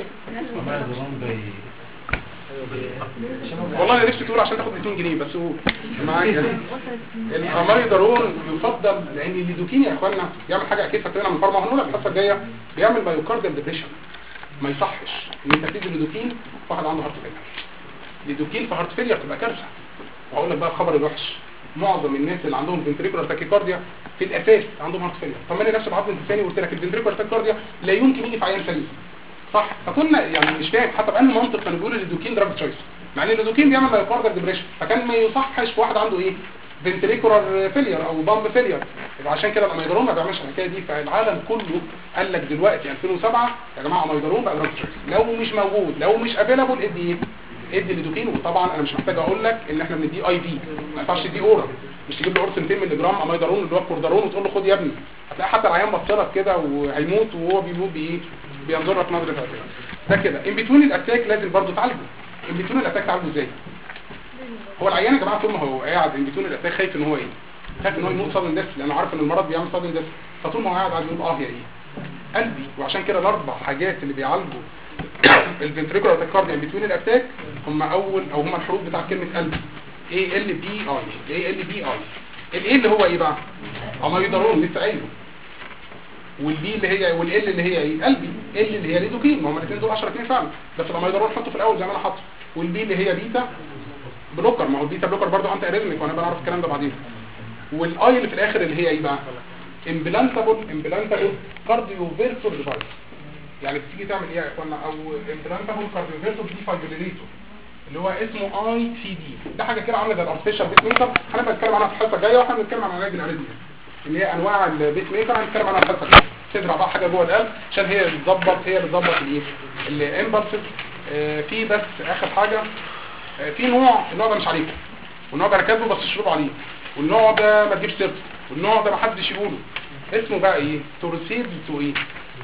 والله انا نفسي تقول عشان تاخد 200 جنيه بس قول معاك يعني. الاميدرون يفضل لان الليدوكين يا اخوانا بيعمل حاجه اكيد فاكرينها من فرما هنقولها الحصه الجايه، بيعمل مايوكارديال ديبريشن. ما يصحش ان انت تدي الليدوكين واحد عنده هارت فيلير. الليدوكين في هارت فيلير تبقى كارثه. واقول لك بقى الخبر الوحش، معظم الناس اللي عندهم فنتريكولار تاكيكارديا في الاساس عندهم هارت فيلير. طب انا نفسي بعض الثاني وقلت لك الفنتريكولار تاكيكارديا لا يمكن يجي في عيان سليم صح؟ فكنا يعني مش فاهم حتى بأنه منطق كانوا بيقولوا الليدوكين دراج تشويس، مع ان الليدوكين بيعمل مايوكارديال ديبريشن، فكان ما يصحش في واحد عنده ايه فنتريكولار فيلير او بامب فيلير. عشان كده الاميدرون ما بيعملش الحكايه دي. فالعالم كله قال لك دلوقتي 2007 يا جماعه اميدرون بقى دراج تشويس، لو مش موجود لو مش افيلابل ادي ادي الليدوكين. وطبعا انا مش محتاج اقول لك ان احنا بنديه اي في، ما ينفعش تديه اورال، مش تجيب له قرص 200 مللي جرام اميدرون اللي هو الكوردارون وتقول له خد يا ابني، هتلاقي حتى العيان بصلك كده وهيموت وهو بيموت بايه؟ بينظر لك نظره اعتراض. ده كده ان بتوين الاتاك لازم برضه تعالجه. ان بتوين الاتاك تعالجه ازاي؟ هو العيان يا جماعه طول ما هو قاعد ان بتوين الاتاك خايف ان هو ايه؟ خايف ان هو يموت صدمه ديث، لانه عارف ان المرض بيعمل صدمه ديث، فطول ما هو قاعد يقول يا ايه؟ قلبي. وعشان كده الاربع حاجات اللي بيعالجوا الفنتريكولار تاكيكارديا ان بتوين الاتاك هم اول او هم الحروف بتاع كلمه قلب اي ال بي اي. اي ال بي اي الايه اللي هو ايه بقى؟ اميدرون لسه قايله، والبي اللي هي والال اللي هي ايه؟ قلبي. ال اللي هي ليدوكين، ما هم الاثنين دول 10 2 فعلا، بس الاميدرون حطه في الاول زي ما انا حاطه. والبي اللي هي بيتا بلوكر، ما هو البيتا بلوكر برضه انت اريزميك وانا بنعرف الكلام ده بعدين. والاي اللي في الاخر اللي هي ايه بقى؟ امبلانتابل كارديو فيرتور ديفايس. يعني بتيجي تعمل ايه يا اخوانا؟ او امبلانتابل كارديو فيرتور ديفايبريليتور اللي هو اسمه اي سي دي. ده حاجه كده عامله زي الارتفيشال بيس ميكر، هنبقى نتكلم عنها في الحصه الجايه، واحنا بنتكلم عن علاج الاريزميا اللي هي انواع البيس ميكر هنتكلم عنها في الحصه الجايه. تزرع بقى حاجه جوه القلب عشان هي اللي بتظبط الايه؟ الامبلسز. في بس اخر حاجه، في النوع ده مش عليكم، والنوع ده ركزوا بس اشربوا عليه، والنوع ده ما تجيبش سيرته، والنوع ده ما حدش يقوله. اسمه بقى ايه؟ تورسيد تو ايه؟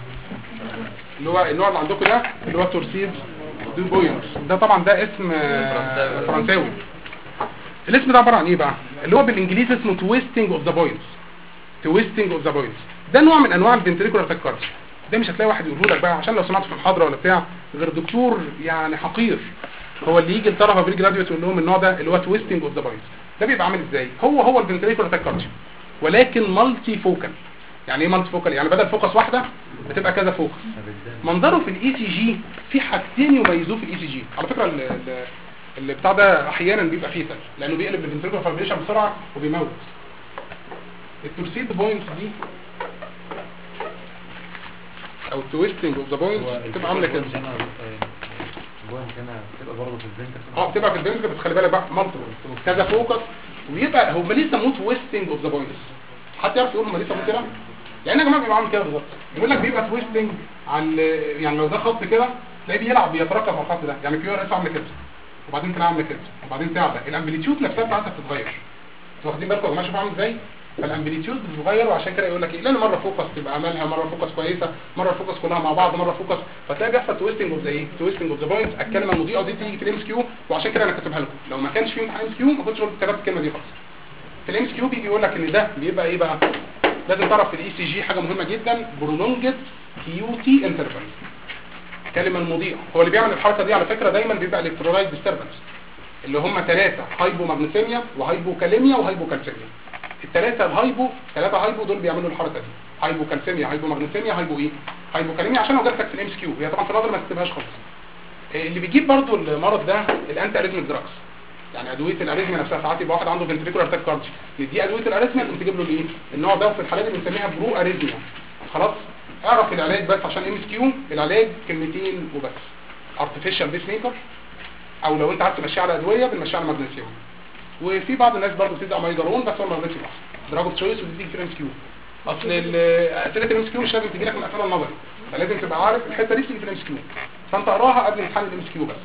اللي هو النوع اللي عندكم ده اللي هو تورسيد دو بوينز. ده طبعا ده اسم فرنساوي. الاسم ده عباره عن ايه بقى؟ اللي هو بالانجليزي اسمه تويستنج اوف ذا بوينز. تويستنج اوف ذا بوينز ده نوع من انواع الفنتريكولار تاكيكارديا. ده مش هتلاقي واحد يقوله لك بقى عشان لو سمعت في محاضره ولا بتاع غير دكتور يعني حقير هو اللي يجي لطلبه بري جراديويت يقول لهم النوع ده اللي هو تويستنج اوف ذا بوينز. ده بيبقى عامل ازاي؟ هو الفنتريكولار تاكيكارديا ولكن مالتي فوكال. يعني ايه مالتي فوكال؟ يعني بدل فوكس واحده بتبقى كذا فوكس. منظره في الاي سي جي في حاجتين يميزوه في الاي سي جي. على فكره اللي بتاع ده احيانا بيبقى فيتال لانه بيقلب الفنتريكولار فايبريشن بسرعه وبيموت. التورسيد بوينتس دي او التويستنج اوف ذا بوينتس بتبقى عامله كده. البوينت هنا بتبقى برضه في الفنتر. بتبقى في الفنتر، بس خلي بالك بقى مالتيبل كذا فوكس، ويبقى هم ليه سموه تويستنج اوف ذا بوينتس؟ حد يعرف يقول هم ليه سموه كده؟ لان يا جماعه بيبقى عامل كده بالظبط. يقول لك بيبقى تويستنج على يعني لو ده خط كده تلاقيه بيلعب بيترقب على الخط ده، يعني كيو ار اس عامله كده وبعدين تلاقيها عامله كده وبعدين تعلى. الامبليتيود نفسها بتاعتها بتتغير. انتوا واخدين بالكم يا جماعه شوفوا عامل ازاي؟ فالامبليتيود بتتغير، وعشان كده يقول لك ايه؟ لان مره فوكس تبقى عملها، مره فوكس كويسه، مره فوكس كلها مع بعض، مره فوكس، فتلاقي بيحصل تويستنج اوف ذا ايه؟ تويستنج اوف ذا بوينتس. الكلمه المضيئه دي تيجي في الام اس كيو، وعشان كده انا كاتبها لكم. لو ما كانش في امتحان ام اس كيو ما كنتش كتبت الكلمه دي خالص. في الام اس كيو بيجي يقول لك ان ده بيبقى ايه بقى؟ لازم تعرف في الاي سي جي حاجه مهمه جدا، برولونجد كيو تي انترفال. الكلمه المضيئه هو اللي بيعمل الحركه دي على فكره دايما بيبقى الكترولايت ديستربنس، اللي هم 3 هايبو ماجنيسيميا وهايبو كاليميا وهايبو كالسيميا. ثلاثه هايبو دول بيعملوا الحركه دي، هايبو كالسيميا، هايبو ماجنيسيميا، هايبو ايه؟ هايبو كاليميا. عشان لو جات لك في الام اس كيو هي طبعا في النظر ما تكتبهاش خالص. اللي بيجيب برضو المرض ده الانتي اريزميك دراجز، يعني ادويه الاريزميا نفسها. ساعات يبقى واحد عنده فنتريكولار تاكيكارديا ندي ادويه الاريزميا تقوم تجيب له الايه؟ النوع ده، وفي الحالات دي بنسميها برو اريزميا. خلاص اعرف العلاج بس عشان ام اس كيو. العلاج كلمتين وبس، ارتفيشال بيس ميكر، او لو انت عايز تمشي على ادويه بنمشي على ماجنيسيوم. وفي بعض الناس برضه بتدي اميدرون بس هو ما بيديش دراج اوف تشويس وبتدي في الام اس كيو. اصل اسئله الام اس كيو مش لازم تجي لك من الاسئله النظري، فلازم تبقى عارف الحته دي بتيجي في الام اس كيو، فانت اقراها قبل امتحان الام اس كيو بس.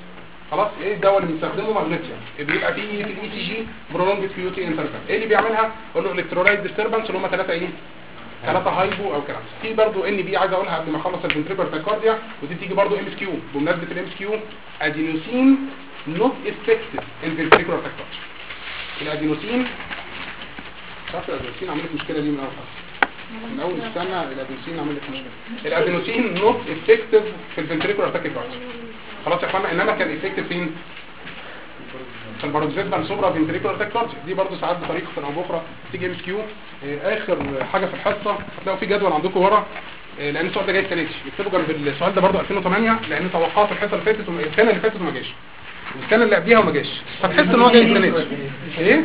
خلاص. ايه الدواء اللي بنستخدمه؟ ماغنيسيوم. بيبقى فيه في الاي سي جي برولونج كيوتي انترفال. ايه اللي بيعملها؟ قول له الكترولايت ديستربنس اللي هم 3 ايه، 3 هايبو او كلام. في برضو ان بي عايز اقولها قبل ما اخلص الفنتريكولار تاكارديا، ودي بتيجي برضو ام اس كيو. بمناسبه الام اس كيو، ادينوسين نوت افكتيف ان فنتريكولار تاكارديا. الادينوسين شاف الادينوسين عملت مشكله دي من اول السنه. الادينوسين عملت مشكله. الادينوسين نوت افكتيف في الفنتريكولار تاكارديا. خلاص يا اخوانا. انما كان افكتيف فين؟ في الباروكسيزمال سوبرا فنتريكولار تاكارديا. دي برضو ساعات بطريقه او باخرى تيجي ام اس كيو. اخر حاجه في الحصه هتلاقوا في جدول عندكم ورا، لان السؤال ده جاي السنه دي. اكتبوا جنب السؤال ده برضو 2008، لان توقعت الحصه اللي فاتت السنه اللي فاتت وما جاش، والسنه اللي قبليها وما جاش، فتحس ان هو جاي السنه دي. ايه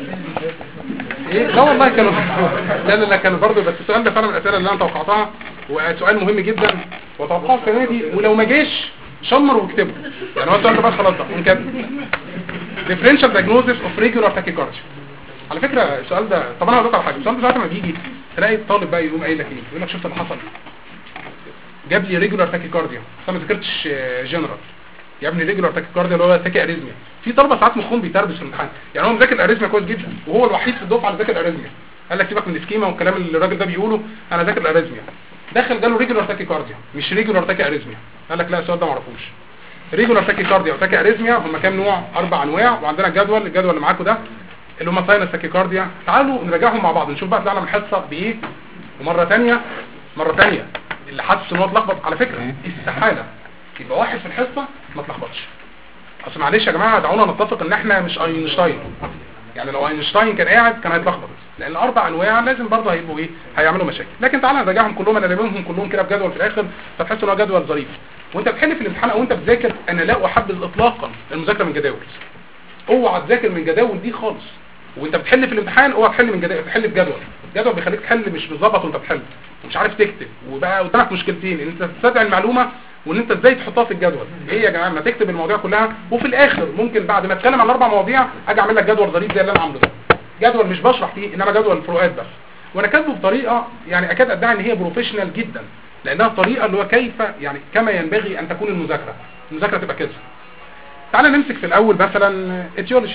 لا والله كانوا لا كانوا برضو، بس السؤال ده فعلا من الاسئله اللي انا توقعتها، وسؤال مهم جدا وتوقعه السنه دي. ولو ما جاش شمر واكتبه، يعني هو السؤال ده بس خلاص بقى ونكمل. differential diagnosis of regular tachycardia. على فكرة السؤال ده، طب انا هقول لك على حاجه. السؤال ده ساعات ما بيجي تلاقي الطالب بقى يقوم قايل لك ايه، يقول لك شفت اللي حصل، جاب لي ريجولار تاكيكارديا بس ما ذاكرتش جنرال. يا ابني ريجولار تاكيكارديا اللي هو تاكي اريزميا. في طلبه ساعات مخهم بيتربس في الامتحان، يعني هو مذاكر الاريزميا كويس جدا وهو الوحيد في الدفعه اللي ذاكر الاريزميا. قال لك سيبك من السكيما والكلام اللي الراجل ده بيقوله، انا ذاكر الاريزميا. دخل جاله ريجولار تاكيكارديا مش ريجولار تاكي اريزميا. قال لك لا السؤال ده ما اعرفوش. ريجولار تاكيكارديا وتاكي اريزميا هم كام نوع؟ 4 انواع. وعندنا الجدول اللي معاكم ده اللي هم ساينس تاكيكارديا. تعالوا نراجعهم مع بعض نشوف بقى طلعنا من الحصه بايه. ومره ثانيه اللي حاسس ان هو اتلخبط، على فكره استحاله يبقى واحد في الحصه ما اتلخبطش. اصل معلش يا جماعه دعونا نتفق ان احنا مش اينشتاين. يعني لو اينشتاين كان قاعد كان هيتلخبط، لان 4 انواع لازم برضه هيبقوا ايه، هيعملوا مشاكل. لكن تعالى نراجعهم كلهم، انا لاممهم كلهم كده في جدول في الاخر، فتحس ان هو جدول ظريف. وانت بتحل في الامتحان او انت بتذاكر، انا لا احبذ اطلاقا المذاكره من جداول. اوعى تذاكر من جداول دي خالص. وانت بتحل في الامتحان اوعى تحل من جداول، تحل بجدول. الجدول بيخليك تحل مش بالظبط وانت بتحل ومش عارف تكتب، وبقى قدامك مشكلتين، ان انت تستدعي المعلومه وان انت ازاي تحطها في الجدول. ايه يا جماعه، ما تكتب المواضيع كلها وفي الاخر ممكن بعد ما اتكلم عن 4 مواضيع اجي اعمل لك جدول ظريف زي اللي انا عامله ده. جدول مش بشرح فيه، انما جدول الفروقات بس. وانا كاتبه بطريقه يعني اكاد ادعي ان هي بروفيشنال جدا، لانها طريقه اللي هو كيف يعني كما ينبغي ان تكون المذاكره تبقى كده. تعالى نمسك في الاول مثلا اتيولوجي.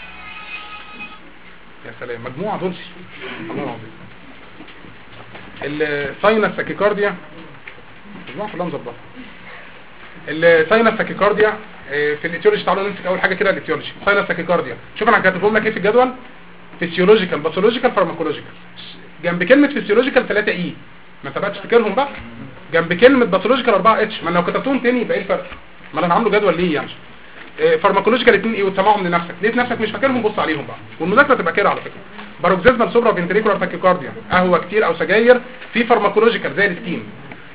يا سلام مجموعه دول الله العظيم. الساينس تاكيكارديا مجموعه كلها مظبطه. الساينس تاكيكارديا في الاتيولوجي. تعالوا نمسك اول حاجه كده الاتيولوجي. ساينس تاكيكارديا، شوف انا كاتبهم لك ايه في الجدول: فيسيولوجيكال، باثولوجيكال، فارماكولوجيكال. جنب كلمه فيسيولوجيكال 3 اي، ما انت بقى تفتكرهم بقى. جنب كلمه باثولوجيكال 4 اتش. ما لو كتبتهم تاني يبقى ايه الفرق؟ ما انا عامله جدول ليه يعني. فارماكولوجيكال 2 اي، وتسمعهم لنفسك. لقيت نفسك مش فاكرهم بص عليهم بقى، والمذاكره تبقى كده على فكره. باروكسيزمال سوبرا فنتريكولار تاكيكارديا، قهوه كتير او سجاير. في فارماكولوجيكال زي الستيم.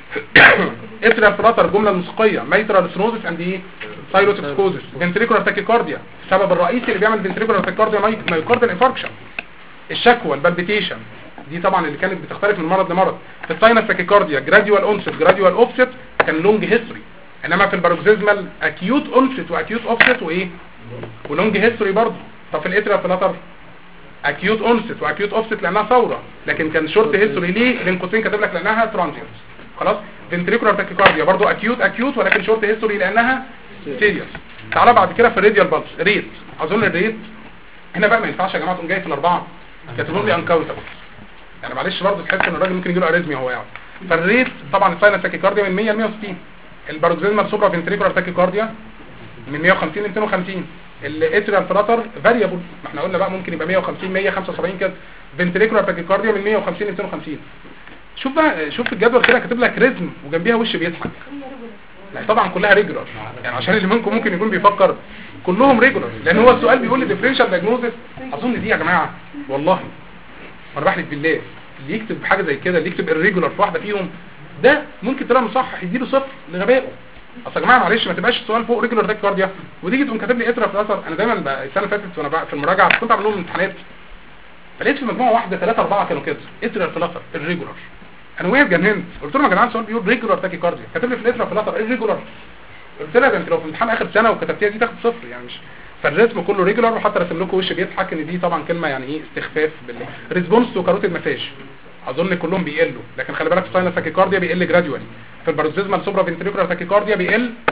اتريال فلاتر، الجمله الموسيقيه. ميترال سنوزس اند ايه، سايروتوكسكوزس. فنتريكولار تاكيكارديا، السبب الرئيسي اللي بيعمل فنتريكولار تاكيكارديا مايوكاردال انفاركشن. الشكوى البالبيتيشن دي طبعا اللي كانت بتختلف من مرض لمرض. في الساينس تاكيكارديا جراديوال اونست جراديوال اوفست، كان لونج هيستوري. انما في الباروكسيزمال اكيوت اونست واكيوت اوفست وايه ولونج هيستوري برضه. طب في الاتريال فلاتر اكيوت اونست واكيوت اوفست لانها ثوره، لكن كان شورت هيستوري. ليه؟ بين قوسين كاتب لك لانها ترانزيت. خلاص. فنتريكولار تاكيكارديا برضه اكيوت ولكن شورت هيستوري لانها سيريس. تعالى بعد كده في الراديال بالس ريت. اظن الريت هنا بقى ما ينفعش يا جماعه تقوم جاي في الاربعه كاتبهم لي انكاونتبل، يعني معلش برضه تحس ان الراجل ممكن يجي له اريزميا وهو قاعد. فالريت طبعا الساينس تاكيكارديا من 100 ل 160. الباروكسيزمال سوبرا فنتريكولار تاكيكارديا من 150 ل 250. الاتريال فلاتر فاريبل، ما احنا قلنا بقى ممكن يبقى 150 175 كده. فنتريكولار تاكيكارديا من 150 ل 250. شوف بقى، شوف الجدول كده كاتب لك ريزم وجنبيها وش بيضحك. لا طبعا كلها ريجولار، يعني عشان اللي منكم ممكن يكون بيفكر كلهم ريجولار، لان هو السؤال بيقول لي ديفرنشال دايجنوستس. اظن دي يا جماعه والله وانا بحلف بالله اللي يكتب حاجه زي كده، اللي يكتب الريجولار في واحده فيهم ده ممكن تلاقي مصحح يديله 0 لغبائه. اصل يا جماعه معلش ما تبقاش السؤال فوق ريجولار تاكيكارديا وتيجي تقوم كاتب لي اترا في الاثر. انا دايما السنه اللي فاتت وانا في المراجعه كنت عامل لهم امتحانات، فلقيت في مجموعه واحده 3 4 كانوا كده اترا في الاثر الريجولار. انا وقعت جننت، قلت لهم يا جماعه السؤال بيقول ريجولار تاكيكارديا، كاتب لي في الاترا في الاثر الريجولار. قلت لها ده انت لو في امتحان اخر سنه وكتبتيها دي تاخد 0 يعني. مش فالرسم كله ريجولار، وحتى رسم لكم وش بيضحك ان دي طبعا كلمه يعني ايه استخفاف بالريسبونس تو كاروتيد مساج. اظن كلهم بيقلوا، لكن خلي بالك في الساينس تاكيكارديا بيقل جراديوالي. في الباروكسيزمال سوبرا فنتريكولار تاكيكارديا بيقل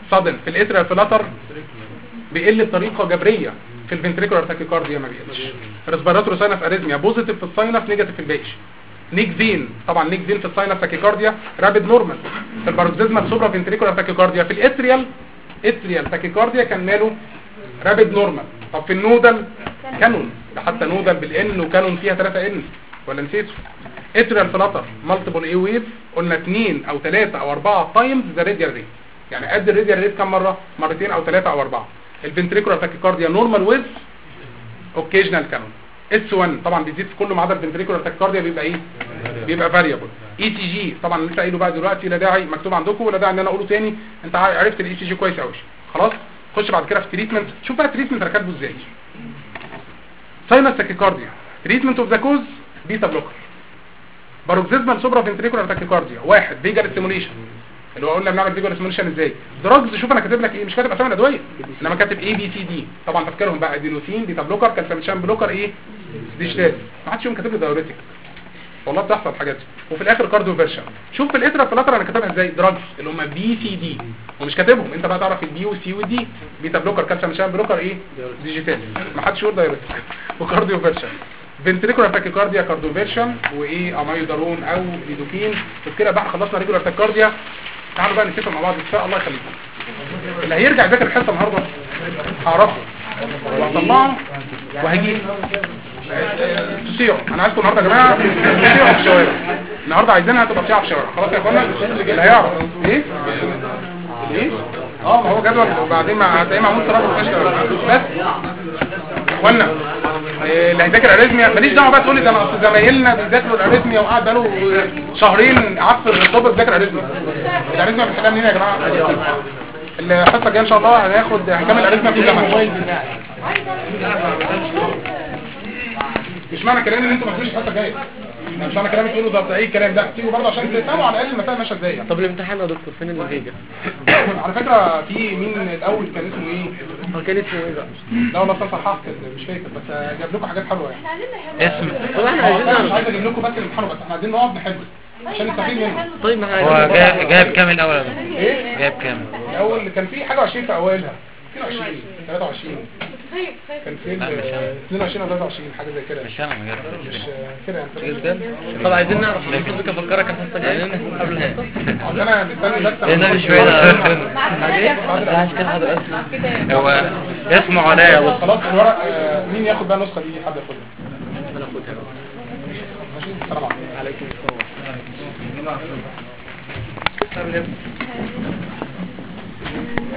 صادن في الاتريال فلاتر بيقل بطريقه جبريه، في الفنتريكولار تاكيكارديا ما بيقلش. ريسبيراتوري ساينس اريزميا بوزيتيف في الساينس نيجاتيف في الباقي. نيك فين طبعا، نيك فين في الساينس تاكيكارديا رابيد نورمال. في الباروكسيزمال سوبرا فنتريكولار تاكيكارديا في الاتريال تاكيكارديا كان ماله رابيد نورمال. طب في النودل كانون، ده حتى نودل بالان وكانون فيها 3 ان ولا نسيته. اتريال فلاتر مالتيبل اي ويف قلنا 2 او 3 او 4 تايمز ذا راديال ريت، يعني قد الراديال ريت كم مره؟ مرتين او 3 او 4. الفنتريكولار تاكيكارديا نورمال ويز اوكيجنال كانون. اس 1 طبعا بيزيد في كله ما عدا الفنتريكولار تاكيكارديا بيبقى ايه؟ بيبقى فاريبل. اي تي جي طبعا لسه قايله بقى دلوقتي، لا داعي مكتوب عندكم ولا داعي ان انا اقوله تاني، انت عرفت الاي تي جي كويس قوي. خلاص خش بعد كده في تريتمنت. شوف بقى التريتمنت انا كاتبه ازاي. ساينس تاكيكارديا تريتمنت اوف ذا كوز بيتا بلوكر. باروكسيزمال سوبرا فنتريكولار تاكيكارديا 1 فيجال ستيموليشن، اللي هو قلنا بنعمل فيجوال ستيموليشن ازاي. دراجز شوف انا كاتب لك ايه، مش كاتب اسامي الادويه انما كاتب اي بي سي دي، طبعا تفكرهم بقى ادينوسين بيتا بلوكر كالسيوم بلوكر ايه ديجيتال، ما حدش يوم كاتب لي دايوريتك والله بتحصل حاجات. وفي الاخر كارديو فيرشن. شوف في الاترا فلاتر انا كاتبها ازاي، دراجز اللي هم بي سي دي ومش كاتبهم، انت بقى تعرف البي والسي والدي. بيتا بلوكر كالسيوم بلوكر ايه ديجيتال، ما حدش يقول دايوريتك. وكارديو فيرشن فنتريكولار تاكيكارديا كارديو فيرشن وايه امايودارون او ليدوكين. وكده بقى خلصنا ريجولار تاكيكارديا. تعالوا بقى نتفق مع بعض ان شاء الله يخليكم. اللي هيرجع يذاكر الحصه النهارده هعرفه وهطلعه وهجيب تسيعوا. انا عايزكم النهارده يا جماعه تسيعوا في الشوارع، النهارده عايزينها تبقى تسيعوا في الشوارع. خلاص يا اخوانا اللي هيعرف ايه ما هو جدول وبعدين هتلاقيه معمول صراحه بس اخوانا اللي هيذاكر اريزميا ماليش دعوه بقى تقول لي ده انا اصل زمايلنا بيذاكروا الاريزميا وقعد بقاله شهرين عصر الطب بيذاكر اريزميا. الاريزميا بنحلها منين يا جماعه؟ الحصه الجايه ان شاء الله هنكمل اريزميا في الموبايل بتاعي. مش معنى كلامي ان انتوا ما تجوش الحصه الجايه، مش معنى كلامي تقولوا ده اي كلام، ده تيجوا برضه عشان تفهموا على الاقل المسائل ماشيه ازاي. طب الامتحان يا دكتور فين النتيجه؟ على فكره في مين الاول كان اسمه ايه؟ هو كان اسمه ايه بقى؟ لا والله صححت مش فاكر، بس جاب لكم حاجات حلوه يعني. اسم طب احنا عايزين مش عايز اجيب لكم بس الامتحان بس، احنا عايزين نقعد نحل عشان نستفيد منه. طيب ما هو جايب كام الاول؟ ايه جايب كام؟ الاول كان في حاجه 20 في اوائلها 22 23 كان في 22 او 23 حاجه زي كده مش انا ما مش جبتش كده يعني. جدا. طب عايزين نعرف حضرتك افكرك الحصه الجايه قبل الحصه. انا مستني بس لأن مش بعيد عايز كده حضرتك هو اسمه علاء. خلاص الورق مين ياخد بقى النسخه دي؟ حد ياخدها؟ انا اخدها. ماشي السلام عليكم. عليكم السلام.